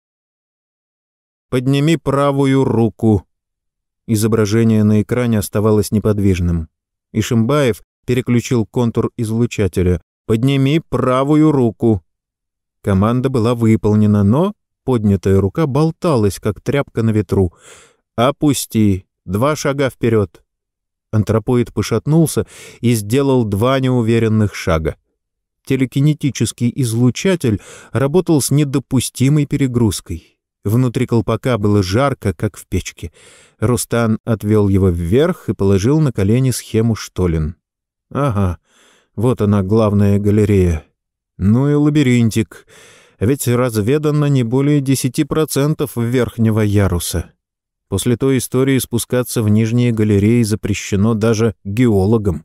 «Подними правую руку». Изображение на экране оставалось неподвижным. Ишимбаев переключил контур излучателя. «Подними правую руку». Команда была выполнена, но поднятая рука болталась, как тряпка на ветру. «Опусти. Два шага вперед». Антропоид пошатнулся и сделал два неуверенных шага. Телекинетический излучатель работал с недопустимой перегрузкой. Внутри колпака было жарко, как в печке. Рустан отвел его вверх и положил на колени схему штолен. «Ага, вот она, главная галерея. Ну и лабиринтик. Ведь разведано не более десяти процентов верхнего яруса. После той истории спускаться в нижние галереи запрещено даже геологам.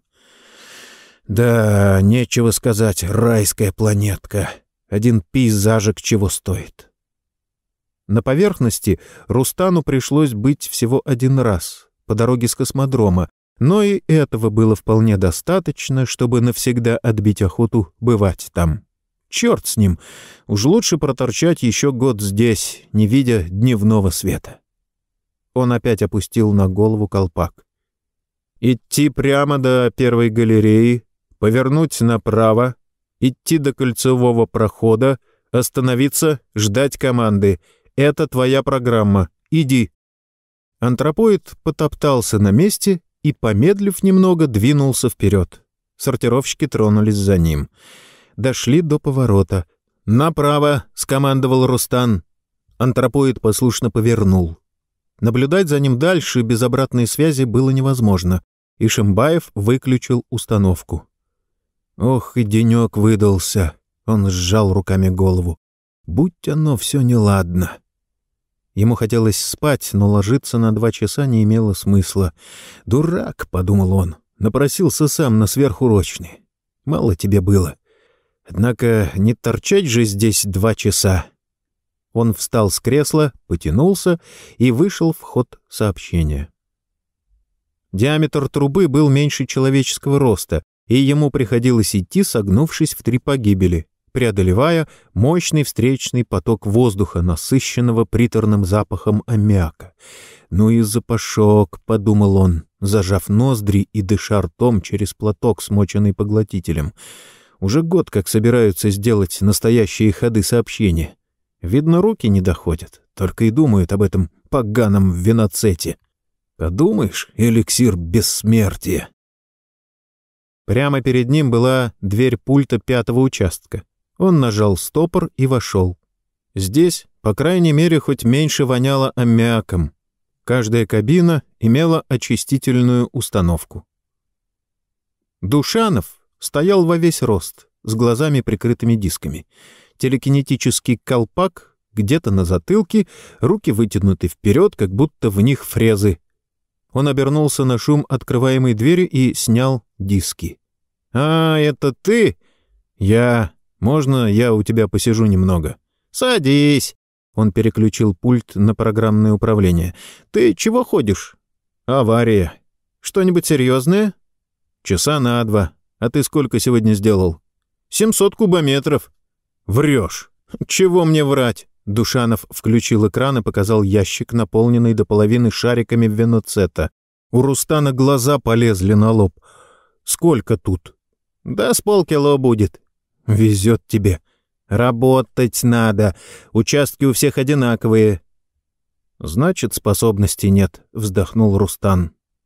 Да, нечего сказать, райская планетка. Один пейзажик чего стоит». На поверхности Рустану пришлось быть всего один раз, по дороге с космодрома, но и этого было вполне достаточно, чтобы навсегда отбить охоту бывать там. Черт с ним, уж лучше проторчать еще год здесь, не видя дневного света. Он опять опустил на голову колпак. «Идти прямо до первой галереи, повернуть направо, идти до кольцевого прохода, остановиться, ждать команды. Это твоя программа. Иди». Антропоид потоптался на месте и, помедлив немного, двинулся вперед. Сортировщики тронулись за ним. Дошли до поворота. «Направо!» — скомандовал Рустан. Антропоид послушно повернул. Наблюдать за ним дальше без обратной связи было невозможно. Ишимбаев выключил установку. Ох, и денек выдался. Он сжал руками голову. Будь оно все неладно. Ему хотелось спать, но ложиться на два часа не имело смысла. «Дурак», — подумал он, — напросился сам на сверхурочный. Мало тебе было. Однако не торчать же здесь два часа. Он встал с кресла, потянулся и вышел в ход сообщения. Диаметр трубы был меньше человеческого роста, и ему приходилось идти, согнувшись в три погибели, преодолевая мощный встречный поток воздуха, насыщенного приторным запахом аммиака. «Ну и запашок», — подумал он, зажав ноздри и дыша ртом через платок, смоченный поглотителем. «Уже год как собираются сделать настоящие ходы сообщения. Видно, руки не доходят, только и думают об этом поганом виноцете. Подумаешь, эликсир бессмертия». Прямо перед ним была дверь пульта пятого участка. Он нажал стопор и вошел. Здесь, по крайней мере, хоть меньше воняло аммиаком. Каждая кабина имела очистительную установку. Душанов стоял во весь рост, с глазами прикрытыми дисками. Телекинетический колпак где-то на затылке, руки вытянуты вперед, как будто в них фрезы. Он обернулся на шум открываемой двери и снял диски. «А, это ты? Я... Можно я у тебя посижу немного?» «Садись!» Он переключил пульт на программное управление. «Ты чего ходишь?» «Авария. Что-нибудь серьезное?» «Часа на два. А ты сколько сегодня сделал?» «Семьсот кубометров». «Врешь. Чего мне врать?» Душанов включил экран и показал ящик, наполненный до половины шариками виноцета. У Рустана глаза полезли на лоб. «Сколько тут?» «Да с полкило будет». «Везет тебе. Работать надо. Участки у всех одинаковые». «Значит, способностей нет», — вздохнул Рустан.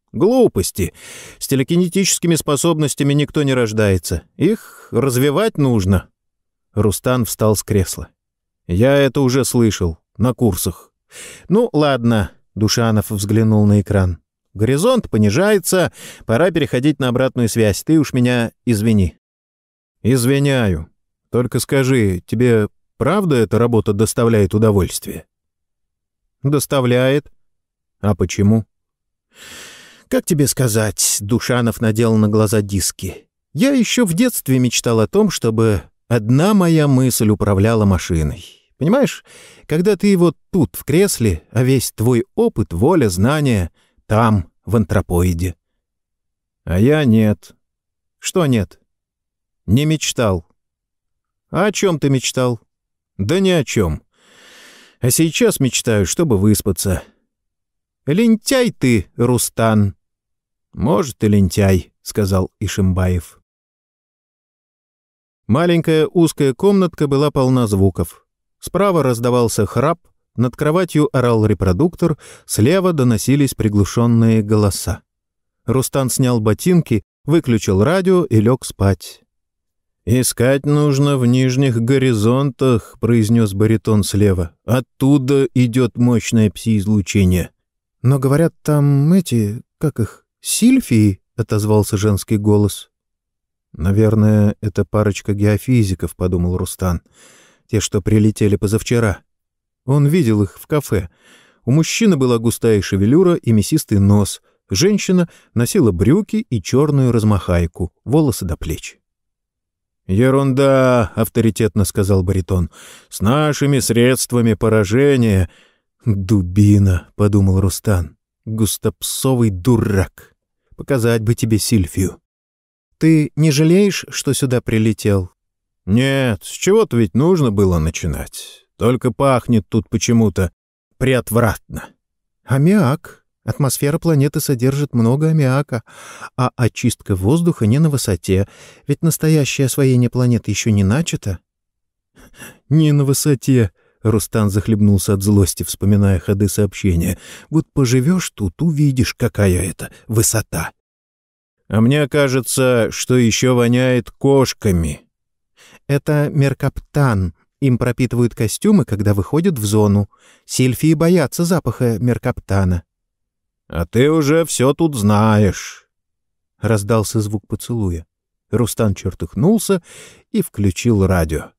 Глупости. С телекинетическими способностями никто не рождается. Их развивать нужно. Рустан встал с кресла. Я это уже слышал на курсах. Ну, ладно, Душанов взглянул на экран. Горизонт понижается, пора переходить на обратную связь. Ты уж меня извини. Извиняю. Только скажи, тебе правда эта работа доставляет удовольствие? Доставляет. А почему? Как тебе сказать, Душанов надел на глаза диски. Я еще в детстве мечтал о том, чтобы одна моя мысль управляла машиной. Понимаешь, когда ты вот тут, в кресле, а весь твой опыт, воля, знания там, в антропоиде. А я нет. Что нет? Не мечтал. А о чем ты мечтал? Да ни о чем. А сейчас мечтаю, чтобы выспаться. Лентяй ты, Рустан. Может, и лентяй, сказал Ишимбаев. Маленькая узкая комнатка была полна звуков. Справа раздавался храп, над кроватью орал репродуктор, слева доносились приглушенные голоса. Рустан снял ботинки, выключил радио и лег спать. «Искать нужно в нижних горизонтах», — произнес баритон слева. «Оттуда идет мощное пси-излучение». «Но, говорят, там эти, как их, сильфии?» — отозвался женский голос. «Наверное, это парочка геофизиков», — подумал Рустан. «Те, что прилетели позавчера». Он видел их в кафе. У мужчины была густая шевелюра и мясистый нос. Женщина носила брюки и черную размахайку, волосы до плеч. «Ерунда», — авторитетно сказал баритон. «С нашими средствами поражения...» «Дубина», — подумал Рустан. «Густопсовый дурак. Показать бы тебе Сильфию». «Ты не жалеешь, что сюда прилетел?» «Нет, с чего-то ведь нужно было начинать. Только пахнет тут почему-то приотвратно». «Аммиак. Атмосфера планеты содержит много аммиака, а очистка воздуха не на высоте, ведь настоящее освоение планеты еще не начато». «Не на высоте», — Рустан захлебнулся от злости, вспоминая ходы сообщения. «Вот поживешь тут, увидишь, какая это высота». «А мне кажется, что еще воняет кошками». «Это меркаптан. Им пропитывают костюмы, когда выходят в зону. Сильфии боятся запаха меркаптана». «А ты уже все тут знаешь». Раздался звук поцелуя. Рустан чертыхнулся и включил радио.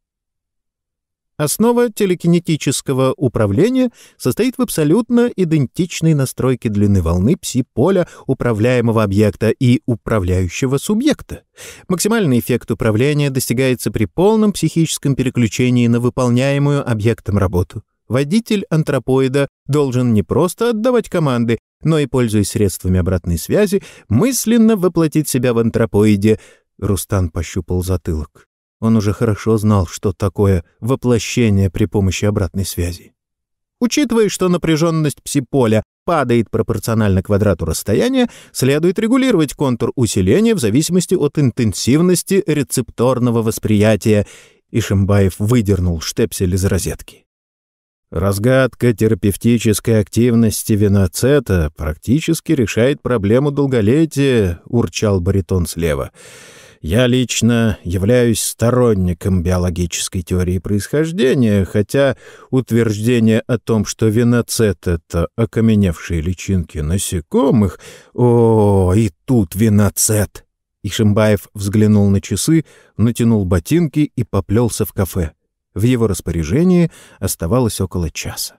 Основа телекинетического управления состоит в абсолютно идентичной настройке длины волны пси-поля управляемого объекта и управляющего субъекта. Максимальный эффект управления достигается при полном психическом переключении на выполняемую объектом работу. Водитель антропоида должен не просто отдавать команды, но и, пользуясь средствами обратной связи, мысленно воплотить себя в антропоиде. Рустан пощупал затылок. Он уже хорошо знал, что такое воплощение при помощи обратной связи. Учитывая, что напряженность пси-поля падает пропорционально квадрату расстояния, следует регулировать контур усиления в зависимости от интенсивности рецепторного восприятия. Ишимбаев выдернул штепсель из розетки. Разгадка терапевтической активности виноцета практически решает проблему долголетия, урчал баритон слева. Я лично являюсь сторонником биологической теории происхождения, хотя утверждение о том, что виноцет — это окаменевшие личинки насекомых... О, и тут виноцет! Ишимбаев взглянул на часы, натянул ботинки и поплелся в кафе. В его распоряжении оставалось около часа.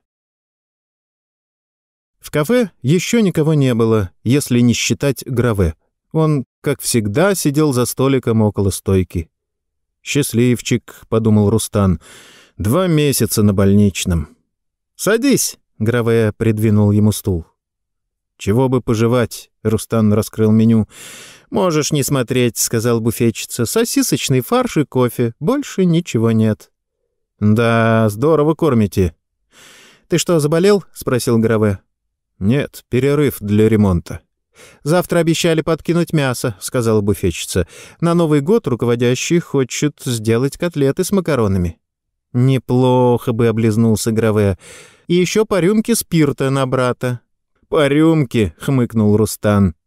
В кафе еще никого не было, если не считать Граве. Он, как всегда, сидел за столиком около стойки. «Счастливчик», — подумал Рустан, — «два месяца на больничном». «Садись», — Граве придвинул ему стул. «Чего бы пожевать?» — Рустан раскрыл меню. «Можешь не смотреть», — сказал буфетчица. «Сосисочный фарш и кофе. Больше ничего нет». «Да, здорово кормите». «Ты что, заболел?» — спросил Граве. «Нет, перерыв для ремонта». «Завтра обещали подкинуть мясо», — сказала буфетчица. «На Новый год руководящий хочет сделать котлеты с макаронами». «Неплохо бы», — облизнулся Граве. «И еще по рюмке спирта на брата». «По рюмке», — хмыкнул Рустан.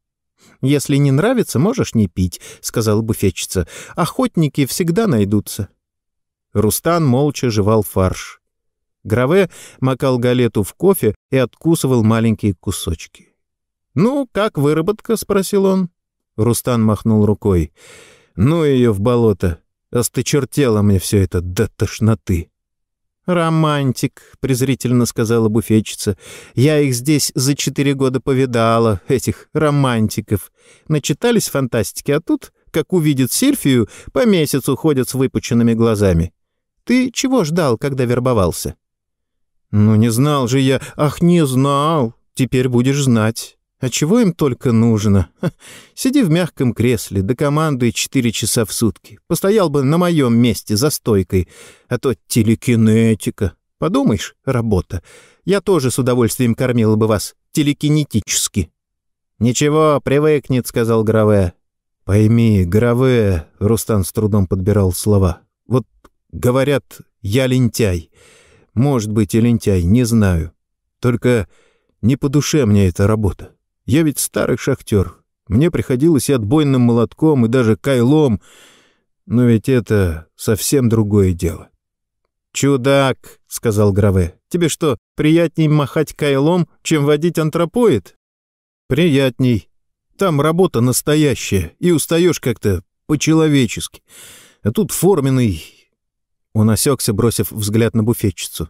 «Если не нравится, можешь не пить», — сказала буфетчица. «Охотники всегда найдутся». Рустан молча жевал фарш. Граве макал галету в кофе и откусывал маленькие кусочки. «Ну, как выработка?» — спросил он. Рустан махнул рукой. «Ну ее в болото! Осточертело мне все это до тошноты!» «Романтик», — презрительно сказала буфетчица. «Я их здесь за четыре года повидала, этих романтиков. Начитались фантастики, а тут, как увидят Сильфию, по месяцу ходят с выпученными глазами. Ты чего ждал, когда вербовался?» «Ну, не знал же я. Ах, не знал. Теперь будешь знать. А чего им только нужно? Ха, сиди в мягком кресле, да командуй четыре часа в сутки. Постоял бы на моем месте за стойкой. А то телекинетика. Подумаешь, работа. Я тоже с удовольствием кормила бы вас телекинетически». «Ничего, привыкнет», — сказал Граве. «Пойми, Граве», — Рустан с трудом подбирал слова. «Вот говорят, я лентяй. Может быть, и лентяй, не знаю. Только не по душе мне эта работа. Я ведь старый шахтер. Мне приходилось и отбойным молотком, и даже кайлом. Но ведь это совсем другое дело». «Чудак», — сказал Граве. «Тебе что, приятней махать кайлом, чем водить антропоид?» «Приятней. Там работа настоящая, и устаешь как-то по-человечески. А тут форменный...» Он осекся, бросив взгляд на буфетчицу.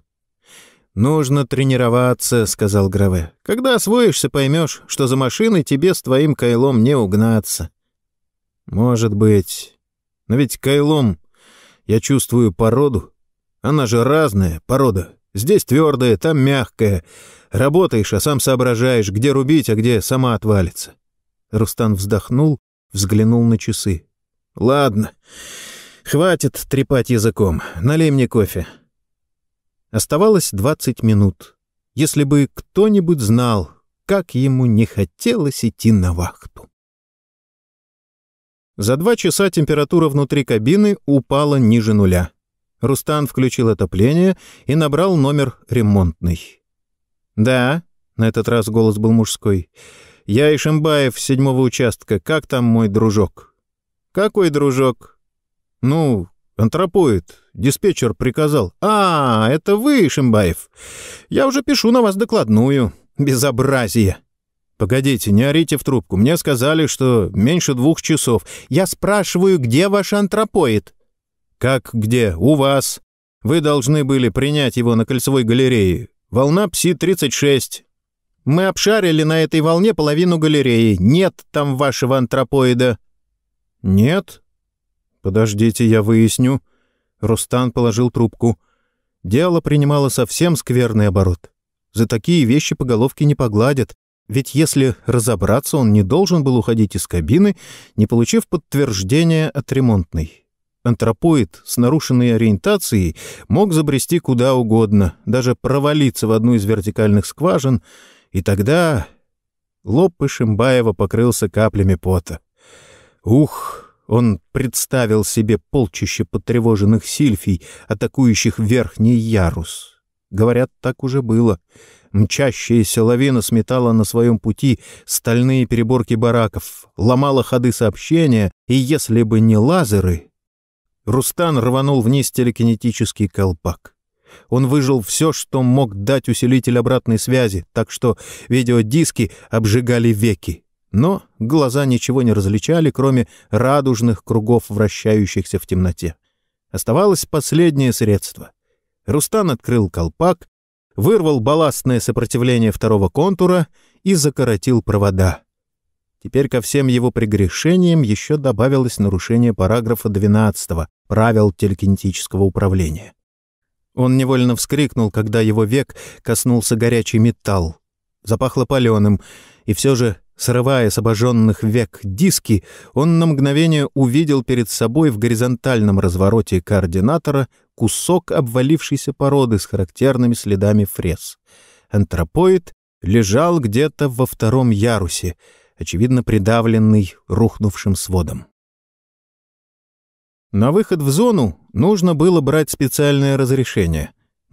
«Нужно тренироваться», — сказал Граве. «Когда освоишься, поймешь, что за машиной тебе с твоим кайлом не угнаться». «Может быть. Но ведь кайлом я чувствую породу. Она же разная, порода. Здесь твердая, там мягкая. Работаешь, а сам соображаешь, где рубить, а где сама отвалится». Рустан вздохнул, взглянул на часы. «Ладно, хватит трепать языком. Налей мне кофе». Оставалось двадцать минут. Если бы кто-нибудь знал, как ему не хотелось идти на вахту. За два часа температура внутри кабины упала ниже нуля. Рустан включил отопление и набрал номер ремонтный. «Да», — на этот раз голос был мужской, — «я Ишимбаев с седьмого участка. Как там мой дружок?» «Какой дружок?» «Ну, антропоид. Диспетчер приказал». «А, это вы, Ишимбаев. Я уже пишу на вас докладную. Безобразие». «Погодите, не орите в трубку. Мне сказали, что меньше двух часов. Я спрашиваю, где ваш антропоид?» «Как где? У вас. Вы должны были принять его на Кольцевой галерее. Волна Пси тридцать шесть. Мы обшарили на этой волне половину галереи. Нет там вашего антропоида». «Нет? Подождите, я выясню». Рустан положил трубку. Дело принимало совсем скверный оборот. За такие вещи по головке не погладят. Ведь если разобраться, он не должен был уходить из кабины, не получив подтверждения от ремонтной. Антропоид с нарушенной ориентацией мог забрести куда угодно, даже провалиться в одну из вертикальных скважин, и тогда лоб Ишимбаева покрылся каплями пота. Ух! Он представил себе полчище потревоженных сильфий, атакующих верхний ярус. Говорят, так уже было. Мчащаяся лавина сметала на своем пути стальные переборки бараков, ломала ходы сообщения, и если бы не лазеры... Рустан рванул вниз телекинетический колпак. Он выжил все, что мог дать усилитель обратной связи, так что видеодиски обжигали веки. Но глаза ничего не различали, кроме радужных кругов, вращающихся в темноте. Оставалось последнее средство. Рустан открыл колпак, вырвал балластное сопротивление второго контура и закоротил провода. Теперь ко всем его прегрешениям еще добавилось нарушение параграфа двенадцатого правил телекинетического управления. Он невольно вскрикнул, когда его век коснулся горячий металл. Запахло паленым, и все же, срывая с обожженных век диски, он на мгновение увидел перед собой в горизонтальном развороте координатора кусок обвалившейся породы с характерными следами фрез. Антропоид лежал где-то во втором ярусе, очевидно придавленный рухнувшим сводом. На выход в зону нужно было брать специальное разрешение,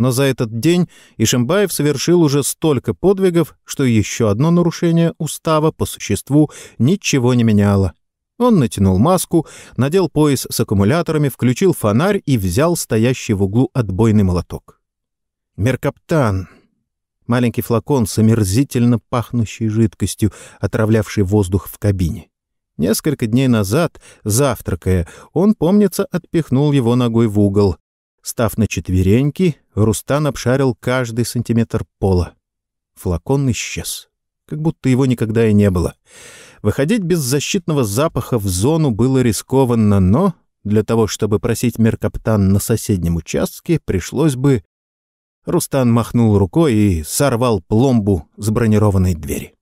Но за этот день Ишимбаев совершил уже столько подвигов, что еще одно нарушение устава по существу ничего не меняло. Он натянул маску, надел пояс с аккумуляторами, включил фонарь и взял стоящий в углу отбойный молоток. Меркаптан. Маленький флакон с омерзительно пахнущей жидкостью, отравлявший воздух в кабине. Несколько дней назад, завтракая, он, помнится, отпихнул его ногой в угол. Став на четвереньки, Рустан обшарил каждый сантиметр пола. Флакон исчез, как будто его никогда и не было. Выходить без защитного запаха в зону было рискованно, но для того, чтобы просить меркаптан на соседнем участке, пришлось бы... Рустан махнул рукой и сорвал пломбу с бронированной двери.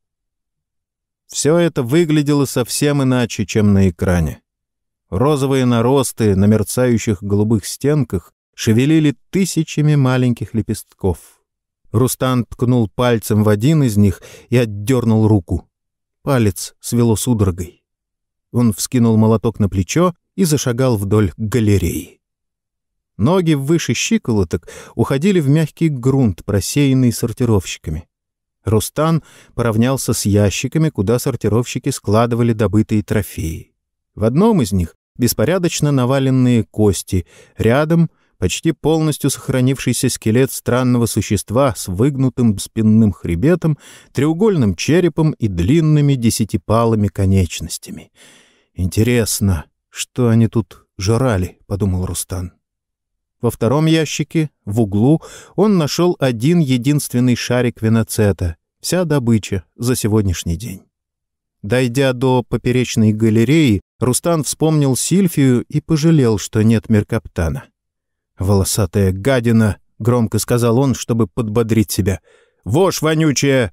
Все это выглядело совсем иначе, чем на экране. Розовые наросты на мерцающих голубых стенках шевелили тысячами маленьких лепестков. Рустан ткнул пальцем в один из них и отдернул руку. Палец свело судорогой. Он вскинул молоток на плечо и зашагал вдоль галереи. Ноги выше щиколоток уходили в мягкий грунт, просеянный сортировщиками. Рустан поравнялся с ящиками, куда сортировщики складывали добытые трофеи. В одном из них беспорядочно наваленные кости, рядом почти полностью сохранившийся скелет странного существа с выгнутым спинным хребетом, треугольным черепом и длинными десятипалыми конечностями. «Интересно, что они тут жрали?» — подумал Рустан. Во втором ящике, в углу, он нашел один единственный шарик виноцета, вся добыча за сегодняшний день. Дойдя до поперечной галереи, Рустан вспомнил Сильфию и пожалел, что нет меркаптана. «Волосатая гадина!» — громко сказал он, чтобы подбодрить себя. «Вошь вонючая!»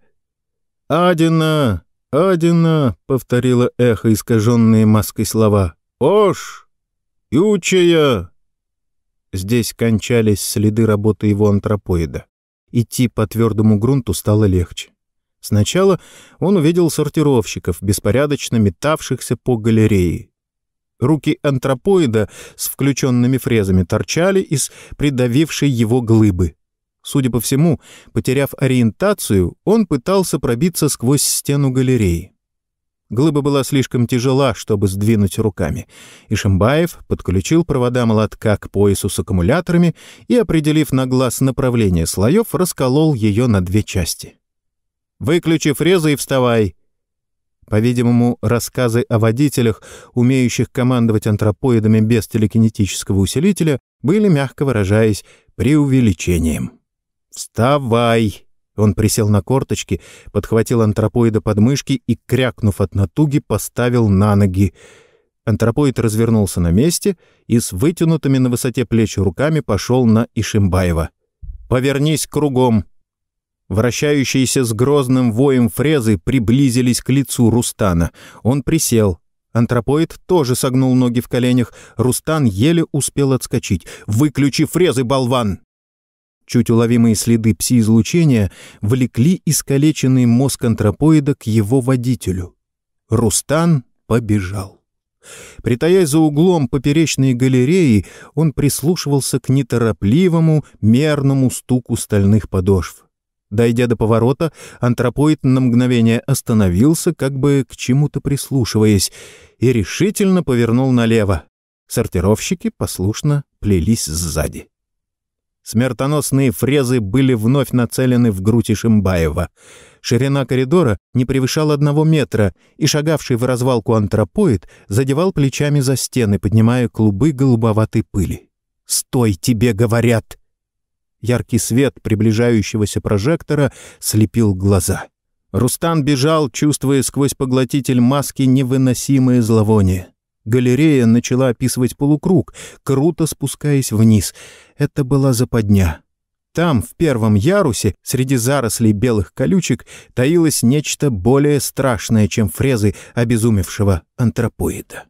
«Адина! Адина!» — повторило эхо, искаженные маской слова. «Ош! Ючая!» Здесь кончались следы работы его антропоида. Идти по твердому грунту стало легче. Сначала он увидел сортировщиков, беспорядочно метавшихся по галерее. Руки антропоида с включенными фрезами торчали из придавившей его глыбы. Судя по всему, потеряв ориентацию, он пытался пробиться сквозь стену галереи. Глыба была слишком тяжела, чтобы сдвинуть руками. Ишимбаев подключил провода молотка к поясу с аккумуляторами и, определив на глаз направление слоев, расколол ее на две части. «Выключи фрезы и вставай!» По-видимому, рассказы о водителях, умеющих командовать антропоидами без телекинетического усилителя, были, мягко выражаясь, преувеличением. «Вставай!» Он присел на корточки, подхватил антропоида под мышки и, крякнув от натуги, поставил на ноги. Антропоид развернулся на месте и с вытянутыми на высоте плеч руками пошел на Ишимбаева. «Повернись кругом!» Вращающиеся с грозным воем фрезы приблизились к лицу Рустана. Он присел. Антропоид тоже согнул ноги в коленях. Рустан еле успел отскочить. «Выключи фрезы, болван!» Чуть уловимые следы пси-излучения влекли искалеченный мозг антропоида к его водителю. Рустан побежал. Притаясь за углом поперечной галереи, он прислушивался к неторопливому, мерному стуку стальных подошв. Дойдя до поворота, антропоид на мгновение остановился, как бы к чему-то прислушиваясь, и решительно повернул налево. Сортировщики послушно плелись сзади. Смертоносные фрезы были вновь нацелены в грудь Ишимбаева. Ширина коридора не превышала одного метра, и шагавший в развалку антропоид задевал плечами за стены, поднимая клубы голубоватой пыли. «Стой, тебе говорят!» Яркий свет приближающегося прожектора слепил глаза. Рустан бежал, чувствуя сквозь поглотитель маски невыносимое зловоние. Галерея начала описывать полукруг, круто спускаясь вниз. Это была западня. Там, в первом ярусе, среди зарослей белых колючек, таилось нечто более страшное, чем фрезы обезумевшего антропоида.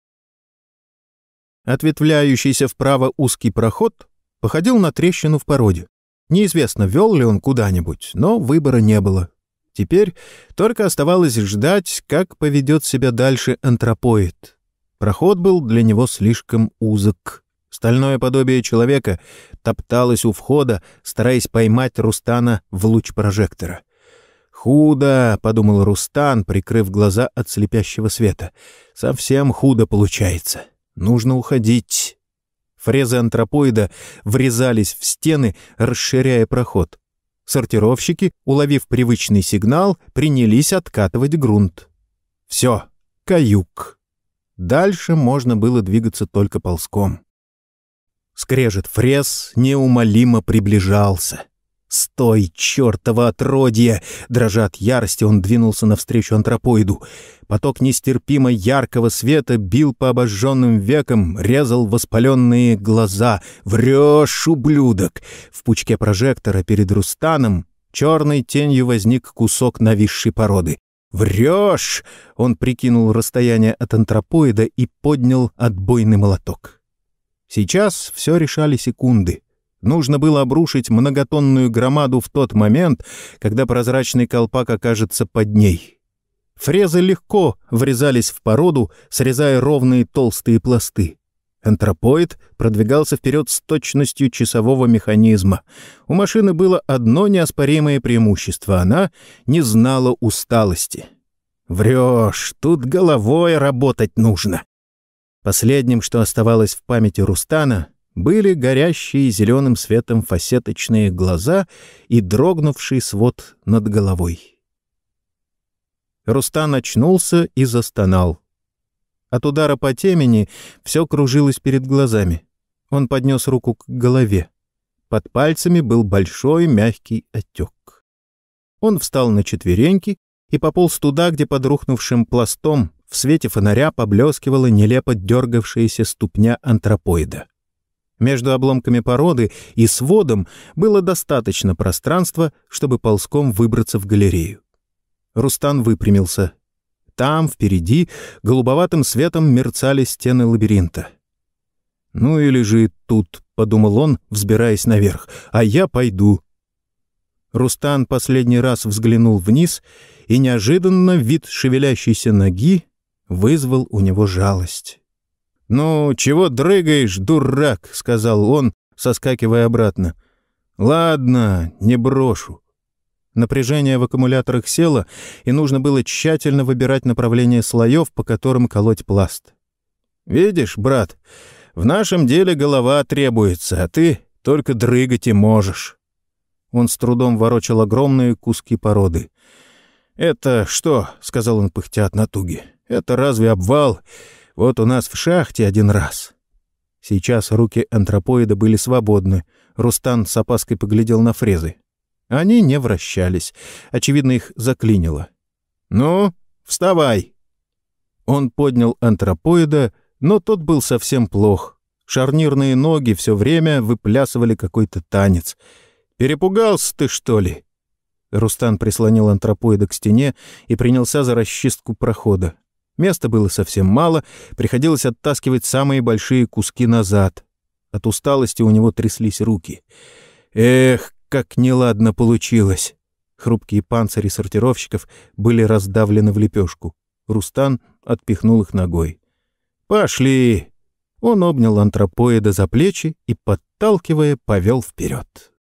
Ответвляющийся вправо узкий проход походил на трещину в породе. Неизвестно, вел ли он куда-нибудь, но выбора не было. Теперь только оставалось ждать, как поведет себя дальше антропоид. Проход был для него слишком узок, Стальное подобие человека топталось у входа, стараясь поймать Рустана в луч прожектора. «Худо», — подумал Рустан, прикрыв глаза от слепящего света. «Совсем худо получается. Нужно уходить». Фрезы антропоида врезались в стены, расширяя проход. Сортировщики, уловив привычный сигнал, принялись откатывать грунт. Все, каюк. Дальше можно было двигаться только ползком. Скрежет фрез неумолимо приближался. «Стой, чертово отродье!» Дрожа от ярости, он двинулся навстречу антропоиду. Поток нестерпимо яркого света бил по обожженным векам, резал воспаленные глаза. «Врешь, ублюдок!» В пучке прожектора перед Рустаном черной тенью возник кусок нависшей породы. «Врешь!» Он прикинул расстояние от антропоида и поднял отбойный молоток. Сейчас все решали секунды. Нужно было обрушить многотонную громаду в тот момент, когда прозрачный колпак окажется под ней. Фрезы легко врезались в породу, срезая ровные толстые пласты. Антропоид продвигался вперед с точностью часового механизма. У машины было одно неоспоримое преимущество — она не знала усталости. «Врешь, тут головой работать нужно». Последним, что оставалось в памяти Рустана, были горящие зеленым светом фасеточные глаза и дрогнувший свод над головой. Рустан очнулся и застонал. От удара по темени все кружилось перед глазами. Он поднес руку к голове. Под пальцами был большой мягкий отек. Он встал на четвереньки и пополз туда, где под рухнувшим пластом в свете фонаря поблескивала нелепо дергавшаяся ступня антропоида. Между обломками породы и сводом было достаточно пространства, чтобы ползком выбраться в галерею. Рустан выпрямился. Там, впереди, голубоватым светом мерцали стены лабиринта. «Ну и лежит тут», — подумал он, взбираясь наверх, — «а я пойду». Рустан последний раз взглянул вниз, и неожиданно вид шевелящейся ноги вызвал у него жалость. «Ну, чего дрыгаешь, дурак?» — сказал он, соскакивая обратно. «Ладно, не брошу». Напряжение в аккумуляторах село, и нужно было тщательно выбирать направление слоев, по которым колоть пласт. «Видишь, брат, в нашем деле голова требуется, а ты только дрыгать и можешь». Он с трудом ворочал огромные куски породы. «Это что?» — сказал он, пыхтя от натуги. «Это разве обвал? Вот у нас в шахте один раз». Сейчас руки антропоида были свободны. Рустан с опаской поглядел на фрезы. Они не вращались. Очевидно, их заклинило. «Ну, вставай!» Он поднял антропоида, но тот был совсем плох. Шарнирные ноги все время выплясывали какой-то танец. «Перепугался ты, что ли?» Рустан прислонил антропоида к стене и принялся за расчистку прохода. Места было совсем мало, приходилось оттаскивать самые большие куски назад. От усталости у него тряслись руки. «Эх, как неладно получилось!» Хрупкие панцири сортировщиков были раздавлены в лепешку. Рустан отпихнул их ногой. «Пошли!» Он обнял антропоида за плечи и, подталкивая, повел вперед.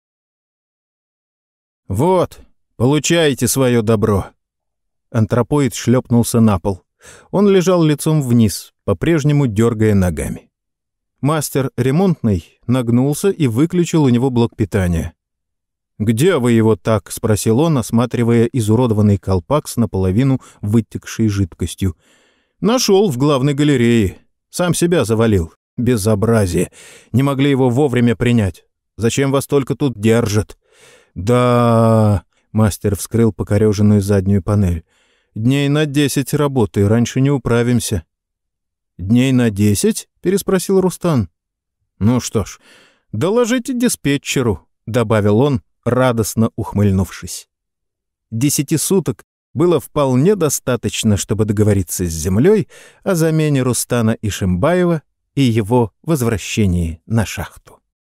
«Вот, получайте свое добро!» Антропоид шлепнулся на пол. Он лежал лицом вниз, по-прежнему дергая ногами. Мастер ремонтный нагнулся и выключил у него блок питания. «Где вы его так?» — спросил он, осматривая изуродованный колпак с наполовину вытекшей жидкостью. «Нашел в главной галерее. Сам себя завалил. Безобразие. Не могли его вовремя принять. Зачем вас только тут держат?» «Да...» — мастер вскрыл покореженную заднюю панель. «Дней на десять работы, раньше не управимся». «Дней на десять?» — переспросил Рустан. «Ну что ж, доложите диспетчеру», — добавил он, радостно ухмыльнувшись. Десяти суток было вполне достаточно, чтобы договориться с землей о замене Рустана Ишимбаева и его возвращении на шахту.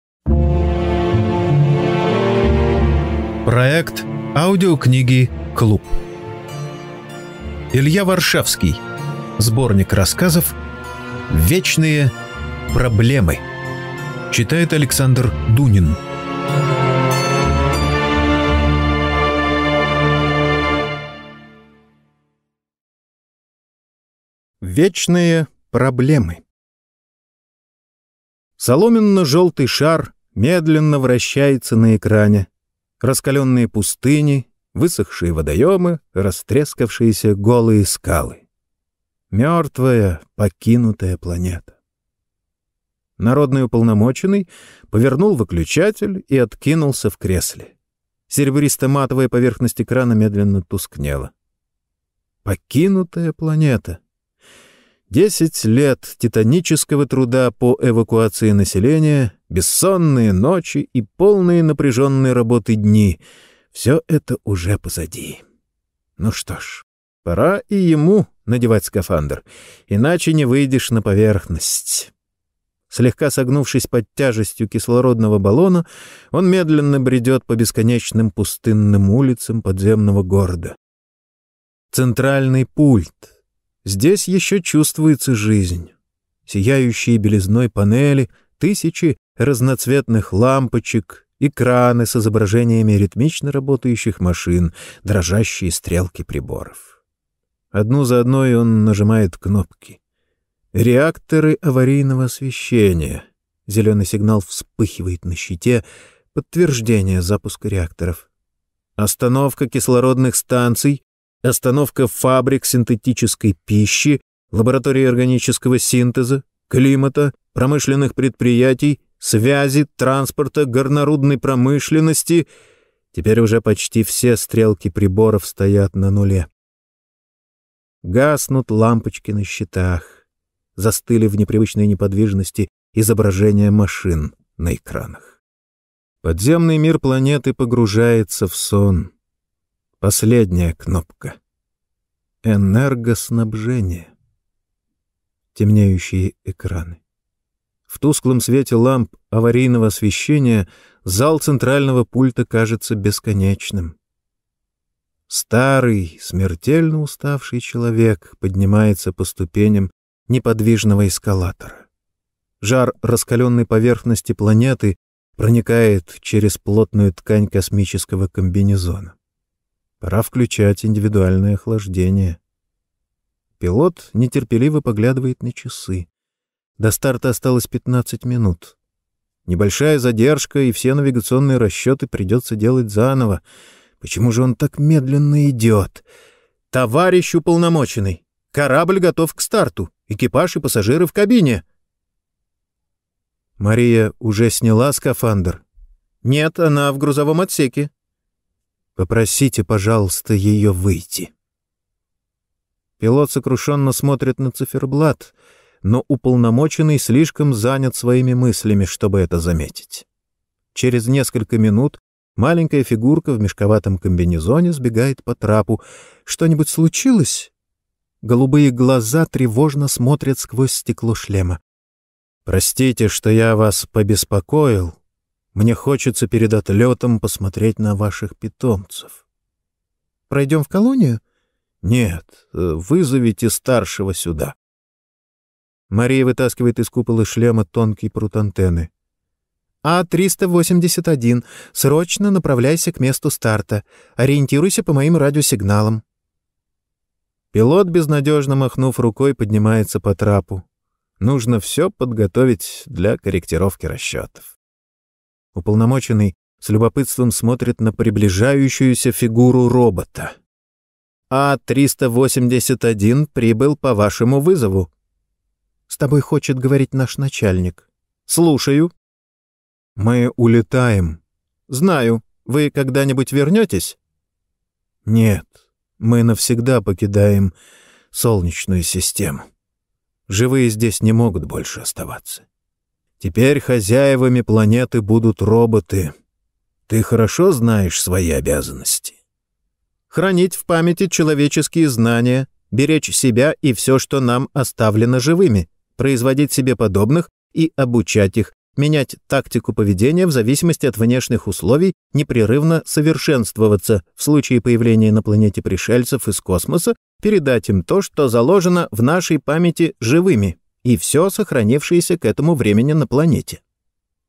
Проект аудиокниги «Клуб». Илья Варшавский. Сборник рассказов «Вечные проблемы». Читает Александр Дунин. Вечные проблемы. Соломенно-желтый шар медленно вращается на экране. Раскаленные пустыни, высохшие водоемы, растрескавшиеся голые скалы. Мертвая, покинутая планета. Народный уполномоченный повернул выключатель и откинулся в кресле. Серебристо-матовая поверхность экрана медленно тускнела. Покинутая планета. Десять лет титанического труда по эвакуации населения, бессонные ночи и полные напряженной работы дни — все это уже позади. Ну что ж, пора и ему надевать скафандр, иначе не выйдешь на поверхность. Слегка согнувшись под тяжестью кислородного баллона, он медленно бредет по бесконечным пустынным улицам подземного города. Центральный пульт. Здесь еще чувствуется жизнь. Сияющие белизной панели, тысячи разноцветных лампочек, экраны с изображениями ритмично работающих машин, дрожащие стрелки приборов. Одну за одной он нажимает кнопки. Реакторы аварийного освещения. Зеленый сигнал вспыхивает на щите, подтверждение запуска реакторов. Остановка кислородных станций, остановка фабрик синтетической пищи, лаборатории органического синтеза, климата, промышленных предприятий, связи, транспорта, горнорудной промышленности. Теперь уже почти все стрелки приборов стоят на нуле. Гаснут лампочки на щитах. Застыли в непривычной неподвижности изображения машин на экранах. Подземный мир планеты погружается в сон. Последняя кнопка. Энергоснабжение. Темнеющие экраны. В тусклом свете ламп аварийного освещения зал центрального пульта кажется бесконечным. Старый, смертельно уставший человек поднимается по ступеням неподвижного эскалатора. Жар раскаленной поверхности планеты проникает через плотную ткань космического комбинезона. Пора включать индивидуальное охлаждение. Пилот нетерпеливо поглядывает на часы. До старта осталось пятнадцать минут. Небольшая задержка, и все навигационные расчеты придется делать заново. Почему же он так медленно идет? «Товарищ уполномоченный! Корабль готов к старту! Экипаж и пассажиры в кабине!» Мария уже сняла скафандр? «Нет, она в грузовом отсеке». «Попросите, пожалуйста, ее выйти». Пилот сокрушенно смотрит на циферблат, но уполномоченный слишком занят своими мыслями, чтобы это заметить. Через несколько минут маленькая фигурка в мешковатом комбинезоне сбегает по трапу. «Что-нибудь случилось?» Голубые глаза тревожно смотрят сквозь стекло шлема. «Простите, что я вас побеспокоил. Мне хочется перед отлетом посмотреть на ваших питомцев». «Пройдем в колонию?» «Нет, вызовите старшего сюда». Мария вытаскивает из купола шлема тонкий прут антенны. А триста восемьдесят один. Срочно направляйся к месту старта. Ориентируйся по моим радиосигналам». Пилот, безнадежно махнув рукой, поднимается по трапу. Нужно все подготовить для корректировки расчетов. Уполномоченный с любопытством смотрит на приближающуюся фигуру робота. А триста восемьдесят один прибыл по вашему вызову. «С тобой хочет говорить наш начальник». «Слушаю». «Мы улетаем». «Знаю. Вы когда-нибудь вернетесь?» «Нет, мы навсегда покидаем Солнечную систему. Живые здесь не могут больше оставаться. Теперь хозяевами планеты будут роботы. Ты хорошо знаешь свои обязанности». «Хранить в памяти человеческие знания, беречь себя и все, что нам оставлено живыми, производить себе подобных и обучать их, менять тактику поведения в зависимости от внешних условий, непрерывно совершенствоваться, в случае появления на планете пришельцев из космоса, передать им то, что заложено в нашей памяти живыми, и все сохранившееся к этому времени на планете».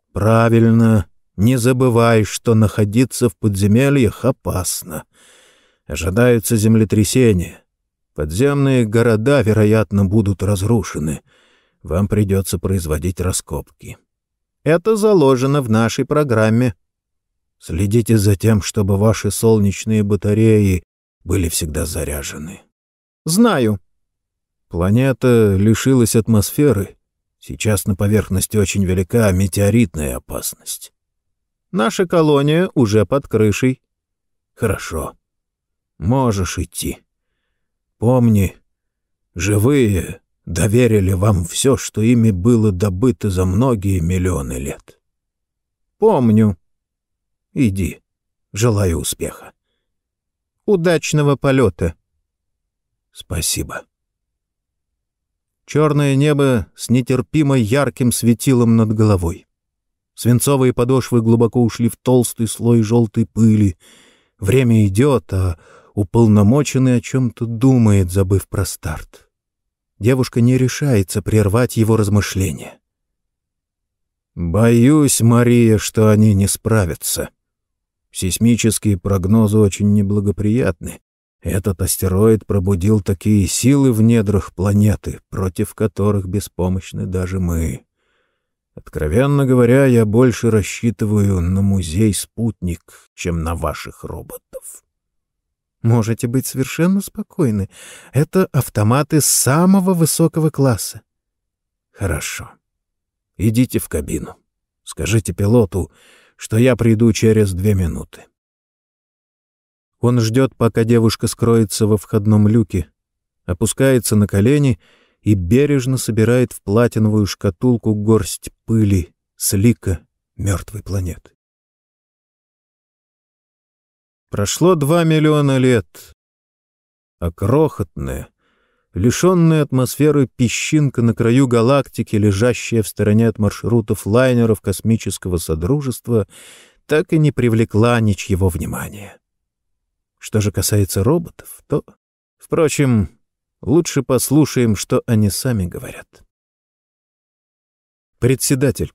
Правильно, не забывай, что находиться в подземельях опасно. Ожидаются землетрясения. Подземные города, вероятно, будут разрушены. Вам придется производить раскопки. Это заложено в нашей программе. Следите за тем, чтобы ваши солнечные батареи были всегда заряжены. Знаю. Планета лишилась атмосферы. Сейчас на поверхности очень велика метеоритная опасность. Наша колония уже под крышей. Хорошо. Можешь идти. Помни, живые доверили вам все, что ими было добыто за многие миллионы лет. Помню. Иди. Желаю успеха. Удачного полета. Спасибо. Черное небо с нетерпимо ярким светилом над головой. Свинцовые подошвы глубоко ушли в толстый слой желтой пыли. Время идет, а уполномоченный о чем-то думает, забыв про старт. Девушка не решается прервать его размышления. «Боюсь, Мария, что они не справятся. Сейсмические прогнозы очень неблагоприятны. Этот астероид пробудил такие силы в недрах планеты, против которых беспомощны даже мы. Откровенно говоря, я больше рассчитываю на музей-спутник, чем на ваших роботов». «Можете быть совершенно спокойны. Это автоматы самого высокого класса». «Хорошо. Идите в кабину. Скажите пилоту, что я приду через две минуты». Он ждет, пока девушка скроется во входном люке, опускается на колени и бережно собирает в платиновую шкатулку горсть пыли с лика мертвой планеты. Прошло два миллиона лет, а крохотная, лишенная атмосферы песчинка на краю галактики, лежащая в стороне от маршрутов лайнеров космического содружества, так и не привлекла ничьего внимания. Что же касается роботов, то, впрочем, лучше послушаем, что они сами говорят. Председатель.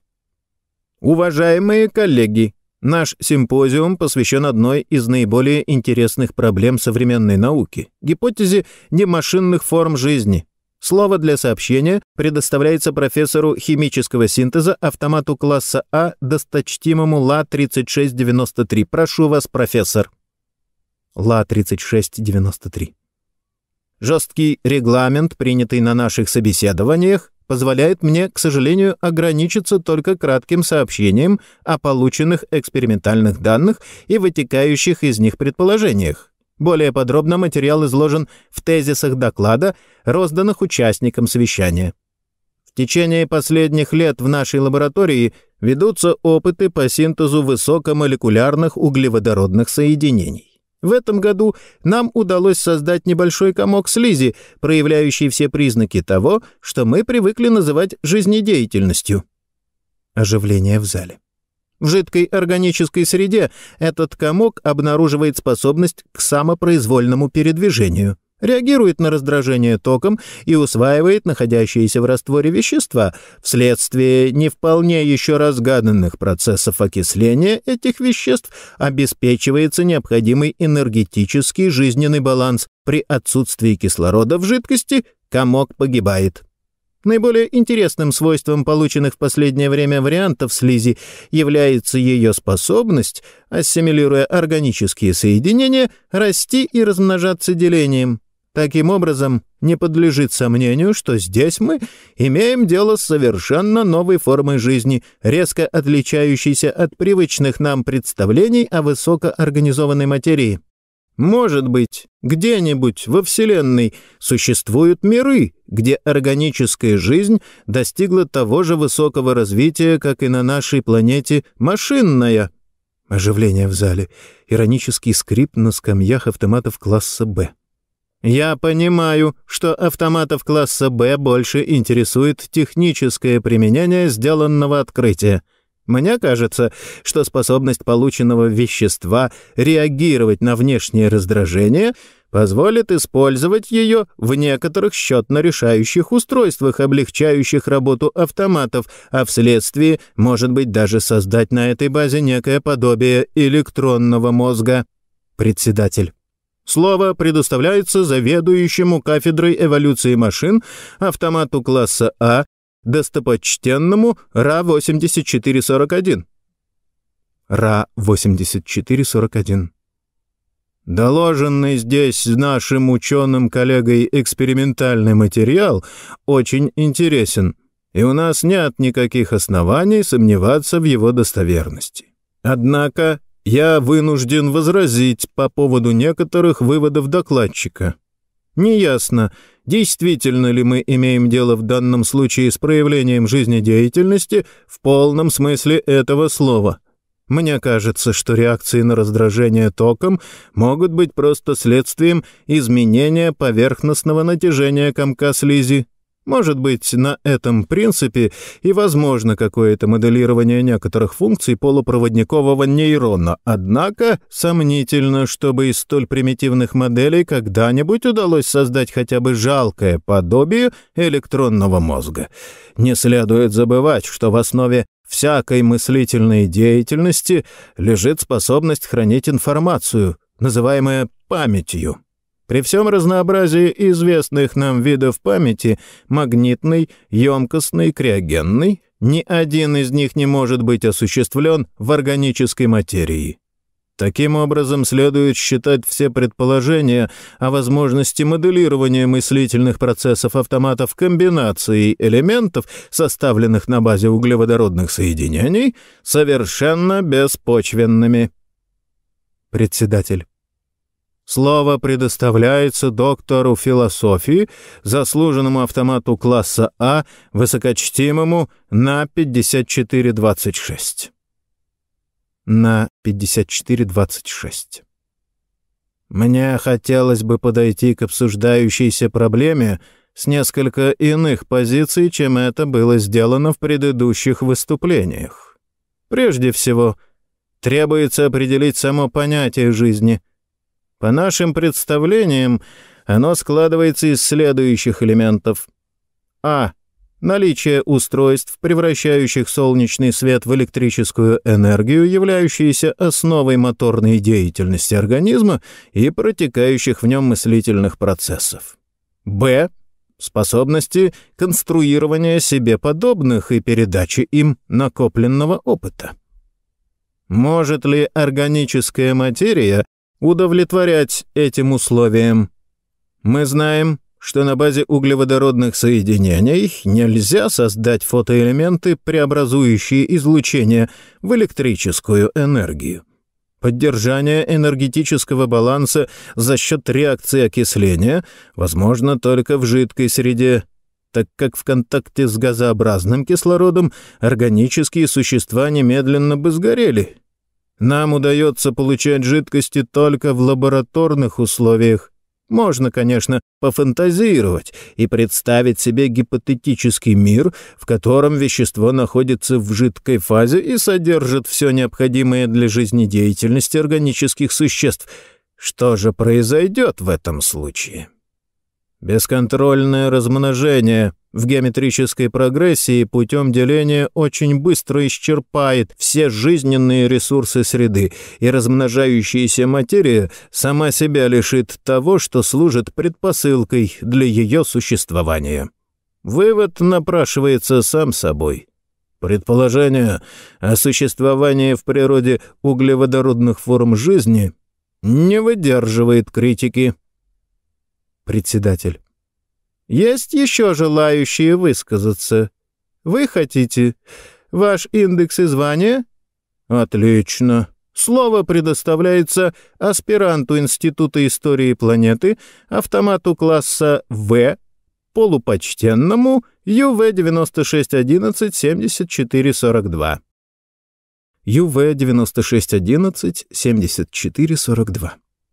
Уважаемые коллеги, наш симпозиум посвящен одной из наиболее интересных проблем современной науки — гипотезе немашинных форм жизни. Слово для сообщения предоставляется профессору химического синтеза, автомату класса А, досточтимому Ла тридцать шесть девяносто три. Прошу вас, профессор. Ла тридцать шесть девяносто три. Жесткий регламент, принятый на наших собеседованиях, позволяет мне, к сожалению, ограничиться только кратким сообщением о полученных экспериментальных данных и вытекающих из них предположениях. Более подробно материал изложен в тезисах доклада, розданных участникам совещания. В течение последних лет в нашей лаборатории ведутся опыты по синтезу высокомолекулярных углеводородных соединений. В этом году нам удалось создать небольшой комок слизи, проявляющий все признаки того, что мы привыкли называть жизнедеятельностью. Оживление в зале. В жидкой органической среде этот комок обнаруживает способность к самопроизвольному передвижению, реагирует на раздражение током и усваивает находящиеся в растворе вещества. Вследствие не вполне еще разгаданных процессов окисления этих веществ обеспечивается необходимый энергетический жизненный баланс. При отсутствии кислорода в жидкости комок погибает. Наиболее интересным свойством полученных в последнее время вариантов слизи является ее способность, ассимилируя органические соединения, расти и размножаться делением. Таким образом, не подлежит сомнению, что здесь мы имеем дело с совершенно новой формой жизни, резко отличающейся от привычных нам представлений о высокоорганизованной материи. Может быть, где-нибудь во Вселенной существуют миры, где органическая жизнь достигла того же высокого развития, как и на нашей планете машинная. Оживление в зале. Иронический скрип на скамьях автоматов класса «Б». Я понимаю, что автоматов класса «Б» больше интересует техническое применение сделанного открытия. Мне кажется, что способность полученного вещества реагировать на внешнее раздражение позволит использовать ее в некоторых счетно-решающих устройствах, облегчающих работу автоматов, а вследствие, может быть, даже создать на этой базе некое подобие электронного мозга. Председатель. Слово предоставляется заведующему кафедрой эволюции машин, автомату класса А, достопочтенному Ра восемьдесят четыре сорок один. Ра восемьдесят четыре сорок один. Доложенный здесь нашим ученым-коллегой экспериментальный материал очень интересен, и у нас нет никаких оснований сомневаться в его достоверности. Однако я вынужден возразить по поводу некоторых выводов докладчика. Неясно, действительно ли мы имеем дело в данном случае с проявлением жизнедеятельности в полном смысле этого слова. Мне кажется, что реакции на раздражение током могут быть просто следствием изменения поверхностного натяжения комка слизи. Может быть, на этом принципе и возможно какое-то моделирование некоторых функций полупроводникового нейрона, однако сомнительно, чтобы из столь примитивных моделей когда-нибудь удалось создать хотя бы жалкое подобие электронного мозга. Не следует забывать, что в основе всякой мыслительной деятельности лежит способность хранить информацию, называемая памятью. При всем разнообразии известных нам видов памяти — магнитной, емкостной, криогенной — ни один из них не может быть осуществлен в органической материи. Таким образом, следует считать все предположения о возможности моделирования мыслительных процессов автоматов комбинацией элементов, составленных на базе углеводородных соединений, совершенно беспочвенными. Председатель. Слово предоставляется доктору философии, заслуженному автомату класса А, высокочтимому на пятьдесят четыре двадцать шесть. На пятьдесят четыре двадцать шесть. Мне хотелось бы подойти к обсуждающейся проблеме с несколько иных позиций, чем это было сделано в предыдущих выступлениях. Прежде всего, требуется определить само понятие жизни. По нашим представлениям, оно складывается из следующих элементов. А. Наличие устройств, превращающих солнечный свет в электрическую энергию, являющуюся основой моторной деятельности организма и протекающих в нем мыслительных процессов. Б. Способности конструирования себе подобных и передачи им накопленного опыта. Может ли органическая материя удовлетворять этим условиям? Мы знаем, что на базе углеводородных соединений нельзя создать фотоэлементы, преобразующие излучение в электрическую энергию. Поддержание энергетического баланса за счет реакции окисления возможно только в жидкой среде, так как в контакте с газообразным кислородом органические существа немедленно бы сгорели. Нам удается получать жидкости только в лабораторных условиях. Можно, конечно, пофантазировать и представить себе гипотетический мир, в котором вещество находится в жидкой фазе и содержит все необходимое для жизнедеятельности органических существ. Что же произойдет в этом случае? Бесконтрольное размножение в геометрической прогрессии путем деления очень быстро исчерпает все жизненные ресурсы среды, и размножающаяся материя сама себя лишит того, что служит предпосылкой для ее существования. Вывод напрашивается сам собой. Предположение о существовании в природе углеводородных форм жизни не выдерживает критики. Председатель. Есть еще желающие высказаться? Вы хотите? Ваш индекс и звание? Отлично. Слово предоставляется аспиранту Института истории планеты, автомату класса В, полупочтенному Ю В девяносто шесть одиннадцать семьдесят четыре сорок два. Ю В девяносто шесть одиннадцать семьдесят четыре сорок два.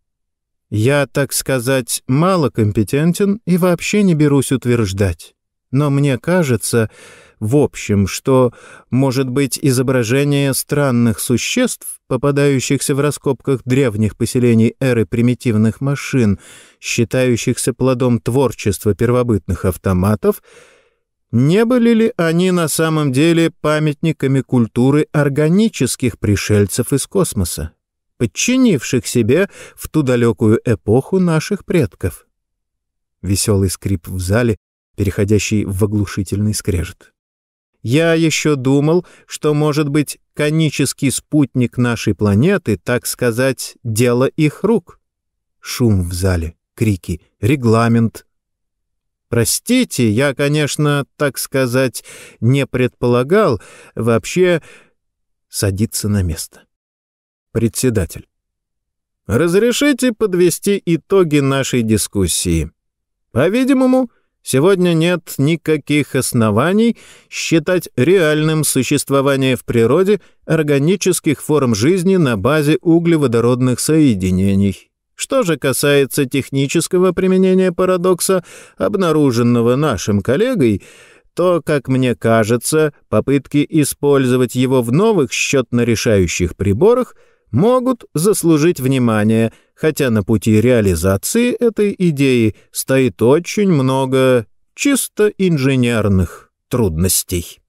Я, так сказать, малокомпетентен и вообще не берусь утверждать. Но мне кажется, в общем, что, может быть, изображение странных существ, попадающихся в раскопках древних поселений эры примитивных машин, считающихся плодом творчества первобытных автоматов, не были ли они на самом деле памятниками культуры органических пришельцев из космоса, подчинивших себе в ту далекую эпоху наших предков? Веселый скрип в зале, переходящий в оглушительный скрежет. Я еще думал, что, может быть, конический спутник нашей планеты, так сказать, дело их рук. Шум в зале, крики, регламент. Простите, я, конечно, так сказать, не предполагал вообще садиться на место. Председатель. Разрешите подвести итоги нашей дискуссии. По-видимому, сегодня нет никаких оснований считать реальным существование в природе органических форм жизни на базе углеводородных соединений. Что же касается технического применения парадокса, обнаруженного нашим коллегой, то, как мне кажется, попытки использовать его в новых счетно-решающих приборах могут заслужить внимание, хотя на пути реализации этой идеи стоит очень много чисто инженерных трудностей.